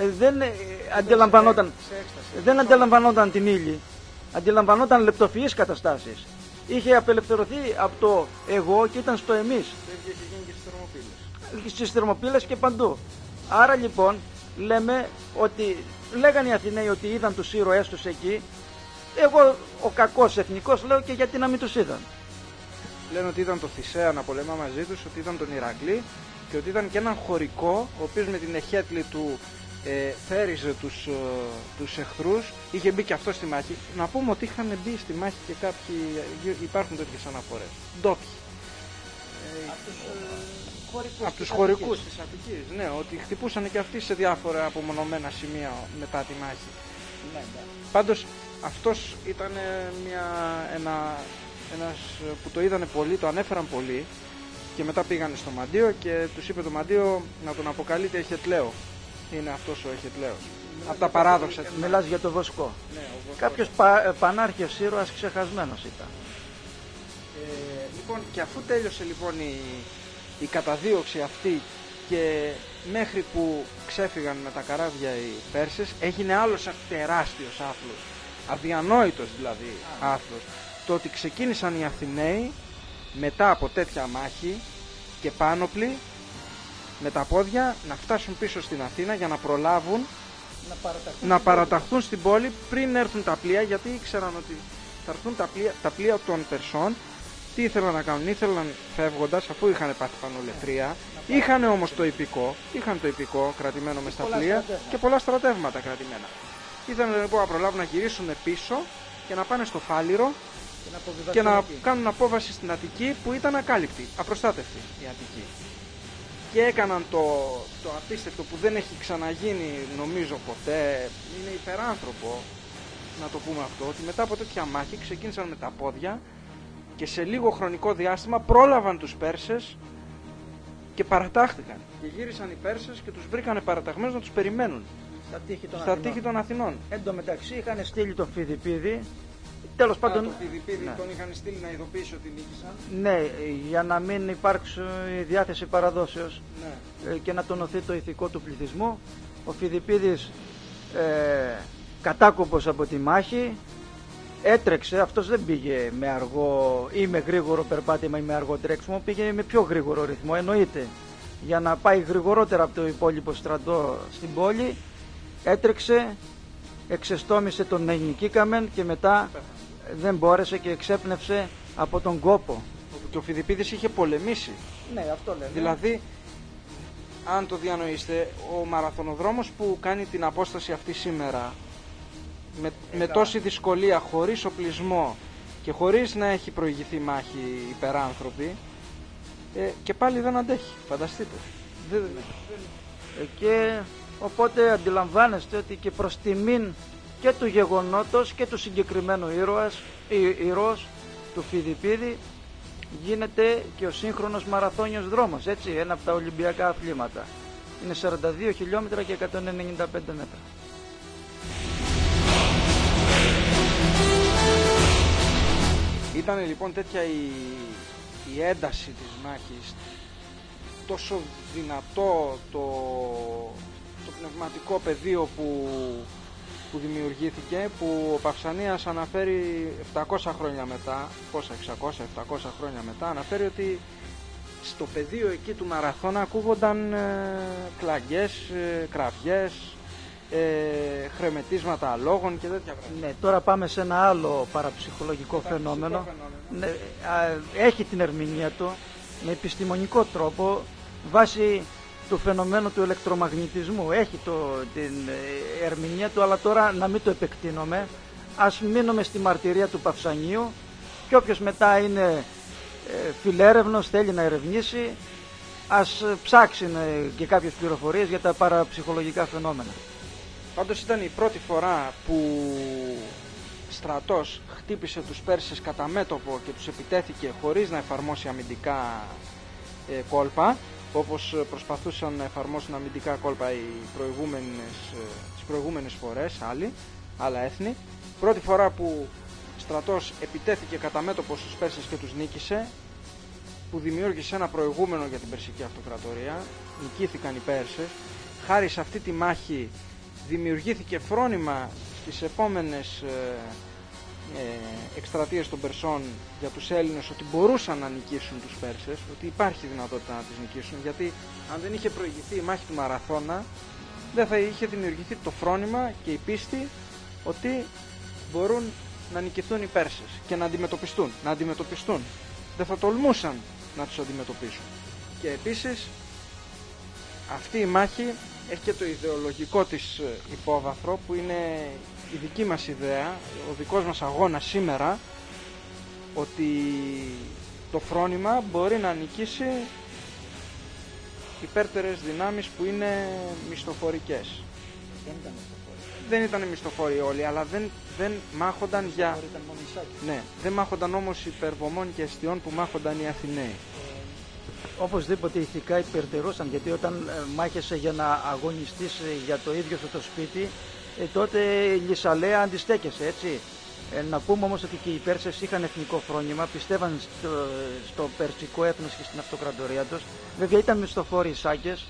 Δεν αντιλαμβανόταν την ύλη, αντιλαμβανόταν λεπτοφυείς καταστάσεις. Είχε απελευθερωθεί από το εγώ και ήταν στο εμείς. Στις Θερμοπύλες και παντού. Άρα λοιπόν λέμε ότι λέγανε οι Αθηναίοι ότι είδαν τους ήρωές τους εκεί. Εγώ ο κακός εθνικός λέω και γιατί να μην τους είδαν. Λένε ότι ήταν το Θησέα να πολεμά μαζί τους, ότι ήταν τον Ηρακλή και ότι ήταν και έναν χωρικό ο οποίος με την εχέτλη του θέριζε τους εχθρούς, είχε μπει και αυτό στη μάχη. Να πούμε ότι είχαν μπει στη μάχη και κάποιοι, υπάρχουν τέτοιες αναφορές, ντόπιοι. Από τους χωρικούς της Αττικής, ναι, ότι χτυπούσαν και αυτοί σε διάφορα απομονωμένα σημεία μετά τη μάχη. Ναι. Πάντως αυτός ήταν ένας που το είδανε πολύ, το ανέφεραν πολύ και μετά πήγανε στο Μαντίο και τους είπε το Μαντίο να τον αποκαλείται Εχετλαίο. Είναι αυτός ο Εχετλαίος. Από τα παράδοξα. Μιλάς για το Βοσκό. Ναι, ο Βοσκός. Κάποιος πανάρχιος ήρωας ξεχασμένος ήταν. Λοιπόν, και αφού τέλειωσε λοιπόν η καταδίωξη αυτή και μέχρι που ξέφυγαν με τα καράβια οι Πέρσες, έγινε άλλος τεράστιος άθλος, αδιανόητος δηλαδή άθλος, το ότι ξεκίνησαν οι Αθηναίοι μετά από τέτοια μάχη και πάνωπλοι με τα πόδια να φτάσουν πίσω στην Αθήνα για να προλάβουν να παραταχθούν στην πόλη πριν έρθουν τα πλοία, γιατί ήξεραν ότι θα έρθουν τα πλοία των Περσών. Τι ήθελαν να κάνουν, ήθελαν φεύγοντας, αφού είχαν πάθει πανολεθρία, είχαν όμως το υπηκό κρατημένο μες στα πλοία και πολλά στρατεύματα κρατημένα. Ήθελαν λοιπόν να προλάβουν να γυρίσουν πίσω και να πάνε στο Φάληρο και να κάνουν απόβαση στην Αττική που ήταν ακάλυπτη, απροστάτευτη η Αττική. Και έκαναν το απίστευτο που δεν έχει ξαναγίνει νομίζω ποτέ, είναι υπεράνθρωπο να το πούμε αυτό, ότι μετά από τέτοια μάχη ξεκίνησαν με τα πόδια και σε λίγο χρονικό διάστημα πρόλαβαν τους Πέρσες και παρατάχθηκαν. Και γύρισαν οι Πέρσες και τους βρήκανε παραταγμένους να τους περιμένουν Στα τείχη των στα τείχη των Αθηνών. Εν τω μεταξύ είχαν στείλει τον Φιδιππίδη τέλος πάντων. Το Φιδιπίδη Ναι. τον είχαν στείλει να ειδοποιήσει ότι νίκησαν. Ναι, για να μην υπάρξει διάθεση παραδόσεως Ναι. και να τονωθεί το ηθικό του πληθυσμού. Ο Φιδιπίδης κατάκοπος από τη μάχη έτρεξε, αυτός δεν πήγε με αργό ή με γρήγορο περπάτημα ή με αργό τρέξιμο, πήγε με πιο γρήγορο ρυθμό, εννοείται. Για να πάει γρηγορότερα από το υπόλοιπο στρατό στην πόλη, έτρεξε, εξεστόμησε τον νικήκαμεν και μετά δεν μπόρεσε και εξέπνευσε από τον κόπο. Και ο Φιδιπίδης είχε πολεμήσει. Ναι, αυτό λέμε. Δηλαδή, αν το διανοείστε, ο μαραθωνοδρόμος που κάνει την απόσταση αυτή σήμερα με τόση δυσκολία, χωρίς οπλισμό και χωρίς να έχει προηγηθεί μάχη υπεράνθρωπη, και πάλι δεν αντέχει, φανταστείτε. Και οπότε αντιλαμβάνεστε ότι και προς τιμήν και του γεγονότος και του συγκεκριμένου ήρωας του Φιδιπίδη γίνεται και ο σύγχρονος μαραθώνιος δρόμος, έτσι, ένα από τα Ολυμπιακά αθλήματα. Είναι 42 χιλιόμετρα και 195 μέτρα. Ήταν λοιπόν τέτοια η ένταση της μάχης, τόσο δυνατό το πνευματικό πεδίο που δημιουργήθηκε, που ο Παυσανίας αναφέρει 700 χρόνια μετά, πόσα, 600-700 χρόνια μετά, αναφέρει ότι στο πεδίο εκεί του μαραθώνα ακούγονταν κλαγιές, κραυγές, χρεμετίσματα αλόγων και τέτοια πράγματα. Ναι, τώρα πάμε σε ένα άλλο παραψυχολογικό φαινόμενο. Ναι, έχει την ερμηνεία του με επιστημονικό τρόπο βάσει του φαινομένου του ηλεκτρομαγνητισμού. Έχει την ερμηνεία του, αλλά τώρα να μην το επεκτείνουμε. Ας μείνουμε στη μαρτυρία του Παυσανίου και όποιος μετά είναι φιλέρευνος, θέλει να ερευνήσει, ας ψάξει και κάποιες πληροφορίες για τα παραψυχολογικά φαινόμενα. Πάντως ήταν η πρώτη φορά που στρατός χτύπησε τους Πέρσες κατά μέτωπο και τους επιτέθηκε χωρίς να εφαρμόσει αμυντικά κόλπα, όπως προσπαθούσαν να εφαρμόσουν αμυντικά κόλπα τις προηγούμενες φορές άλλα έθνη. Πρώτη φορά που στρατός επιτέθηκε κατά μέτωπο στους Πέρσες και τους νίκησε, που δημιούργησε ένα προηγούμενο για την Περσική Αυτοκρατορία. Νικήθηκαν οι Πέρσες. Χάρη σε αυτή τη μάχη δημιουργήθηκε φρόνημα στις επόμενες εκστρατείες των Περσών για τους Έλληνες ότι μπορούσαν να νικήσουν τους Πέρσες, ότι υπάρχει δυνατότητα να τις νικήσουν, γιατί αν δεν είχε προηγηθεί η μάχη του Μαραθώνα δεν θα είχε δημιουργηθεί το φρόνημα και η πίστη ότι μπορούν να νικηθούν οι Πέρσες και να αντιμετωπιστούν. Δεν θα τολμούσαν να τους αντιμετωπίσουν. Και επίσης αυτή η μάχη έχει και το ιδεολογικό της υπόβαθρο, που είναι η δική μας ιδέα, ο δικός μας αγώνας σήμερα, ότι το φρόνημα μπορεί να νικήσει υπέρτερες δυνάμεις που είναι μισθοφορικές. Δεν ήταν μισθοφόροι όλοι, αλλά δεν μάχονταν για... Ναι, δεν μάχονταν όμως υπερβομών και αιστιών που μάχονταν οι Αθηναίοι. Οπωσδήποτε ηθικά υπερτερούσαν, γιατί όταν μάχεσαι για να αγωνιστείς για το ίδιο σου το σπίτι, τότε λυσαλέα αντιστέκεσαι, έτσι. Να πούμε όμως ότι και οι Πέρσες είχαν εθνικό φρόνημα, πιστεύαν στο περσικό έθνος και στην αυτοκρατορία τους. Βέβαια ήταν μισθοφόροι οι Σάκες.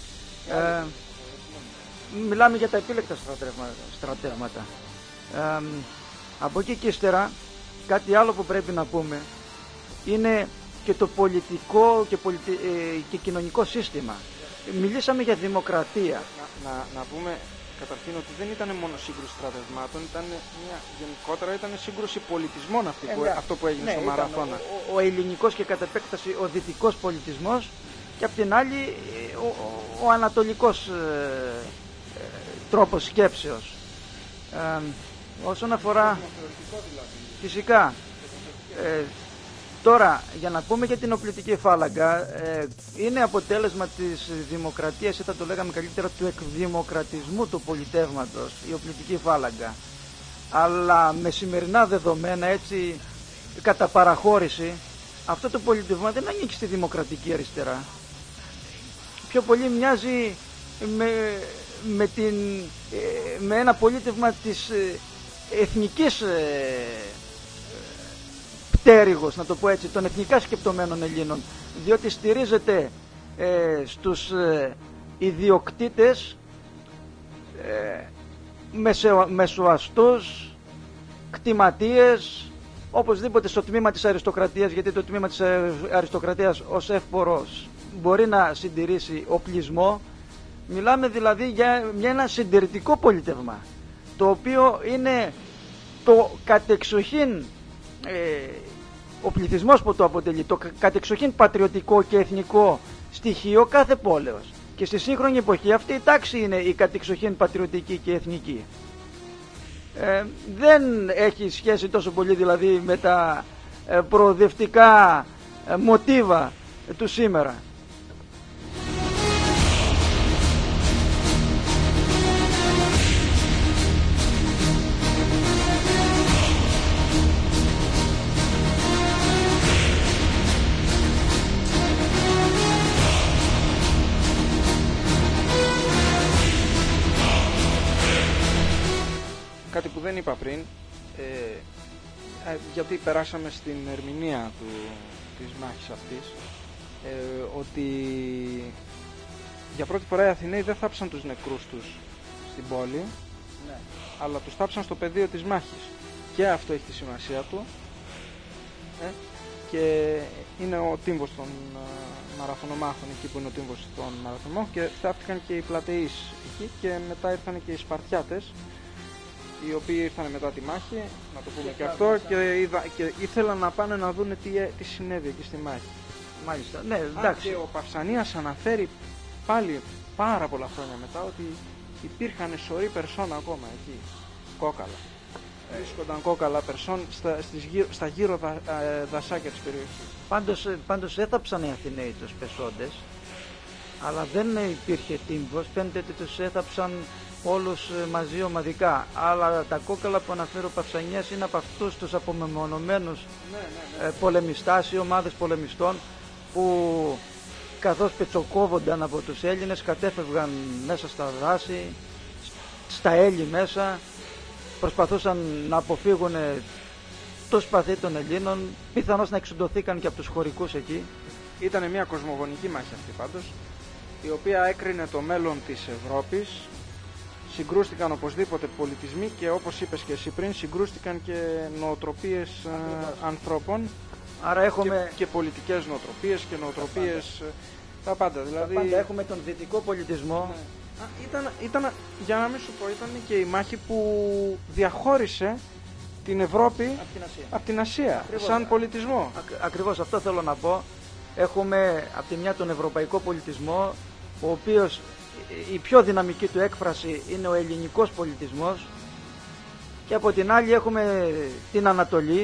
Μιλάμε για τα επίλεκτα στρατεύματα. Από εκεί και ύστερα, κάτι άλλο που πρέπει να πούμε είναι και το πολιτικό και κοινωνικό σύστημα. Μιλήσαμε για δημοκρατία. Να πούμε καταρχήν ότι δεν ήταν μόνο σύγκρουση στρατευμάτων, γενικότερα ήταν σύγκρουση πολιτισμών αυτό που έγινε στο Μαραθώνα. Ο ελληνικός και κατ' επέκταση ο δυτικός πολιτισμός, και απ' την άλλη ο ανατολικός τρόπος σκέψεως. Όσον αφορά φυσικά τώρα, για να πούμε για την οπλιτική φάλαγγα, είναι αποτέλεσμα της δημοκρατίας, ή θα το λέγαμε καλύτερα του εκδημοκρατισμού του πολιτεύματος, η οπλιτική φάλαγγα. Αλλά με σημερινά δεδομένα, έτσι, κατά παραχώρηση, αυτό το πολιτεύμα δεν ανήκει στη δημοκρατική αριστερά. Πιο πολύ μοιάζει με ένα πολίτευμα της εθνικής πτέρυγος, να το πω έτσι, των εθνικά σκεπτομένων Ελλήνων, διότι στηρίζεται στους ιδιοκτήτες, μεσοαστούς, κτηματίες, οπωσδήποτε στο τμήμα της αριστοκρατίας, γιατί το τμήμα της αριστοκρατίας ως εύπορος μπορεί να συντηρήσει οπλισμό. Μιλάμε δηλαδή για ένα συντηρητικό πολίτευμα, το οποίο είναι το κατεξοχήν, ο πληθυσμός που το αποτελεί, το κατεξοχήν πατριωτικό και εθνικό στοιχείο κάθε πόλεως. Και στη σύγχρονη εποχή αυτή η τάξη είναι η κατεξοχήν πατριωτική και εθνική. Δεν έχει σχέση τόσο πολύ δηλαδή με τα προοδευτικά μοτίβα του σήμερα. Κάτι που δεν είπα πριν, γιατί περάσαμε στην ερμηνεία της μάχης αυτής, ότι για πρώτη φορά οι Αθηναίοι δεν θάψαν τους νεκρούς τους στην πόλη, Ναι. αλλά τους θάψαν στο πεδίο της μάχης. Και αυτό έχει τη σημασία του. Και είναι ο τύμβος των μαραθωνομάχων, εκεί που είναι ο τύμβος των μαραθωνομάχων, και θαύτηκαν και οι πλατεείς εκεί, και μετά ήρθαν και οι Σπαρτιάτες, οι οποίοι ήρθαν μετά τη μάχη, να το πούμε και αυτό, και ήθελαν να πάνε να δουν τι συνέβη εκεί στη μάχη. Μάλιστα, ναι, εντάξει. Και ο Παυσανίας αναφέρει πάλι πάρα πολλά χρόνια μετά ότι υπήρχαν σωροί περσών ακόμα εκεί, κόκαλα. Βρίσκονταν κόκαλα περσών στα γύρω δασάκια της περιοχής. Πάντως έθαψαν οι Αθηναίοι τους πεσόντες, αλλά δεν υπήρχε τύμβος, φαίνεται ότι τους έθαψαν όλους μαζί ομαδικά. Αλλά τα κόκαλα που αναφέρει ο Παυσανιάς είναι από αυτούς τους απομεμονωμένους πολεμιστάς ή ομάδες πολεμιστών που καθώς πετσοκόβονταν από τους Έλληνες κατέφευγαν μέσα στα δάση, στα έλλη μέσα, προσπαθούσαν να αποφύγουν το σπαθί των Ελλήνων, πιθανώς να εξοντωθήκαν και από τους χωρικούς εκεί. Ήταν μια κοσμογονική μάχη αυτή πάντως, η οποία έκρινε το μέλλον της Ευρώπης. Συγκρούστηκαν οπωσδήποτε πολιτισμοί και, όπως είπες και εσύ πριν, συγκρούστηκαν και νοοτροπίες ανθρώπων. Άρα έχουμε και πολιτικές νοοτροπίες και νοοτροπίες, τα πάντα. Δηλαδή τα πάντα. Έχουμε τον δυτικό πολιτισμό. Ήταν, για να μην σου πω, ήταν και η μάχη που διαχώρισε την Ευρώπη από την Ασία, σαν πολιτισμό. Ακριβώς αυτό θέλω να πω. Έχουμε από τη μια τον ευρωπαϊκό πολιτισμό, ο οποίος η πιο δυναμική του έκφραση είναι ο ελληνικός πολιτισμός, και από την άλλη έχουμε την Ανατολή.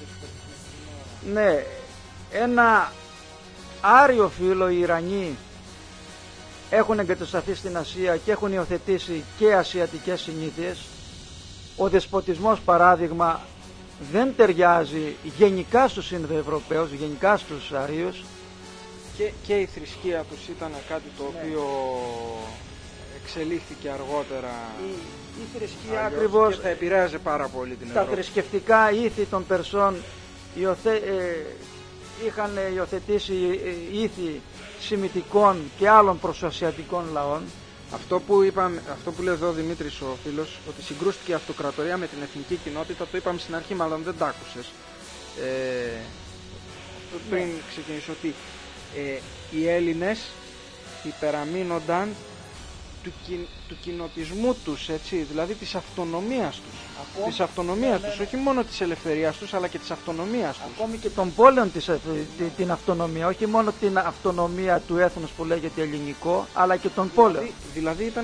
Ναι, ένα άριο φύλλο, οι Ιρανοί έχουν εγκατασταθεί στην Ασία και έχουν υιοθετήσει και ασιατικές συνήθειες. Ο δεσποτισμός, παράδειγμα, δεν ταιριάζει γενικά στους Ινδοευρωπαίους, γενικά στους Αρίους. Και η θρησκεία τους ήταν κάτι το οποίο εξελίχθηκε αργότερα. Η θρησκεία ακριβώς και θα επηρέαζε πάρα πολύ την Ευρώπη. Τα θρησκευτικά ήθη των Περσών είχαν υιοθετήσει ήθη σημιτικών και άλλων προσασιατικών λαών. Αυτό που λέει εδώ ο Δημήτρης ο φίλος, ότι συγκρούστηκε η αυτοκρατορία με την εθνική κοινότητα, το είπαμε στην αρχή, μάλλον δεν τ' άκουσες. Πριν ξεκινήσω, ότι οι Έλληνες υπεραμείνονταν του κοινοτισμού τους, έτσι, δηλαδή της αυτονομίας τους. Της αυτονομίας τους, όχι μόνο της ελευθερίας τους, αλλά και της αυτονομίας τους. Ακόμη και των πόλεων την αυτονομία, όχι μόνο την αυτονομία του έθνους που λέγεται ελληνικό, αλλά και των πόλεων. Δηλαδή ήταν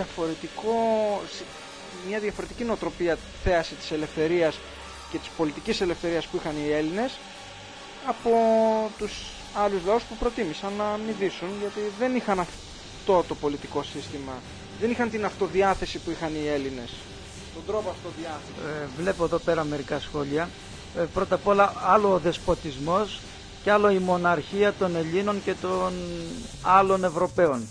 μια διαφορετική νοοτροπία θέαση της ελευθερίας και της πολιτικής ελευθερίας που είχαν οι Έλληνες από τους άλλους λαούς που προτίμησαν να μηδήσουν, γιατί δεν είχαν αυτό το πολιτικό σύστημα, δεν είχαν την αυτοδιάθεση που είχαν οι Έλληνες, τον τρόπο αυτοδιάθεσης. Βλέπω εδώ πέρα μερικά σχόλια. Πρώτα απ' όλα, άλλο ο δεσποτισμός και άλλο η μοναρχία των Ελλήνων και των άλλων Ευρωπαίων.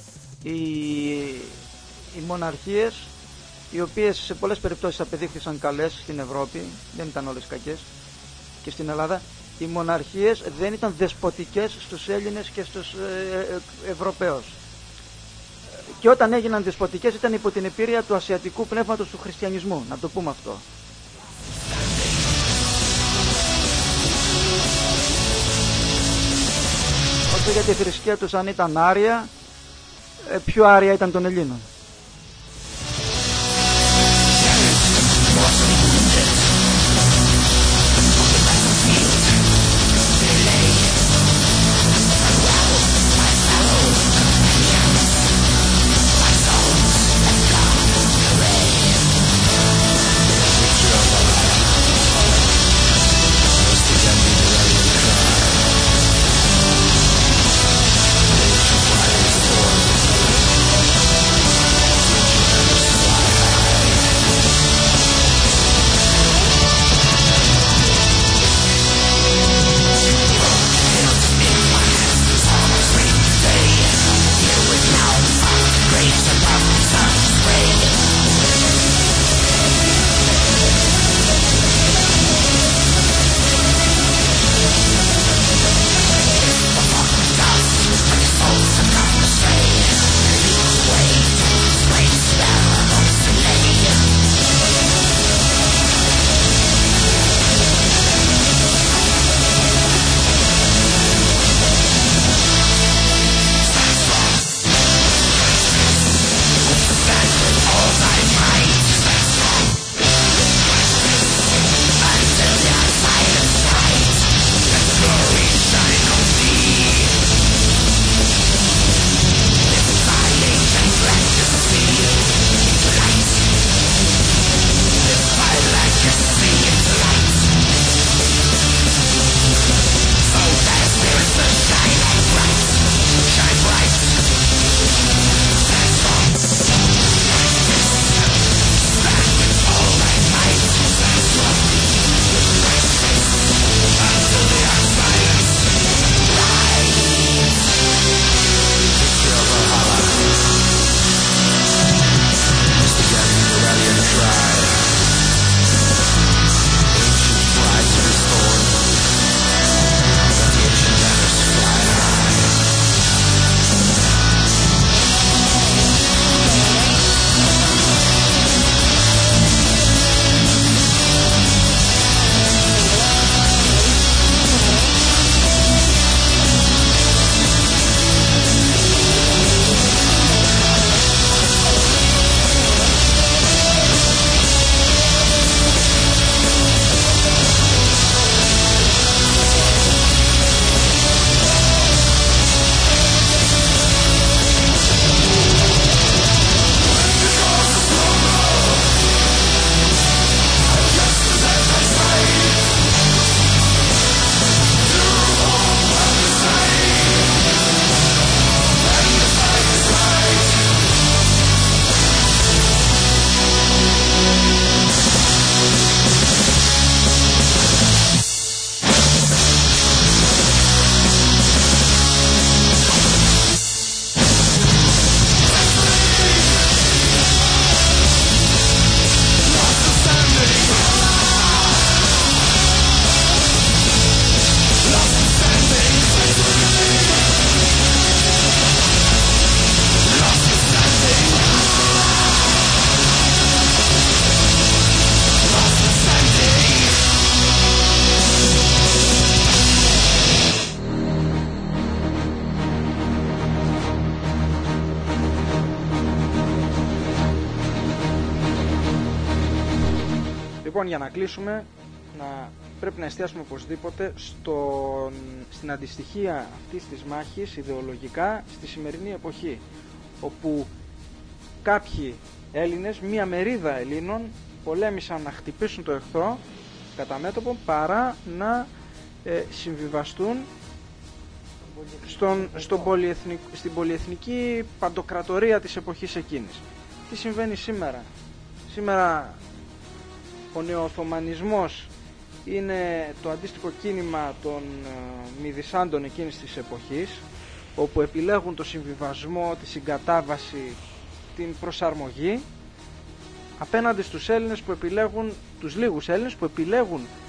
Οι μοναρχίες, οι οποίες σε πολλές περιπτώσεις απεδείχθησαν καλές στην Ευρώπη, δεν ήταν όλες κακές, και στην Ελλάδα, οι μοναρχίες δεν ήταν δεσποτικές στους Έλληνες και στους Ευρωπαίους. Και όταν έγιναν δεσποτικές ήταν υπό την επίρρεια του ασιατικού πνεύματος του χριστιανισμού, να το πούμε αυτό. Όσο για τη θρησκεία τους, αν ήταν άρια, πιο άρια ήταν των Ελλήνων. Λοιπόν, για να κλείσουμε, πρέπει να εστιάσουμε οπωσδήποτε στην αντιστοιχία αυτής της μάχης ιδεολογικά στη σημερινή εποχή, όπου κάποιοι Έλληνες, μία μερίδα Ελλήνων, πολέμησαν να χτυπήσουν το εχθρό κατά μέτωπο παρά να συμβιβαστούν στην πολυεθνική παντοκρατορία της εποχής εκείνης. Τι συμβαίνει σήμερα? Σήμερα ο νεοοθωμανισμός είναι το αντίστοιχο κίνημα των μηδισάντων εκείνης της εποχής, όπου επιλέγουν το συμβιβασμό, τη συγκατάβαση, την προσαρμογή, απέναντι στους Έλληνες που επιλέγουν, τους λίγους Έλληνες που επιλέγουν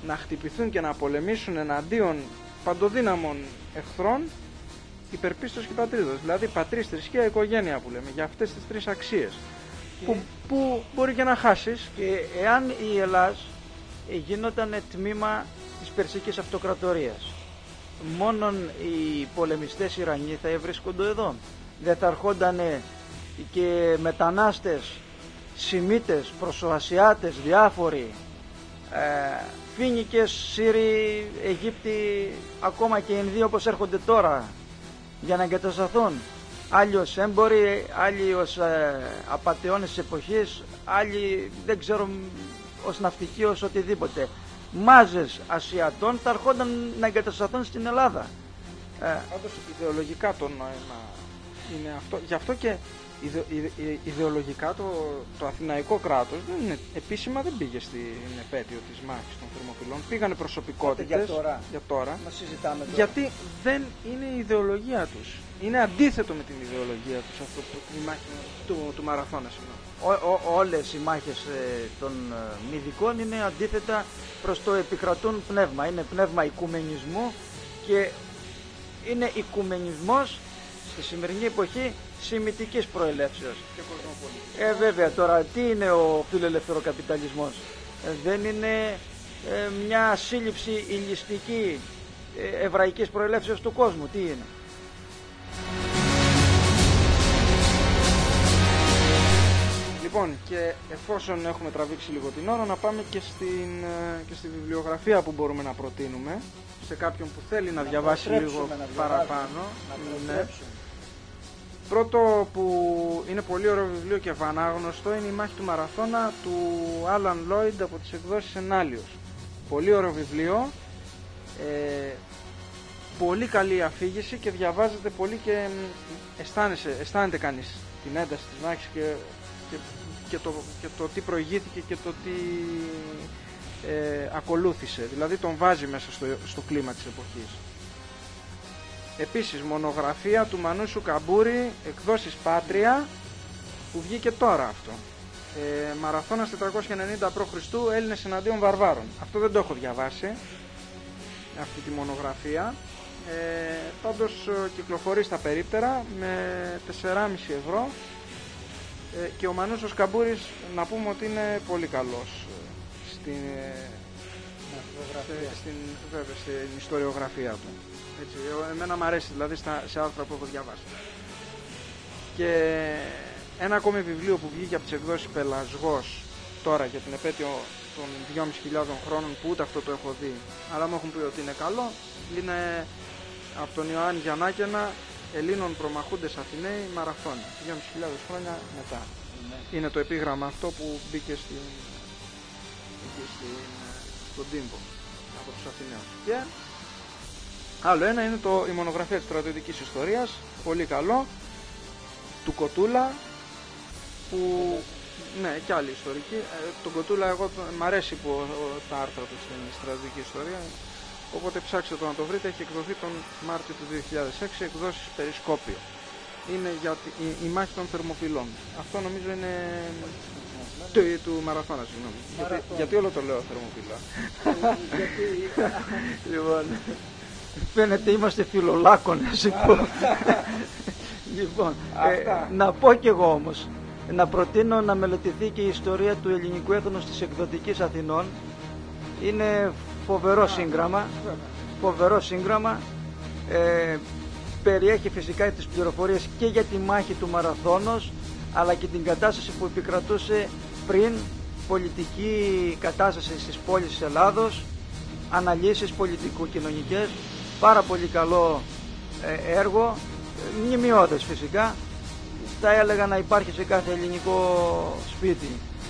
να χτυπηθούν και να πολεμήσουν εναντίον παντοδύναμων εχθρών, υπερπίστος και πατρίδος. Δηλαδή πατρίς, θρησκεία, οικογένεια που λέμε, για αυτές τις τρεις αξίες. Που μπορεί και να χάσεις. Και εάν η Ελλάς γινόταν τμήμα της Περσικής Αυτοκρατορίας, μόνον οι πολεμιστές Ιρανοί θα βρίσκονται εδώ. Δεν θα ερχόταν και μετανάστες, Σημίτες, Προσοασιάτες, διάφοροι, Φίνικες, Σύριοι, Αιγύπτιοι, ακόμα και Ινδοί όπως έρχονται τώρα για να εγκατασταθούν. Άλλοι ως έμποροι, άλλοι ως απατεώνες της εποχής, άλλοι δεν ξέρω ως ναυτικοί, ως οτιδήποτε. Μάζες Ασιατών θα ερχόνταν να εγκατασταθούν στην Ελλάδα. Πάντως ιδεολογικά το νόημα είναι αυτό. Γι' αυτό και ιδεολογικά το αθηναϊκό κράτος δεν είναι, επίσημα δεν πήγε στην επέτειο της μάχης των Θερμοφυλών. Πήγανε προσωπικότητες για τώρα. Μα συζητάμε τώρα. Γιατί δεν είναι η ιδεολογία τους. Είναι αντίθετο με την ιδεολογία τους αυτό η μάχη του Μαραθώνα. Όλες οι μάχες των μυδικών είναι αντίθετα προς το επικρατούν πνεύμα. Είναι πνεύμα οικουμενισμού και είναι οικουμενισμός στη σημερινή εποχή σημιτικής προελεύσεως. Βέβαια τώρα τι είναι ο φιλελευθεροκαπιταλισμός? Δεν είναι μια σύλληψη ηλιστική εβραϊκής προελεύσεως του κόσμου? Τι είναι? Λοιπόν, και εφόσον έχουμε τραβήξει λίγο την ώρα, να πάμε και στη βιβλιογραφία που μπορούμε να προτείνουμε σε κάποιον που θέλει να διαβάσει λίγο παραπάνω. Ναι. Πρώτο που είναι πολύ ωραίο βιβλίο και βανάγνωστο είναι η Μάχη του Μαραθώνα του Άλαν Λόιντ από τις εκδόσεις Ενάλιος. Πολύ ωραίο βιβλίο, πολύ καλή αφήγηση και διαβάζεται πολύ και αισθάνεται κανείς την ένταση της μάχης και το τι προηγήθηκε και το τι ακολούθησε. Δηλαδή τον βάζει μέσα στο κλίμα της εποχής. Επίσης μονογραφία του Μανούσου Καμπούρη, εκδόσεις Πάτρια, που βγήκε τώρα αυτό. Μαραθώνας 490 π.Χ. Έλληνες εναντίον βαρβάρων. Αυτό δεν το έχω διαβάσει, αυτή τη μονογραφία. Πάντως κυκλοφορεί στα περίπτερα με 4,5 ευρώ. Και ο Μανούσος Καμπούρης να πούμε ότι είναι πολύ καλός στην ιστοριογραφία του. Έτσι, εμένα μου αρέσει δηλαδή σε άρθρα που έχω διαβάσει. Και ένα ακόμη βιβλίο που βγήκε από τις εκδόσεις Πελασγός τώρα για την επέτειο των 2.500 χρόνων, που ούτε αυτό το έχω δει, αλλά μου έχουν πει ότι είναι καλό, είναι από τον Ιωάννη Γιαννάκαινα, Ελλήνων προμαχούντες Αθηναίοι Μαραθώνη, 2.500 χρόνια μετά. Είναι το επίγραμμα αυτό που μπήκε στον τύμπο από τους Αθηναίους. Και άλλο ένα είναι η μονογραφία της στρατιωτικής ιστορίας, πολύ καλό, του Κοτούλα, που ναι, και άλλη ιστορική. Τον Κοτούλα εγώ μ' αρέσει που τα άρθρα του στην στρατιωτική ιστορία, οπότε ψάξτε το να το βρείτε. Έχει εκδοθεί τον Μάρτιο του 2006, εκδόσεις Περισκόπιο. Είναι για η μάχη των Θερμοφυλών. Αυτό νομίζω είναι του Μαραθώνα, συγγνώμη. Γιατί όλο το λέω Θερμοφυλά. Λοιπόν, φαίνεται είμαστε φιλολάκωνες. Λοιπόν, να πω κι εγώ όμως, να προτείνω να μελετηθεί και η ιστορία του ελληνικού έθνους της εκδοτικής Αθηνών. Είναι φοβερό σύγγραμμα. Περιέχει φυσικά τις πληροφορίες και για τη μάχη του Μαραθώνος, αλλά και την κατάσταση που επικρατούσε πριν, πολιτική κατάσταση στις πόλεις της Ελλάδος, αναλύσεις πολιτικο-κοινωνικές. Πάρα πολύ καλό έργο, μνημειώδες φυσικά, θα έλεγα να υπάρχει σε κάθε ελληνικό σπίτι.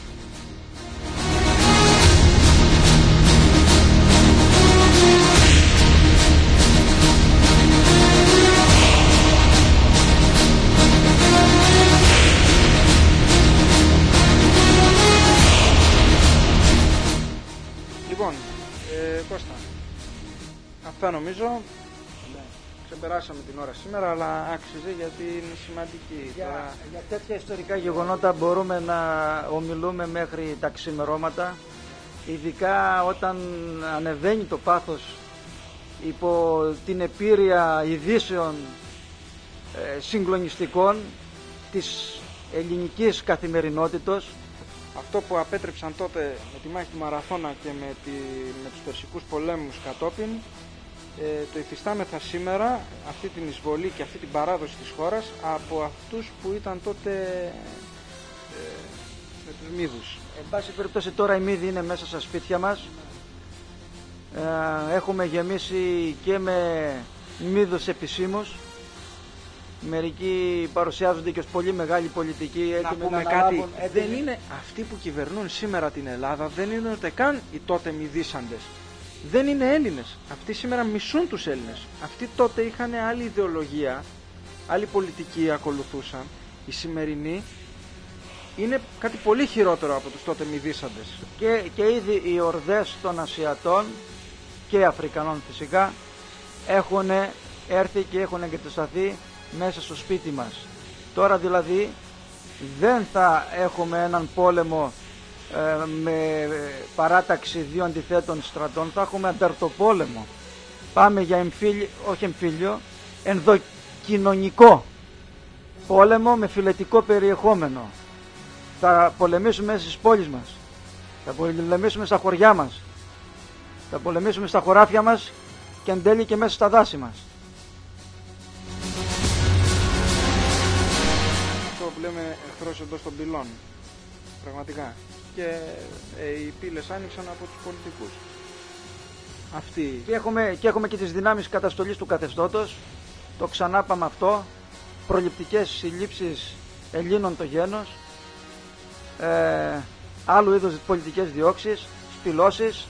Λοιπόν, Κώστα, αυτά νομίζω. Ξεπεράσαμε την ώρα σήμερα, αλλά άξιζε γιατί είναι σημαντική. Για τέτοια ιστορικά γεγονότα μπορούμε να ομιλούμε μέχρι τα ξημερώματα ειδικά όταν ανεβαίνει το πάθος υπό την επίρρεια ειδήσεων συγκλονιστικών της ελληνικής καθημερινότητος. Αυτό που απέτρεψαν τότε με τη μάχη του Μαραθώνα και με τους περσικούς πολέμους κατόπιν, το υφιστάμεθα σήμερα, αυτή την εισβολή και αυτή την παράδοση της χώρας από αυτούς που ήταν τότε με τους Μύδους. Εν πάση περιπτώσει τώρα οι Μύδοι είναι μέσα στα σπίτια μας. Έχουμε γεμίσει και με Μύδους επισήμους. Μερικοί παρουσιάζονται και ως πολύ μεγάλη πολιτική. Να πούμε κάτι, δεν είναι αυτοί που κυβερνούν σήμερα την Ελλάδα, δεν είναι ούτε καν οι τότε Μυδίσαντες. Δεν είναι Έλληνες. Αυτοί σήμερα μισούν τους Έλληνες. Αυτοί τότε είχαν άλλη ιδεολογία, άλλη πολιτική ακολουθούσαν. Οι σημερινοί είναι κάτι πολύ χειρότερο από τους τότε Μυδίσαντες. Και ήδη οι ορδές των Ασιατών και Αφρικανών φυσικά έχουν έρθει και έχουν εγκατασταθεί μέσα στο σπίτι μας. Τώρα δηλαδή δεν θα έχουμε έναν πόλεμο με παράταξη δύο αντιθέτων στρατών, θα έχουμε ανταρτοπόλεμο. Πάμε για ενδοκοινωνικό πόλεμο με φυλετικό περιεχόμενο. Θα πολεμήσουμε στις πόλεις μας, θα πολεμήσουμε στα χωριά μας, θα πολεμήσουμε στα χωράφια μας και εν τέλει και μέσα στα δάση μας. Αυτό που λέμε εχθρός εντός των πυλών, πραγματικά. Και οι πύλες άνοιξαν από τους πολιτικούς. Αυτοί. Και έχουμε και τις δυνάμεις καταστολής του καθεστώτος. Το ξανά πάμε αυτό. Προληπτικές συλλήψεις Ελλήνων το γένος. Άλλου είδους πολιτικές διώξεις, σπηλώσεις.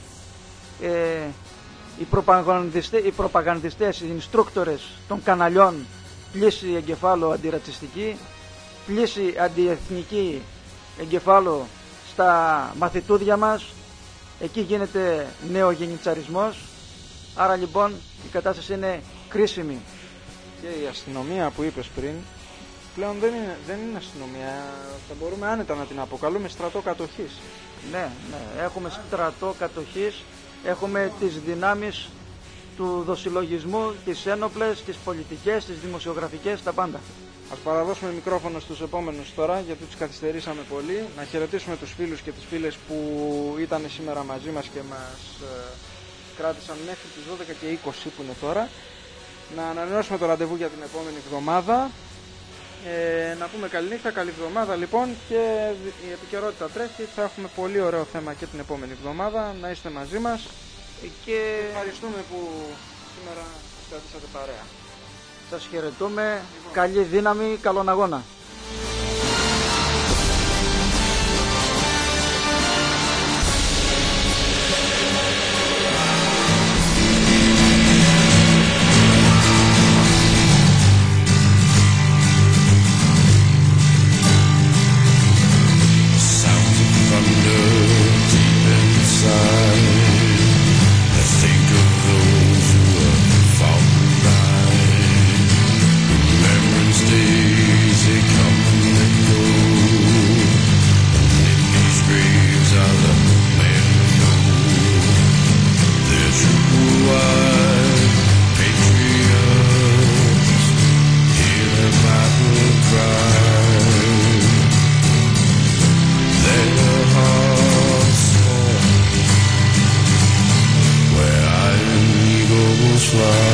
Οι προπαγανδιστές, οι instructors των καναλιών, πλήση εγκεφάλου αντιρατσιστική, πλήση αντιεθνική εγκεφάλου στα μαθητούδια μας. Εκεί γίνεται νεογενιτσαρισμός. Άρα λοιπόν η κατάσταση είναι κρίσιμη. Και η αστυνομία που είπες πριν πλέον δεν είναι αστυνομία. Θα μπορούμε άνετα να την αποκαλούμε στρατό κατοχής. Ναι, έχουμε στρατό κατοχής. Έχουμε τις δυνάμεις του δοσυλλογισμού, τις ένοπλες, τις πολιτικές, τις δημοσιογραφικές, τα πάντα. Ας παραδώσουμε μικρόφωνο στους επόμενους τώρα, γιατί τους καθυστερήσαμε πολύ. Να χαιρετήσουμε τους φίλους και τις φίλες που ήταν σήμερα μαζί μας και μας κράτησαν μέχρι τις 12 και 20 που είναι τώρα. Να ανανεώσουμε το ραντεβού για την επόμενη εβδομάδα. Να πούμε καληνύχτα, καλή εβδομάδα λοιπόν, και η επικαιρότητα τρέχει. Θα έχουμε πολύ ωραίο θέμα και την επόμενη εβδομάδα. Να είστε μαζί μας και ευχαριστούμε που σήμερα κρατήσατε παρέα. Σας χαιρετούμε, καλή δύναμη, καλόν αγώνα. Fly.